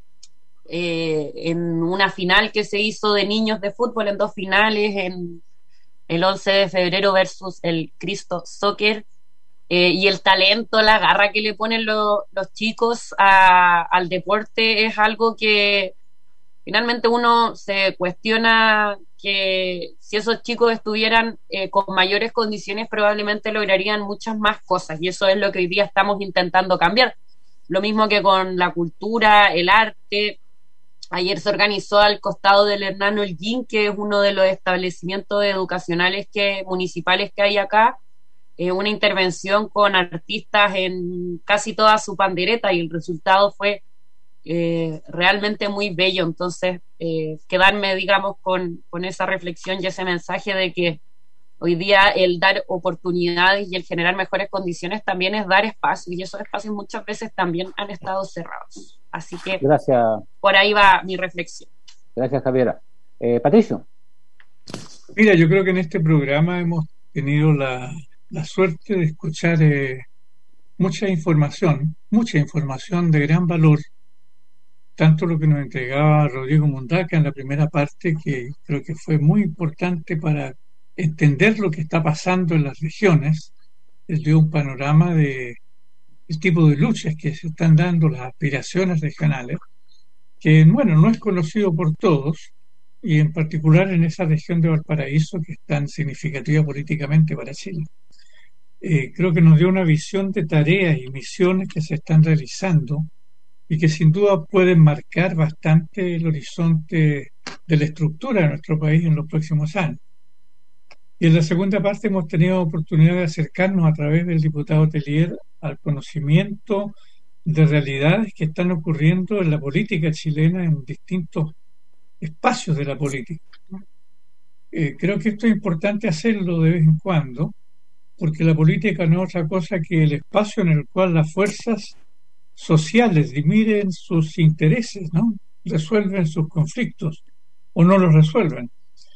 en una final que se hizo de niños de fútbol, en dos finales, en el 11 de febrero versus el Cristo Soccer, y el talento, la garra que le ponen los chicos al deporte es algo que finalmente uno se cuestiona, que si esos chicos estuvieran con mayores condiciones probablemente lograrían muchas más cosas, y eso es lo que hoy día estamos intentando cambiar. Lo mismo que con la cultura, el arte. Ayer se organizó al costado del Hernán Holguín, que es uno de los establecimientos educacionales municipales que hay acá, una intervención con artistas en casi toda su pandereta, y el resultado fue realmente muy bello. Entonces, quedarme, digamos, con esa reflexión y ese mensaje de que hoy día el dar oportunidades y el generar mejores condiciones también es dar espacios, y esos espacios muchas veces también han estado cerrados. Así que gracias. Por ahí va mi reflexión. Gracias, Javiera. Patricio. Mira, yo creo que en este programa hemos tenido la suerte de escuchar mucha información de gran valor, tanto lo que nos entregaba Rodrigo Mundaca en la primera parte, que creo que fue muy importante para entender lo que está pasando en las regiones. Él dio un panorama de el tipo de luchas que se están dando, las aspiraciones regionales, que, bueno, no es conocido por todos, y en particular en esa región de Valparaíso, que es tan significativa políticamente para Chile. Creo que nos dio una visión de tareas y misiones que se están realizando y que sin duda pueden marcar bastante el horizonte de la estructura de nuestro país en los próximos años. Y en la segunda parte hemos tenido oportunidad de acercarnos a través del diputado Tellier al conocimiento de realidades que están ocurriendo en la política chilena en distintos espacios de la política. Creo que esto es importante hacerlo de vez en cuando, porque la política no es otra cosa que el espacio en el cual las fuerzas sociales dimiden sus intereses, ¿no? Resuelven sus conflictos o no los resuelven.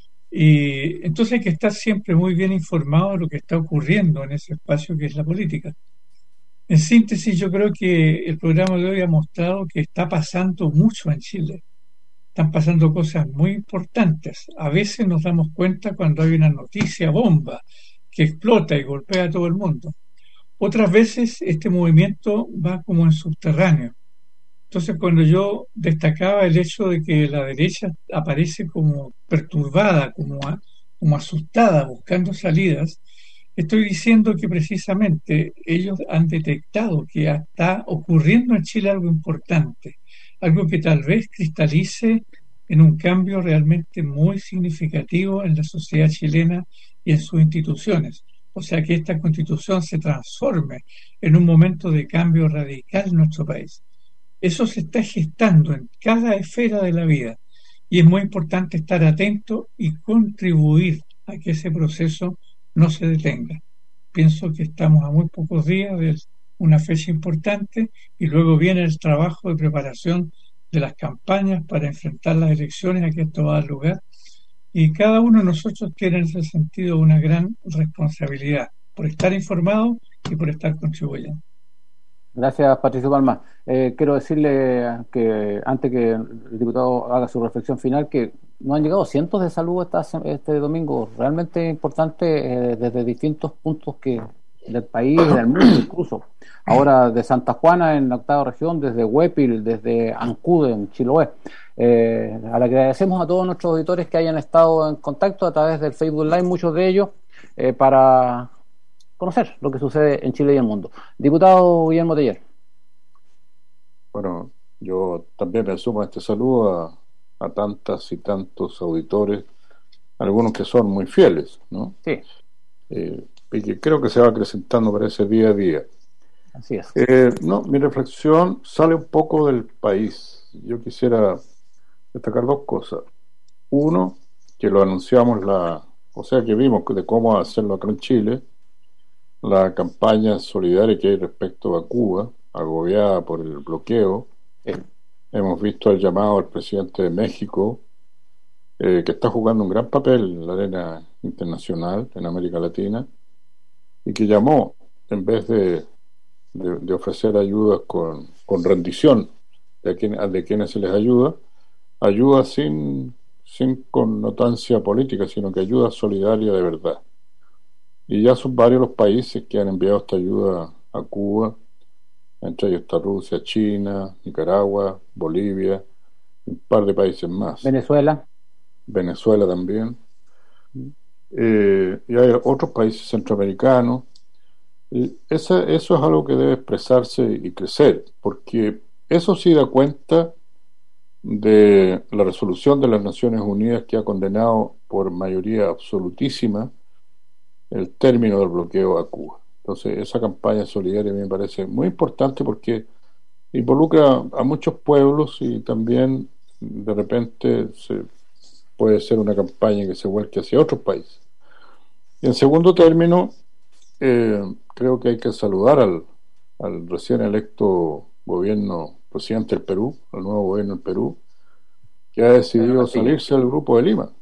Y entonces hay que estar siempre muy bien informado de lo que está ocurriendo en ese espacio que es la política. En síntesis, yo creo que el programa de hoy ha mostrado que está pasando mucho en Chile. Están pasando cosas muy importantes. A veces nos damos cuenta cuando hay una noticia bomba que explota y golpea a todo el mundo. Otras veces este movimiento va como en subterráneo. Entonces, cuando yo destacaba el hecho de que la derecha aparece como perturbada, como asustada, buscando salidas, estoy diciendo que precisamente ellos han detectado que está ocurriendo en Chile algo importante, algo que tal vez cristalice en un cambio realmente muy significativo en la sociedad chilena y en sus instituciones. O sea, que esta constitución se transforme en un momento de cambio radical en nuestro país. Eso se está gestando en cada esfera de la vida y es muy importante estar atento y contribuir a que ese proceso no se detenga. Pienso que estamos a muy pocos días de una fecha importante y luego viene el trabajo de preparación de las campañas para enfrentar las elecciones a que esto va a dar lugar, y cada uno de nosotros tiene en ese sentido una gran responsabilidad por estar informado y por estar contribuyendo. Gracias, Patricio Palma. Quiero decirle que antes que el diputado haga su reflexión final, que nos han llegado cientos de saludos este domingo, realmente importantes, desde distintos puntos del país y del mundo incluso. Ahora de Santa Juana en la octava región, desde Huépil, desde Ancud en Chiloé. A la que agradecemos a todos nuestros auditores que hayan estado en contacto a través del Facebook Live, muchos de ellos, para conocer lo que sucede en Chile y el mundo. Diputado Guillermo Tellier. Bueno, yo también me sumo a este saludo a tantas y tantos auditores, algunos que son muy fieles, ¿no? Sí. Y que creo que se va acrecentando para ese día a día. Así es. Mi reflexión sale un poco del país. Yo quisiera destacar dos cosas. Uno, que lo anunciamos, que vimos de cómo hacerlo acá en Chile, la campaña solidaria que hay respecto a Cuba, agobiada por el bloqueo. Hemos visto el llamado al presidente de México, que está jugando un gran papel en la arena internacional, en América Latina, y que llamó, en vez de ofrecer ayudas con rendición de quienes se les ayuda sin connotancia política, sino que ayuda solidaria de verdad. Y ya son varios los países que han enviado esta ayuda a Cuba, entre ellos está Rusia, China, Nicaragua, Bolivia, un par de países más. Venezuela también. Y hay otros países centroamericanos. Y eso es algo que debe expresarse y crecer, porque eso sí da cuenta de la resolución de las Naciones Unidas que ha condenado por mayoría absolutísima el término del bloqueo a Cuba. Entonces, esa campaña solidaria a mí me parece muy importante porque involucra a muchos pueblos y también de repente puede ser una campaña que se vuelque hacia otros países. Y en segundo término, creo que hay que saludar al recién electo presidente del Perú, al nuevo gobierno del Perú, que ha decidido salirse del Grupo de Lima.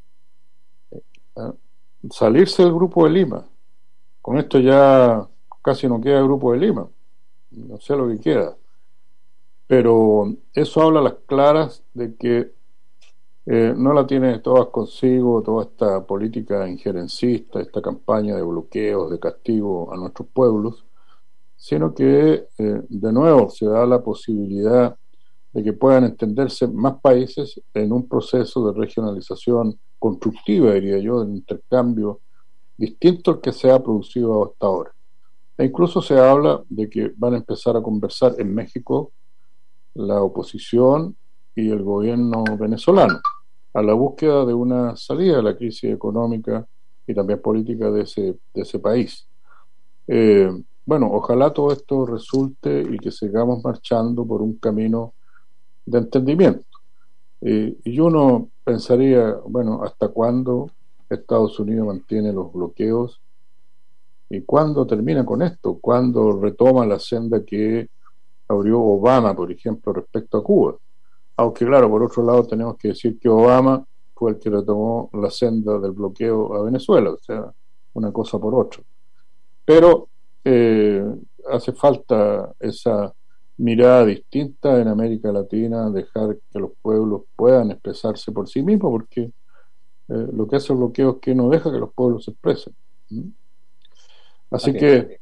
Salirse del Grupo de Lima. Con esto ya casi no queda Grupo de Lima. No sé lo que queda. Pero eso habla a las claras de que no la tiene todas consigo, toda esta política injerencista, esta campaña de bloqueos, de castigo a nuestros pueblos, sino que de nuevo se da la posibilidad de que puedan entenderse más países en un proceso de regionalización constructiva, diría yo, de intercambio distinto al que se ha producido hasta ahora. E incluso se habla de que van a empezar a conversar en México la oposición y el gobierno venezolano a la búsqueda de una salida de la crisis económica y también política de ese país. Bueno, ojalá todo esto resulte y que sigamos marchando por un camino de entendimiento. Y uno pensaría, bueno, ¿hasta cuándo Estados Unidos mantiene los bloqueos? ¿Y cuándo termina con esto? ¿Cuándo retoma la senda que abrió Obama, por ejemplo, respecto a Cuba? Aunque claro, por otro lado tenemos que decir que Obama fue el que retomó la senda del bloqueo a Venezuela, o sea, una cosa por otra. Pero hace falta esa mirada distinta en América Latina, dejar que los pueblos puedan expresarse por sí mismos, porque lo que hace el bloqueo es que no deja que los pueblos se expresen. Así que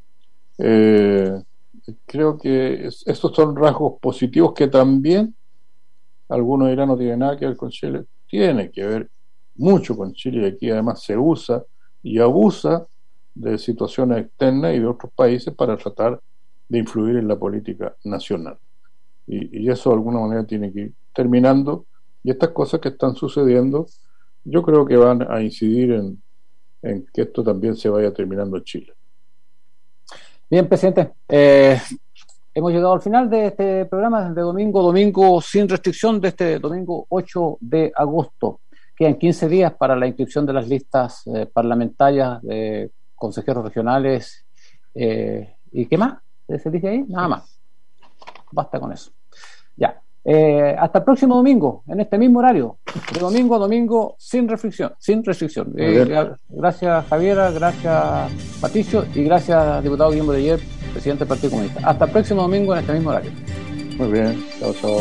creo que estos son rasgos positivos que también algunos dirán no tiene nada que ver con Chile, tiene que ver mucho con Chile, y aquí además se usa y abusa de situaciones externas y de otros países para tratar de influir en la política nacional. Y eso de alguna manera tiene que ir terminando, y estas cosas que están sucediendo yo creo que van a incidir en que esto también se vaya terminando en Chile. Bien, presidente, hemos llegado al final de este programa de domingo sin restricción, de este domingo 8 de agosto. Quedan 15 días para la inscripción de las listas parlamentarias de consejeros regionales. ¿Y qué más? ¿Se dice ahí? Nada más. Basta con eso. Ya. Hasta el próximo domingo, en este mismo horario, de domingo a domingo, sin restricción. Gracias, Javiera, gracias, Patricio, y gracias, diputado Guillermo Breyer, presidente del Partido Comunista. Hasta el próximo domingo en este mismo horario. Muy bien, chao.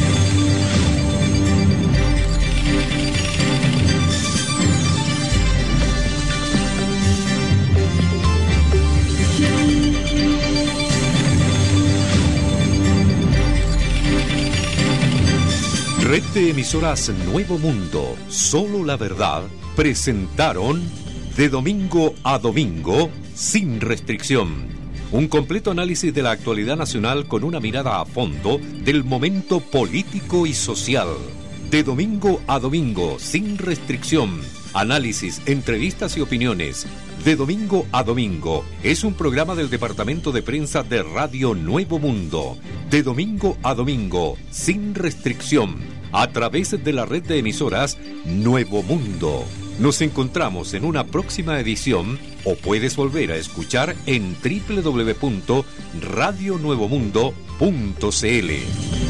Red de emisoras Nuevo Mundo, Solo la Verdad, presentaron De Domingo a Domingo, sin restricción. Un completo análisis de la actualidad nacional con una mirada a fondo del momento político y social. De Domingo a Domingo, sin restricción. Análisis, entrevistas y opiniones. De Domingo a Domingo es un programa del Departamento de Prensa de Radio Nuevo Mundo. De Domingo a Domingo, sin restricción, a través de la red de emisoras Nuevo Mundo. Nos encontramos en una próxima edición, o puedes volver a escuchar en www.radionuevomundo.cl.